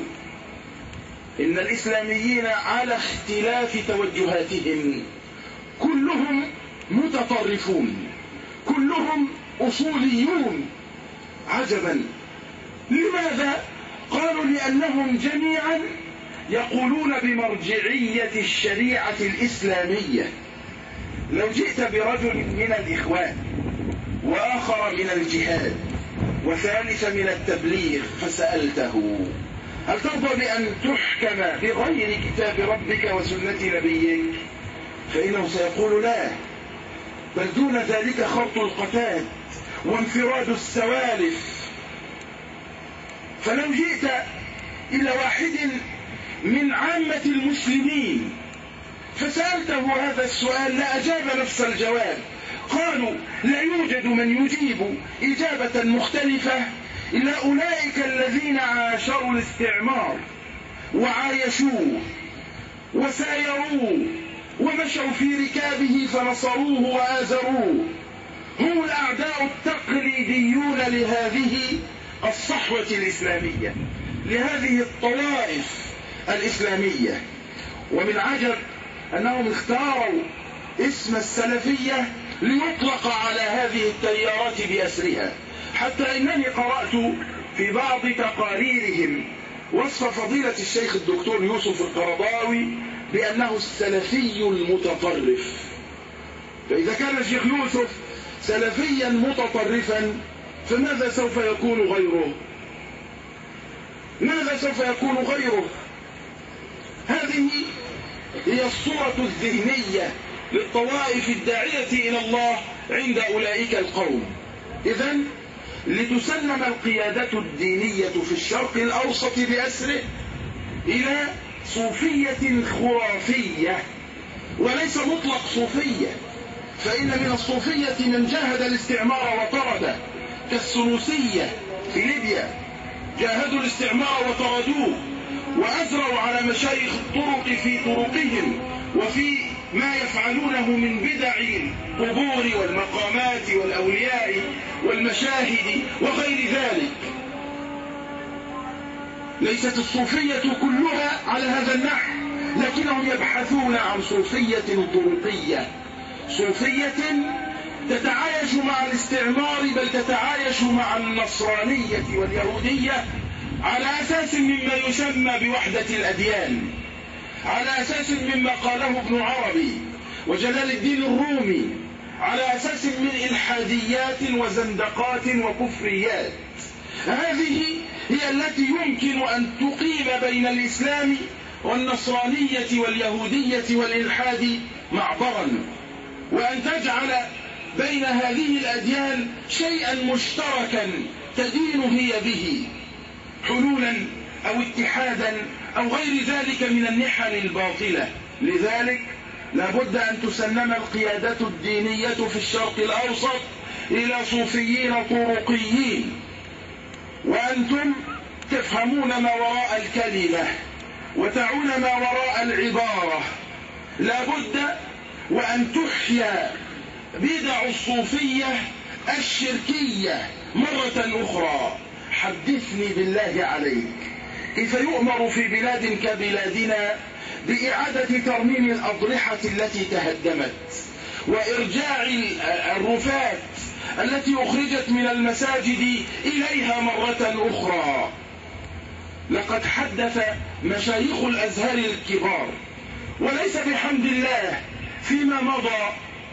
إن الإسلاميين على اختلاف توجهاتهم كلهم متطرفون، كلهم أصوليون. عجبا، لماذا؟ قالوا لأنهم جميعا يقولون بمرجعية الشريعة الإسلامية. لو جئت برجل من الإخوان وآخر من الجهاد وثالث من التبليغ، فسألته: هل ترضى بأن تحكم بغير كتاب ربك وسنة نبيك؟ فإنه سيقول: لا، بل دون ذلك خرط القتاد وانفراد السوالف. فلو جئت إلى واحد من عامة المسلمين فسألته هذا السؤال لا أجاب نفس الجواب. قالوا: لا يوجد من يجيب إجابة مختلفة إلا أولئك الذين عاشروا الاستعمار وعايشوه وسايروه ومشوا في ركابه فنصروه وآزروه، هم الأعداء التقليديون لهذه الصحوة الإسلامية، لهذه الطوائف الإسلامية. ومن عجب أنهم اختاروا اسم السلفية ليطلق على هذه التيارات بأسرها، حتى إنني قرأت في بعض تقاريرهم وصف فضيلة الشيخ الدكتور يوسف القرضاوي بأنه السلفي المتطرف. فإذا كان الشيخ يوسف سلفيا متطرفا فماذا سوف يكون غيره؟ ماذا سوف يكون غيره؟ هذه هي الصورة الذهنية للطوائف الداعية إلى الله عند أولئك القوم. إذن لتسلم القيادة الدينية في الشرق الأوسط بأسره إلى صوفية خرافية، وليس مطلق صوفية، فإن من الصوفية من جاهد الاستعمار وطرده، كالسنوسية في ليبيا، جاهدوا الاستعمار وطردوه وأزروا على مشايخ الطرق في طرقهم وفي ما يفعلونه من بدع القبور والمقامات والأولياء والمشاهد وغير ذلك. ليست الصوفية كلها على هذا النحو، لكنهم يبحثون عن صوفية طرقية، صوفية تتعايش مع الاستعمار، بل تتعايش مع النصرانية واليهودية على أساس مما يسمى بوحدة الأديان، على أساس مما قاله ابن عربي وجلال الدين الرومي، على أساس من إلحاديات وزندقات وكفريات. هذه هي التي يمكن أن تقيم بين الإسلام والنصرانية واليهودية والإلحاد معبرا، وأن تجعل بين هذه الأديان شيئا مشتركا تدين هي به، حلولا أو اتحادا أو غير ذلك من النحل الباطلة. لذلك لابد أن تسلم القيادة الدينية في الشرق الأوسط إلى صوفيين طرقيين، وأنتم تفهمون ما وراء الكلمة وتعون ما وراء العبارة. لابد وأن تحيا بدع الصوفية الشركية مرة أخرى. حدثني بالله عليك كيف يؤمر في بلاد كبلادنا بإعادة ترميم الأضرحة التي تهدمت وإرجاع الرفات التي أخرجت من المساجد إليها مرة أخرى. لقد حدث مشايخ الأزهر الكبار، وليس بحمد الله فيما مضى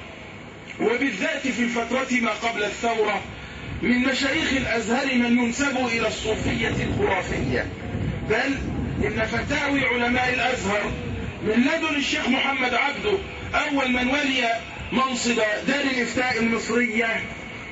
وبالذات في الفترة ما قبل الثورة من مشايخ الأزهر من ينسب إلى الصوفية الخرافية، بل إن فتاوي علماء الأزهر من لدن الشيخ محمد عبده أول من ولي منصب دار الإفتاء المصرية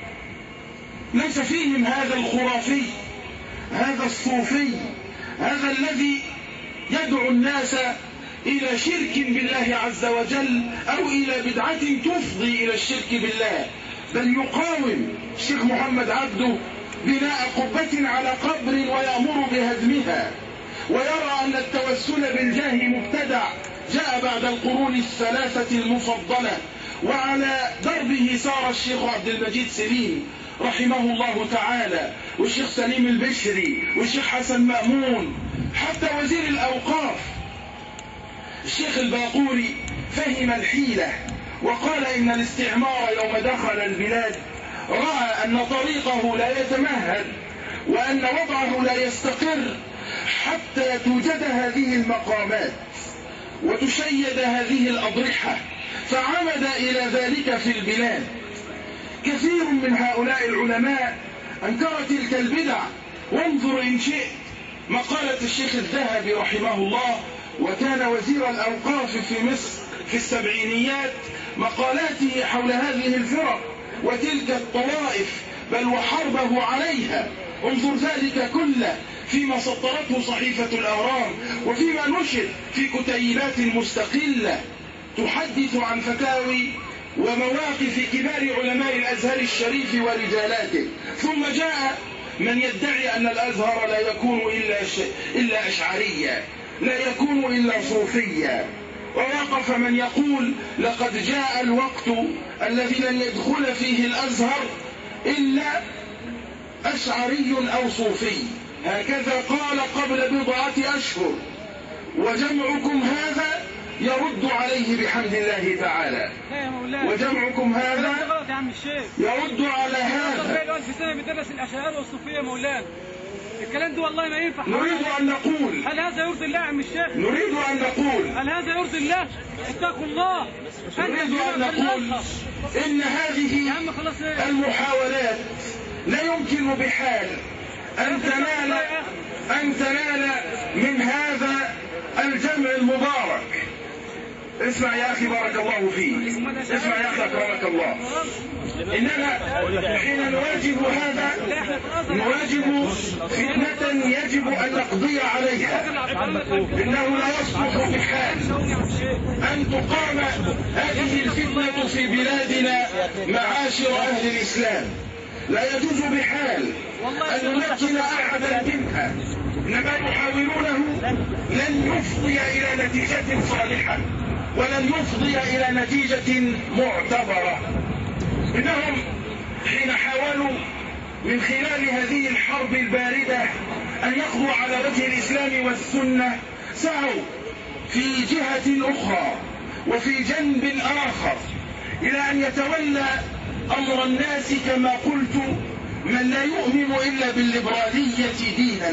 ليس فيهم هذا الخرافي، هذا الصوفي، هذا الذي يدعو الناس إلى شرك بالله عز وجل أو إلى بدعة تفضي إلى الشرك بالله، بل يقاوم الشيخ محمد عبده بناء قبة على قبر ويأمر بهدمها، ويرى أن التوسل بالجاه مبتدع جاء بعد القرون الثلاثة المفضلة، وعلى دربه سار الشيخ عبد المجيد سليم رحمه الله تعالى، والشيخ سليم البشري، والشيخ حسن مأمون، حتى وزير الأوقاف الشيخ الباقوري فهم الحيلة وقال إن الاستعمار يوم دخل البلاد رأى أن طريقه لا يتمهد وأن وضعه لا يستقر حتى توجد هذه المقامات وتشيد هذه الأضرحة، فعمد إلى ذلك في البلاد. كثير من هؤلاء العلماء أنكر تلك البدع. وانظر إن شئت مقالة الشيخ الذهبي رحمه الله، وكان وزير الأوقاف في مصر في السبعينيات، مقالاته حول هذه الفرق وتلك الطوائف بل وحربه عليها. انظر ذلك كله فيما سطرته صحيفة الأهرام، وفيما نشر في كتيبات مستقلة تحدث عن فتاوي ومواقف كبار علماء الأزهر الشريف ورجالاته. ثم جاء من يدعي أن الأزهر لا يكون إلا أشعريا، لا يكون إلا صوفيا، ووقف من يقول لقد جاء الوقت الذي لن يدخل فيه الأزهر إلا أشعري أو صوفي. هكذا قال قبل بضعة أشهر، وجمعكم هذا يرد عليه بحمد الله تعالى. وجمعكم هذا يرد على هذا. بيدرس الأشاعرة والصوفية مولانا، الكلام ده والله ما ينفع. نريد أن نقول هل هذا يرضي الله يا عم الشيخ؟ نريد أن نقول هل هذا يرضي الله؟ اتقوا الله. نريد أن نقول إن هذه المحاولات لا يمكن بحال أن تنال من هذا الجمع المبارك. اسمع يا أخي بارك الله فيك، اسمع يا أخي أكرمك الله. إننا حين نواجه هذا نواجه فتنة يجب أن نقضي عليها. إنه لا يصلح بحال أن تقام هذه الفتنة في بلادنا معاشر أهل الإسلام. لا يجوز بحال أن نمكن أحدا منها. إنما يحاولونه لن يفضي إلى نتيجة صالحة، ولن يفضي إلى نتيجة معتبرة. إنهم حين حاولوا من خلال هذه الحرب الباردة أن يقضوا على وجه الإسلام والسنة، سعوا في جهة أخرى وفي جنب آخر إلى أن يتولى أمر الناس كما قلت من لا يؤمن إلا بالليبرالية دينا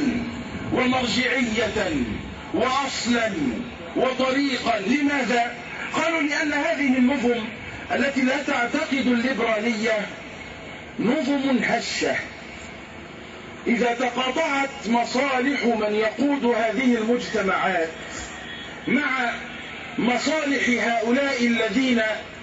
ومرجعية وأصلا وطريقا. لماذا؟ قالوا لأن هذه النظم التي لا تعتقد الليبرالية نظم هشة. إذا تقاطعت مصالح من يقود هذه المجتمعات مع مصالح هؤلاء الذين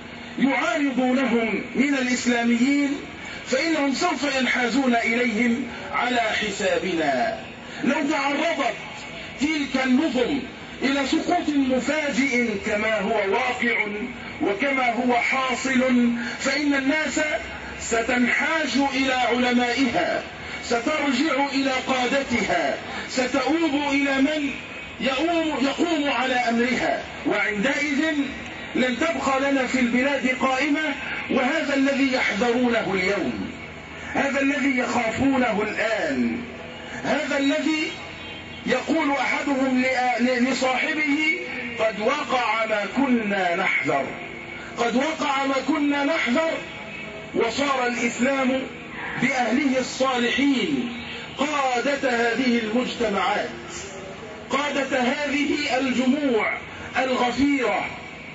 يعارضونهم من الإسلاميين، فإنهم سوف ينحازون إليهم على حسابنا. لو تعرضت تلك النظم إلى سقوط مفاجئ كما هو واقع وكما هو حاصل، فإن الناس ستنحاز إلى علمائها، سترجع إلى قادتها، ستؤوب إلى من يقوم على أمرها، وعندئذ لن تبقى لنا في البلاد قائمة. وهذا الذي يحذرونه اليوم، هذا الذي يخافونه الآن، هذا الذي يقول أحدهم لصاحبه قد وقع ما كنا نحذر، قد وقع ما كنا نحذر. وصار الإسلام بأهله الصالحين قادة هذه المجتمعات، قادة هذه الجموع الغفيرة.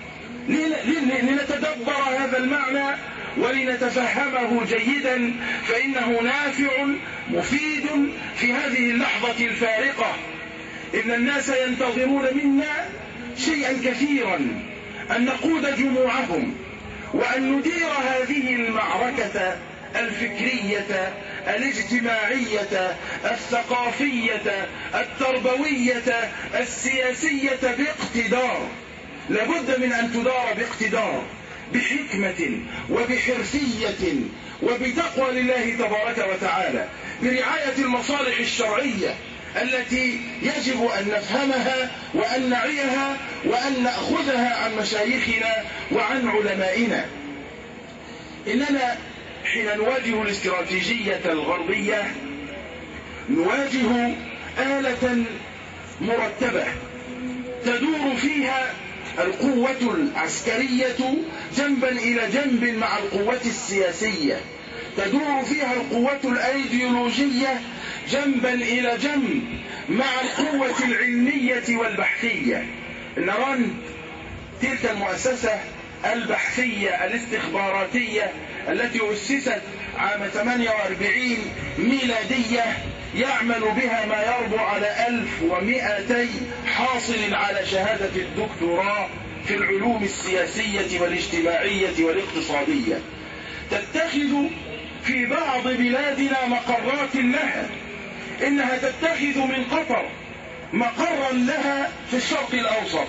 لنتدبر هذا المعنى ولنتفهمه جيدا، فإنه نافع مفيد في هذه اللحظة الفارقة. إن الناس ينتظرون منا شيئا كثيرا، أن نقود جموعهم وأن ندير هذه المعركة الفكرية الاجتماعية الثقافية التربوية السياسية باقتدار. لابد من أن تدار باقتدار، بحكمة وبحرفية وبتقوى لله تبارك وتعالى، برعاية المصالح الشرعية التي يجب أن نفهمها وأن نعيها وأن نأخذها عن مشايخنا وعن علمائنا. إننا حين نواجه الاستراتيجية الغربية نواجه آلة مرتبة تدور فيها القوة العسكرية جنبا إلى جنب مع القوة السياسية، تدور فيها القوة الأيديولوجية جنبا إلى جنب مع القوة العلمية والبحثية. نرى تلك المؤسسة البحثية الاستخباراتية التي أسست عام 48 ميلادية يعمل بها ما يربو على 1200 حاصل على شهادة الدكتوراه في العلوم السياسية والاجتماعية والاقتصادية. تتخذ في بعض بلادنا مقرات لها، إنها تتخذ من قطر مقرا لها في الشرق الأوسط.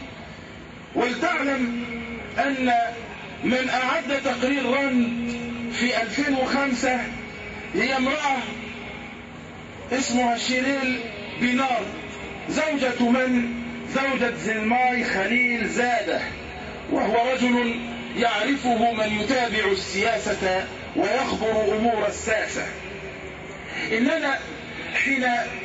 ولتعلم أن من أعد تقرير راند في 2005 هي امرأة اسمها شيريل بينارد، زوجة زلماي خليل زادة، وهو رجل يعرفه من يتابع السياسة ويخبر أمور الساسة. إننا حين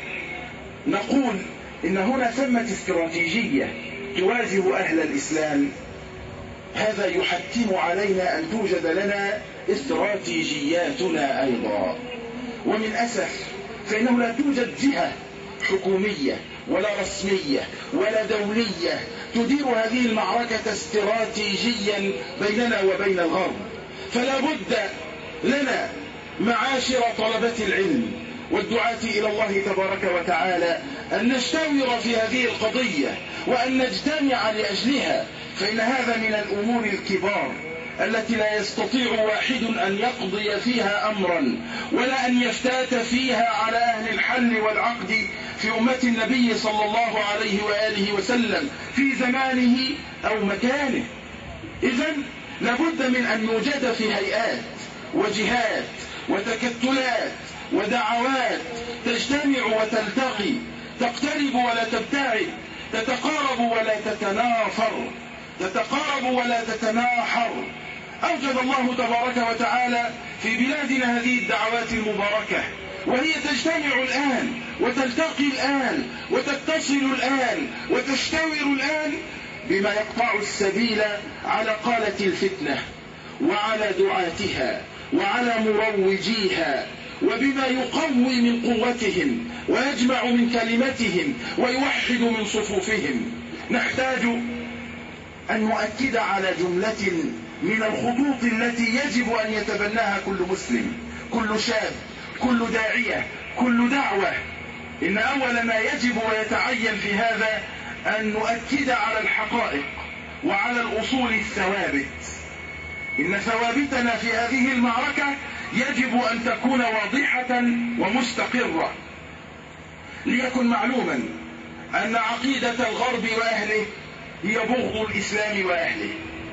نقول إن هنا ثمة استراتيجية تواجه أهل الإسلام، هذا يحتم علينا أن توجد لنا استراتيجياتنا أيضا. ومن أسف فإنه لا توجد جهة حكومية ولا رسمية ولا دولية تدير هذه المعركة استراتيجيا بيننا وبين الغرب. فلا بد لنا معاشر طلبة العلم والدعاة إلى الله تبارك وتعالى أن نشتور في هذه القضية وأن نجتمع لأجلها، فإن هذا من الأمور الكبار التي لا يستطيع واحد أن يقضي فيها أمرا ولا أن يفتات فيها على أهل الحل والعقد في أمة النبي صلى الله عليه وآله وسلم في زمانه أو مكانه. إذن لابد من أن نوجد في هيئات وجهات وتكتلات ودعوات تجتمع وتلتقي، تقترب ولا تبتعد، تتقارب ولا تتنافر، تتقارب ولا تتناحر. أوجد الله تبارك وتعالى في بلادنا هذه الدعوات المباركة، وهي تجتمع الآن وتلتقي الآن وتتصل الآن وتشتور الآن بما يقطع السبيل على قالة الفتنة وعلى دعاتها وعلى مروجيها، وبما يقوي من قوتهم ويجمع من كلمتهم ويوحد من صفوفهم. نحتاج أن نؤكد على جملة من الخطوط التي يجب أن يتبناها كل مسلم، كل شاب، كل داعية، كل دعوة. إن أول ما يجب ويتعين في هذا أن نؤكد على الحقائق وعلى الأصول الثوابت. إن ثوابتنا في هذه المعركة يجب أن تكون واضحة ومستقرة. ليكن معلوما أن عقيدة الغرب وأهله هي بغض الإسلام وأهله،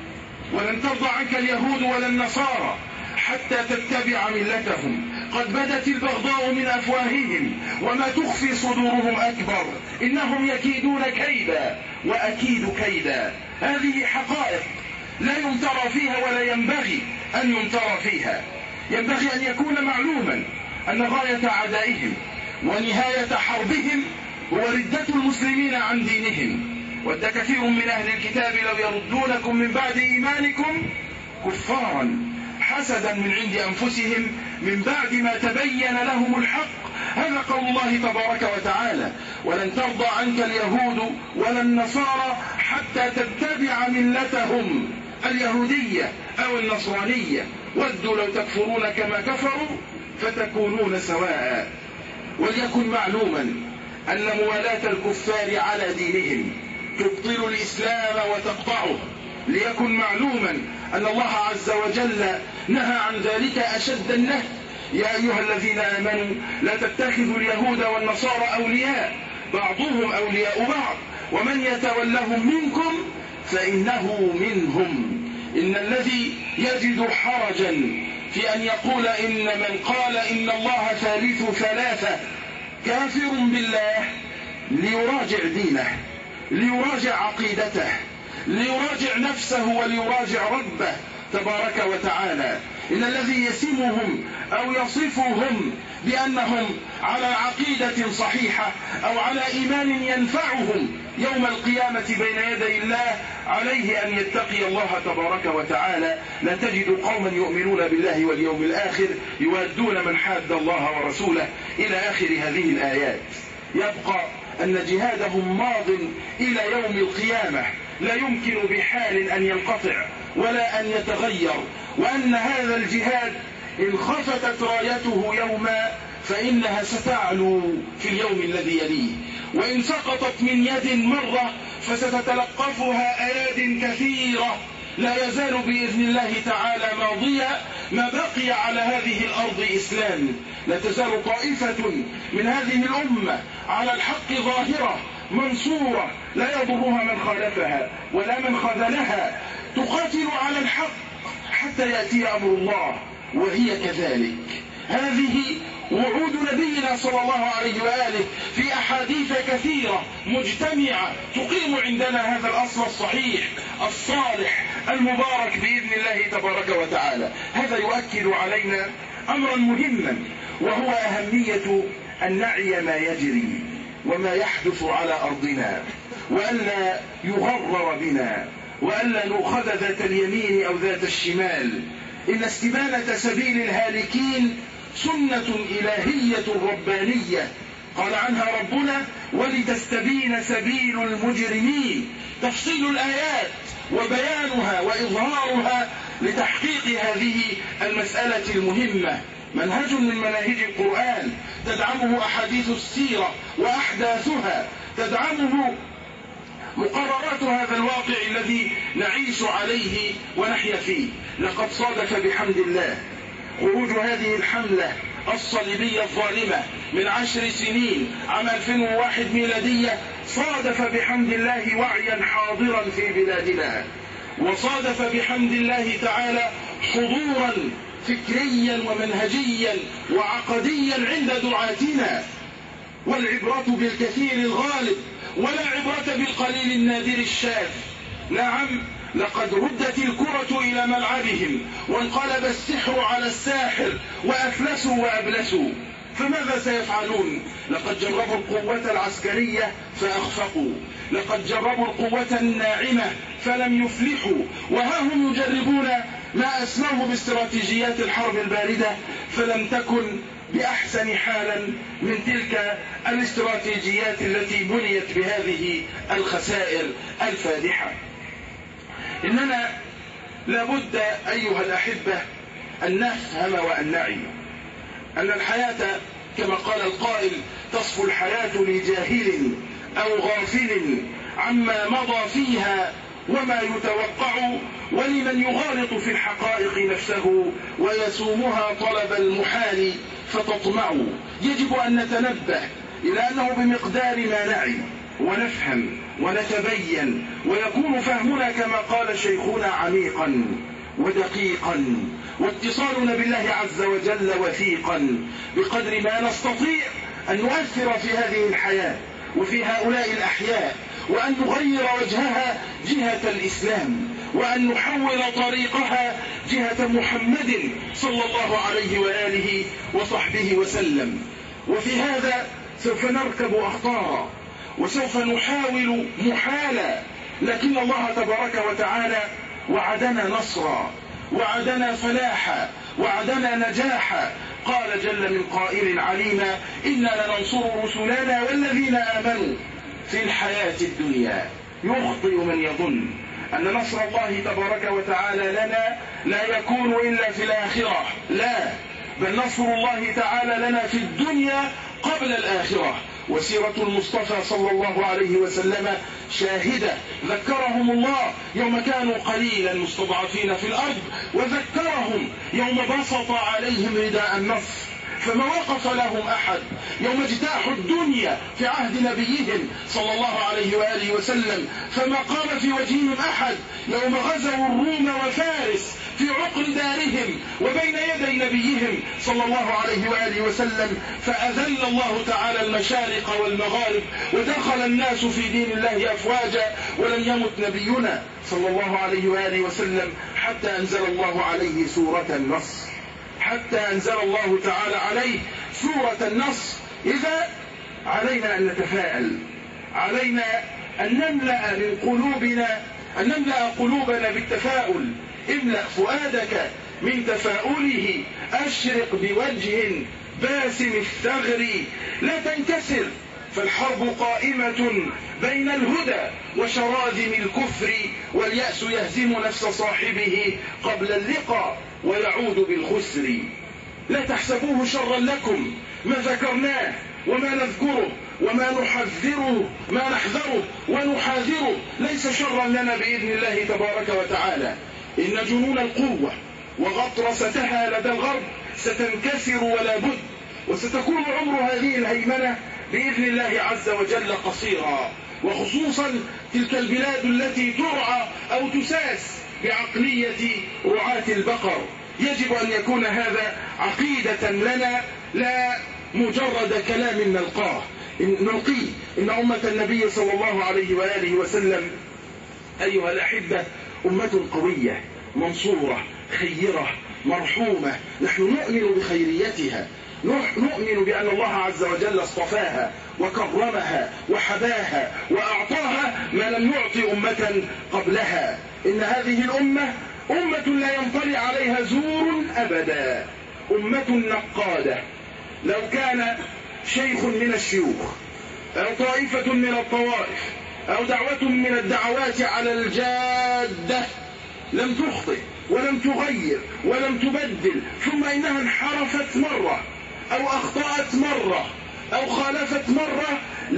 ولن ترضى عنك اليهود ولا النصارى حتى تتبع ملتهم. قد بدت البغضاء من أفواههم وما تخفي صدورهم أكبر، إنهم يكيدون كيدا وأكيد كيدا. هذه حقائق لا يمترى فيها ولا ينبغي أن يمترى فيها. ينبغي أن يكون معلوما أن غاية عدائهم ونهاية حربهم هو ردة المسلمين عن دينهم. ود كثير من أهل الكتاب لو يردونكم من بعد إيمانكم كفارا حسدا من عند أنفسهم من بعد ما تبين لهم الحق. هذا قول الله تبارك وتعالى: ولن ترضى عنك اليهود ولا النصارى حتى تتبع ملتهم اليهودية أو النصرانية، ودوا لو تكفرون كما كفروا فتكونون سواء. وليكن معلوما أن موالاة الكفار على دينهم تبطل الإسلام وتقطعه. ليكن معلوما أن الله عز وجل نهى عن ذلك أشد النهي: يا أيها الذين آمنوا لا تتخذوا اليهود والنصارى أولياء بعضهم أولياء بعض ومن يتولهم منكم فإنه منهم. إن الذي يجد حرجا في أن يقول إن من قال إن الله ثالث ثلاثة كافر بالله ليراجع دينه، ليراجع عقيدته، ليراجع نفسه وليراجع ربه تبارك وتعالى. إن الذي يسمهم أو يصفهم بأنهم على عقيدة صحيحة أو على إيمان ينفعهم يوم القيامة بين يدي الله عليه أن يتقي الله تبارك وتعالى. لا تجد قوما يؤمنون بالله واليوم الآخر يوادون من حاد الله ورسوله إلى آخر هذه الآيات. يبقى أن جهادهم ماض إلى يوم القيامة، لا يمكن بحال أن ينقطع ولا أن يتغير، وأن هذا الجهاد إن خفتت رايته يوما فإنها ستعلو في اليوم الذي يليه، وإن سقطت من يد مرة فستتلقفها أياد كثيرة لا يزال بإذن الله تعالى ماضيا ما بقي على هذه الأرض إسلام. لا تزال طائفة من هذه الأمة على الحق ظاهرة منصورة لا يضرها من خالفها ولا من خذلها، تقاتل على الحق حتى يأتي أمر الله، وهي كذلك. هذه وعود نبينا صلى الله عليه وآله في أحاديث كثيرة مجتمعة تقيم عندنا هذا الأصل الصحيح الصالح المبارك بإذن الله تبارك وتعالى. هذا يؤكد علينا أمرا مهما، وهو أهمية أن نعي ما يجري وما يحدث على أرضنا، وألا يغرر بنا، وألا نؤخذ ذات اليمين أو ذات الشمال. إن استبانة سبيل الهالكين سنة إلهية ربانية قال عنها ربنا: ولتستبين سبيل المجرمين. تفصيل الآيات وبيانها وإظهارها لتحقيق هذه المسألة المهمة منهج من مناهج القرآن، تدعمه أحاديث السيرة وأحداثها، تدعمه مقررات هذا الواقع الذي نعيش عليه ونحيا فيه. لقد صادف بحمد الله خروج هذه الحملة الصليبية الظالمة من 10 سنين عام 2001 ميلادية، صادف بحمد الله وعيا حاضرا في بلادنا، وصادف بحمد الله تعالى حضورا فكريا ومنهجيا وعقديا عند دعاتنا. والعبرة بالكثير الغالب ولا عبرة بالقليل النادر الشاذ. نعم، لقد ردت الكرة إلى ملعبهم وانقلب السحر على الساحر وأفلسوا وأبلسوا. فماذا سيفعلون؟ لقد جربوا القوة العسكرية فأخفقوا، لقد جربوا القوة الناعمة فلم يفلحوا، وها هم يجربون ما أسموه باستراتيجيات الحرب الباردة فلم تكن بأحسن حالا من تلك الاستراتيجيات التي بنيت بهذه الخسائر الفادحة. إننا لابد أيها الأحبة أن نفهم وأن نعي أن الحياة كما قال القائل: تصفو الحياة لجاهل أو غافل عما مضى فيها وما يتوقع، ولمن يغالط في الحقائق نفسه ويسومها طلب المحال فتطمع. يجب أن نتنبه إلى أنه بمقدار ما نعي ونفهم ونتبين ويكون فهمنا كما قال شيخنا عميقا ودقيقا، واتصالنا بالله عز وجل وثيقا، بقدر ما نستطيع أن نؤثر في هذه الحياة وفي هؤلاء الأحياء، وأن نغير وجهها جهة الإسلام، وأن نحول طريقها جهة محمد صلى الله عليه وآله وصحبه وسلم. وفي هذا سوف نركب أخطارا وسوف نحاول محالا، لكن الله تبارك وتعالى وعدنا نصرا، وعدنا فلاحا، وعدنا نجاحا. قال جل من قائل عليما: إنا لننصر رسلنا والذين آمنوا في الحياة الدنيا. يخطئ من يظن أن نصر الله تبارك وتعالى لنا لا يكون إلا في الآخرة، لا، بل نصر الله تعالى لنا في الدنيا قبل الآخرة. وسيرة المصطفى صلى الله عليه وسلم شاهدة، ذكرهم الله يوم كانوا قليلا مستضعفين في الأرض، وذكرهم يوم بسط عليهم رداء النصر، فما وقف لهم أحد يوم اجتاحوا الدنيا في عهد نبيهم صلى الله عليه وآله وسلم، فما قام في وجههم أحد يوم غزوا الروم وفارس في عقر دارهم وبين يدي نبيهم صلى الله عليه وآله وسلم، فأذل الله تعالى المشارق والمغارب ودخل الناس في دين الله أفواجا، ولم يمت نبينا صلى الله عليه وآله وسلم حتى أنزل الله عليه سورة النصر، حتى أنزل الله تعالى عليه سورة النصر. إذا علينا أن نتفاءل، علينا أن نملأ من قلوبنا، أن نملأ قلوبنا بالتفاؤل. املأ فؤادك من تفاؤله، أشرق بوجه باسم الثغر، لا تنكسر فالحرب قائمة بين الهدى وشراذم الكفر، واليأس يهزم نفس صاحبه قبل اللقاء ويعود بالخسر. لا تحسبوه شرا لكم ما ذكرناه وما نذكره وما نحذره ونحاذره، ليس شرا لنا بإذن الله تبارك وتعالى. إن جنون القوة وغطرستها لدى الغرب ستنكسر ولا بد، وستكون عمر هذه الهيمنة بإذن الله عز وجل قصيرا، وخصوصا تلك البلاد التي ترعى أو تساس بعقلية رعاة البقر. يجب أن يكون هذا عقيدة لنا، لا مجرد كلام نلقيه. إن أمة النبي صلى الله عليه وآله وسلم أيها الأحبة أمة قوية منصورة خيرة مرحومة. نحن نؤمن بخيريتها، نؤمن بأن الله عز وجل اصطفاها وكرمها وحباها وأعطاها ما لم يعطي أمة قبلها. إن هذه الأمة أمة لا ينطلي عليها زور أبدا، أمة نقادة. لو كان شيخ من الشيوخ أو طائفة من الطوائف أو دعوة من الدعوات على الجادة لم تخطئ ولم تغير ولم تبدل، ثم إنها انحرفت مرة أو أخطأت مرة أو خالفت مرة،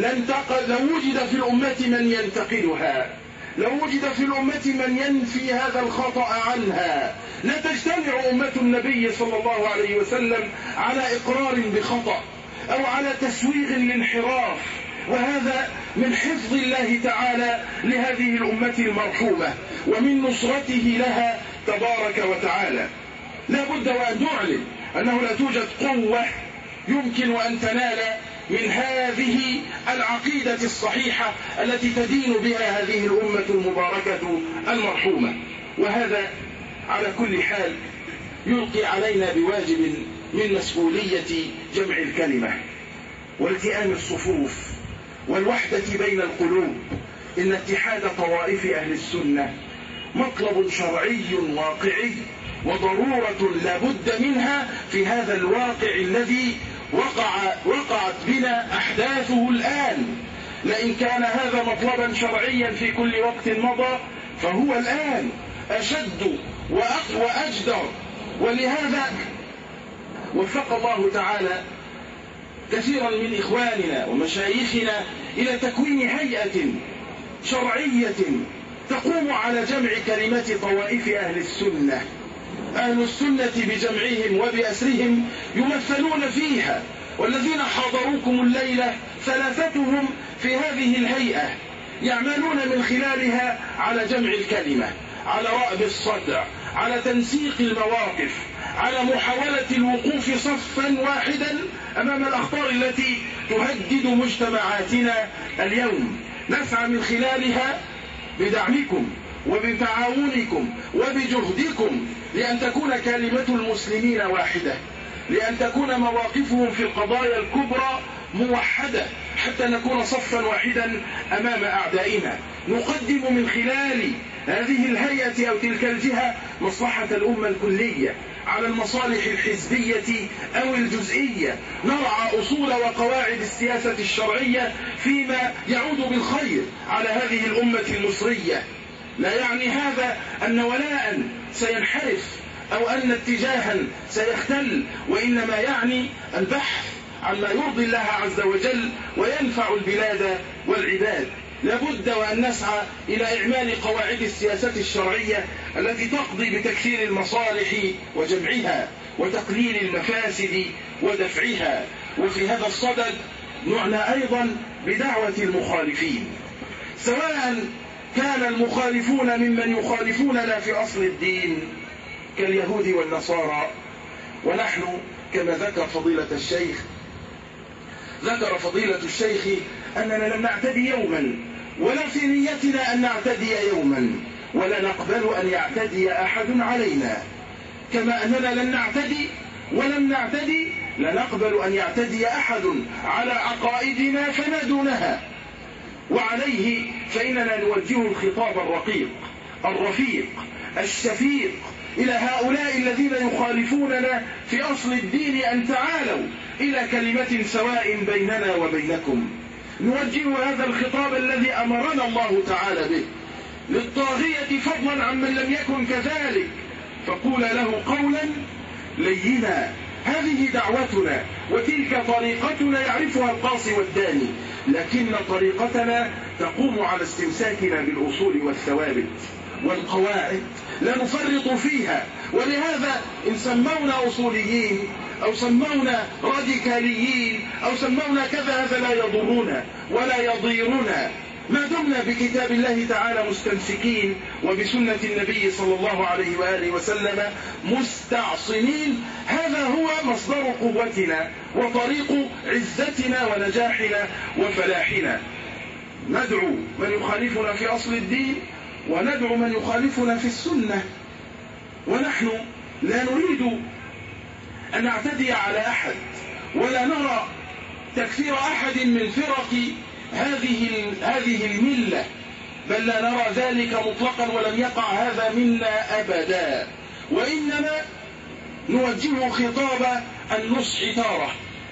لو وجد في الأمة من ينتقدها، لو وجد في الأمة من ينفي هذا الخطأ عنها، لا تجتمع أمة النبي صلى الله عليه وسلم على إقرار بخطأ أو على تسويغ للانحراف. وهذا من حفظ الله تعالى لهذه الأمة المرحومة ومن نصرته لها تبارك وتعالى. لا بد وأن نعلم أنه لا توجد قوة يمكن أن تنال من هذه العقيدة الصحيحة التي تدين بها هذه الأمة المباركة المرحومة. وهذا على كل حال يلقي علينا بواجب من مسؤولية جمع الكلمة والتئام الصفوف والوحدة بين القلوب. إن اتحاد طوائف أهل السنة مطلب شرعي واقعي وضرورة لا بد منها في هذا الواقع الذي وقعت بنا أحداثه الآن. لئن كان هذا مطلبا شرعيا في كل وقت مضى فهو الآن أشد وأجدر. ولهذا وفق الله تعالى كثيرا من إخواننا ومشايخنا إلى تكوين هيئة شرعية تقوم على جمع كلمة طوائف أهل السنة. أهل السنة بجمعهم وبأسرهم يمثلون فيها، والذين حاضروكم الليلة ثلاثتهم في هذه الهيئة يعملون من خلالها على جمع الكلمة، على رأب الصدع، على تنسيق المواقف، على محاولة الوقوف صفا واحدا أمام الأخطار التي تهدد مجتمعاتنا اليوم. نسعى من خلالها بدعمكم وبتعاونكم وبجهدكم لأن تكون كلمة المسلمين واحدة، لأن تكون مواقفهم في القضايا الكبرى موحدة، حتى نكون صفا واحدا أمام أعدائنا. نقدم من خلال هذه الهيئة أو تلك الجهة مصلحة الأمة الكلية على المصالح الحزبية أو الجزئية. نرعى أصول وقواعد السياسة الشرعية فيما يعود بالخير على هذه الأمة المصرية. لا يعني هذا أن ولاء سينحرف أو أن اتجاها سيختل، وإنما يعني البحث عن ما يرضي الله عز وجل وينفع البلاد والعباد. لابد وأن نسعى إلى إعمال قواعد السياسة الشرعية التي تقضي بتكثير المصالح وجمعها وتقليل المفاسد ودفعها. وفي هذا الصدد نعنى أيضا بدعوة المخالفين، سواء كان المخالفون ممن يخالفوننا في أصل الدين كاليهود والنصارى. ونحن كما ذكر فضيلة الشيخ أننا لم نعتدي يوما، ولا في نيتنا أن نعتدي يوما، ولا نقبل أن يعتدي أحد علينا، كما أننا لن نعتدي ولم نعتدي لا نقبل أن يعتدي أحد على عقائدنا فما دونها. وعليه فإننا نوجه الخطاب الرقيق الرفيق الشفيق إلى هؤلاء الذين يخالفوننا في أصل الدين أن تعالوا إلى كلمة سواء بيننا وبينكم. نوجه هذا الخطاب الذي أمرنا الله تعالى به للطاغية فضلا عمن لم يكن كذلك، فقول له قولا لينا. هذه دعوتنا وتلك طريقتنا يعرفها القاصي والداني، لكن طريقتنا تقوم على استمساكنا بالأصول والثوابت والقواعد، لا نفرط فيها. ولهذا إن سمونا أصوليين أو سمونا راديكاليين أو سمونا كذا، هذا لا يضرنا ولا يضيرنا ما دمنا بكتاب الله تعالى مستمسكين وبسنة النبي صلى الله عليه وآله وسلم مستعصمين. هذا هو مصدر قوتنا وطريق عزتنا ونجاحنا وفلاحنا. ندعو من يخالفنا في أصل الدين وندعو من يخالفنا في السنة، ونحن لا نريد أن نعتدي على أحد ولا نرى تكفير أحد من فرق هذه الملة، بل لا نرى ذلك مطلقا ولم يقع هذا منا أبدا، وإنما نوجه خطاب النصح تارة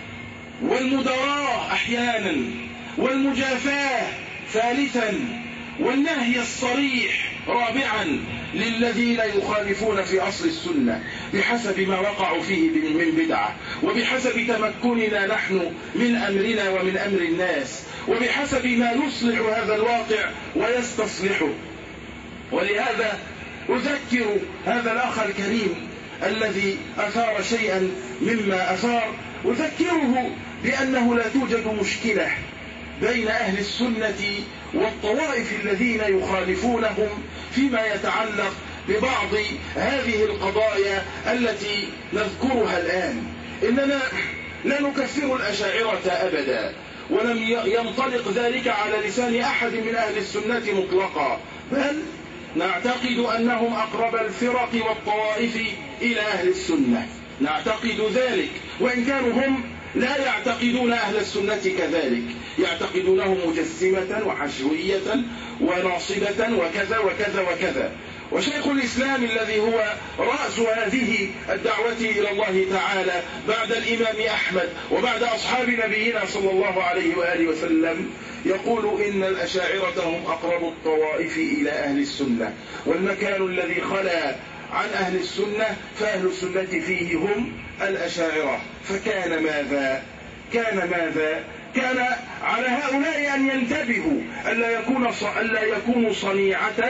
والمداراة أحيانا والمجافاة ثالثا والنهي الصريح رابعا للذين يخالفون في أصل السنة بحسب ما وقعوا فيه من بدعة، وبحسب تمكننا نحن من أمرنا ومن أمر الناس، وبحسب ما يصلح هذا الواقع ويستصلحه. ولهذا أذكر هذا الأخ الكريم الذي أثار شيئا مما أثار، أذكره بأنه لا توجد مشكلة بين أهل السنة والطوائف الذين يخالفونهم فيما يتعلق ببعض هذه القضايا التي نذكرها الآن. إننا لا نكفر الأشاعرة أبدا، ولم ينطلق ذلك على لسان أحد من أهل السنة مطلقا، بل نعتقد أنهم أقرب الفرق والطوائف إلى أهل السنة، نعتقد ذلك، وإن كانوا هم لا يعتقدون أهل السنة كذلك، يعتقدونهم مجسمة وحشوية وناصبة وكذا وكذا وكذا. وشيخ الإسلام الذي هو رأس هذه الدعوة إلى الله تعالى بعد الإمام أحمد وبعد أصحاب نبينا صلى الله عليه وآله وسلم يقول إن الأشاعرة هم أقرب الطوائف إلى أهل السنة، والمكان الذي خلا عن أهل السنة فأهل السنة فيه هم الأشاعرة. فكان ماذا؟ كان على هؤلاء أن ينتبهوا ألا يكونوا صنيعة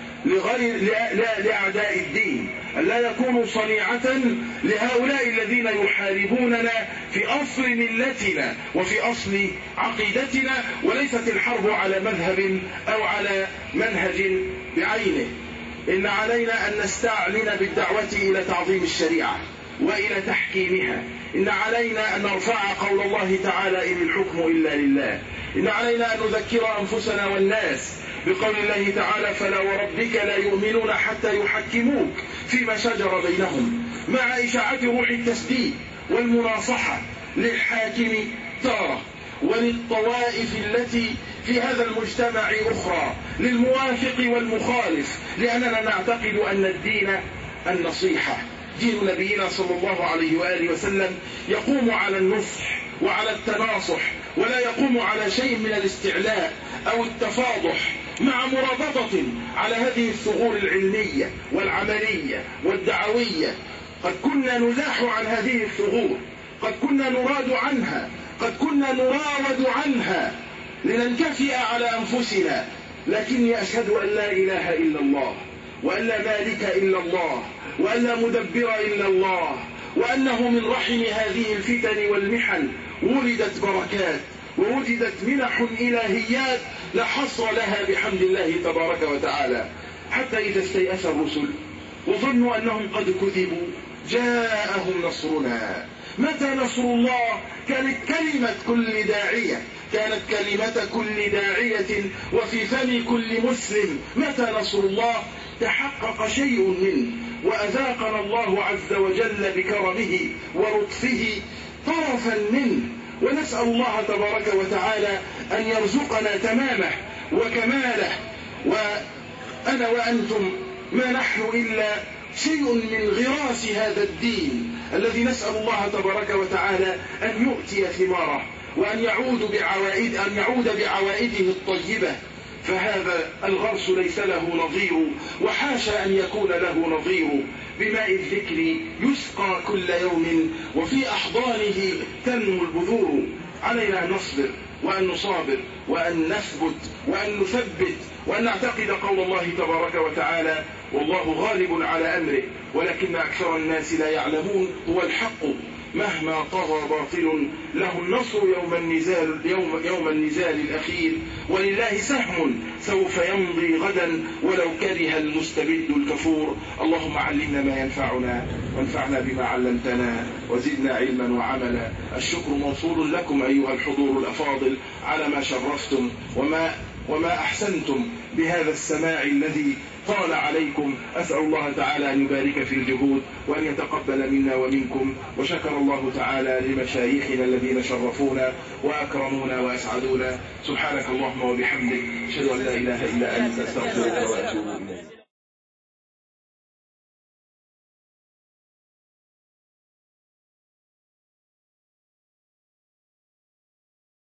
لأعداء الدين، ألا يكونوا صنيعة لهؤلاء الذين يحاربوننا في أصل ملتنا وفي أصل عقيدتنا، وليست الحرب على مذهب أو على منهج بعينه. إن علينا أن نستعلن بالدعوة إلى تعظيم الشريعة وإلى تحكيمها. إن علينا أن نرفع قول الله تعالى إن الحكم إلا لله. إن علينا أن نذكر أنفسنا والناس بقول الله تعالى فلا وربك لا يؤمنون حتى يحكموك فيما شجر بينهم، مع إشاعة روح التسديد والمناصحة للحاكم تارة وللطوائف التي في هذا المجتمع أخرى، للموافق والمخالف، لأننا نعتقد أن الدين النصيحة. دين نبينا صلى الله عليه وآله وسلم يقوم على النصح وعلى التناصح، ولا يقوم على شيء من الاستعلاء أو التفاضح، مع مرابطة على هذه الثغور العلمية والعملية والدعوية. قد كنا نزاح عن هذه الثغور، قد كنا نراد عنها، قد كنا نراود عنها لننكفئ على أنفسنا، لكني أشهد أن لا إله إلا الله، وأن لا مالك إلا الله، وأن لا مدبر إلا الله، وأنه من رحم هذه الفتن والمحن ولدت بركات ووجدت منح إلهيات لا حصر لها بحمد الله تبارك وتعالى. حتى إذا استيأس الرسل وظنوا أنهم قد كذبوا جاءهم نصرنا. متى نصر الله؟ كانت كلمة كل داعية، كانت كلمة كل داعية وفي فم كل مسلم. متى نصر الله؟ تحقق شيء منه وأذاقنا الله عز وجل بكرمه ولطفه طرفا منه، ونسأل الله تبارك وتعالى أن يرزقنا تمامه وكماله. وأنا وأنتم ما نحن إلا شيء من غراس هذا الدين الذي نسأل الله تبارك وتعالى أن يؤتي ثماره وأن يعود بعوائده الطيبة، فهذا الغرس ليس له نظير، وحاشا أن يكون له نظير. بماء الذكر يسقى كل يوم، وفي أحضانه تنمو البذور. علينا أن نصبر وأن نصابر وأن نثبت وأن نثبت وأن نعتقد قول الله تبارك وتعالى: والله غالب على أمره ولكن أكثر الناس لا يعلمون. هو الحق مهما طغى باطل، له النصر يوم النزال الأخير، ولله سهم سوف يمضي غدا ولو كره المستبد الكفور. اللهم علمنا ما ينفعنا وانفعنا بما علمتنا وزدنا علما وعملا. الشكر موصول لكم أيها الحضور الأفاضل على ما شرفتم وما أحسنتم بهذا السماع الذي طال عليكم. أسأل الله تعالى أن يبارك في الجهود وأن يتقبل منا ومنكم. وشكر الله تعالى لمشايخنا الذين شرفونا وأكرمونا وأسعدونا. سبحانك اللهم وبحمدك، أشهد أن لا إله إلا أنت، أستغفرك وأتوب إليك.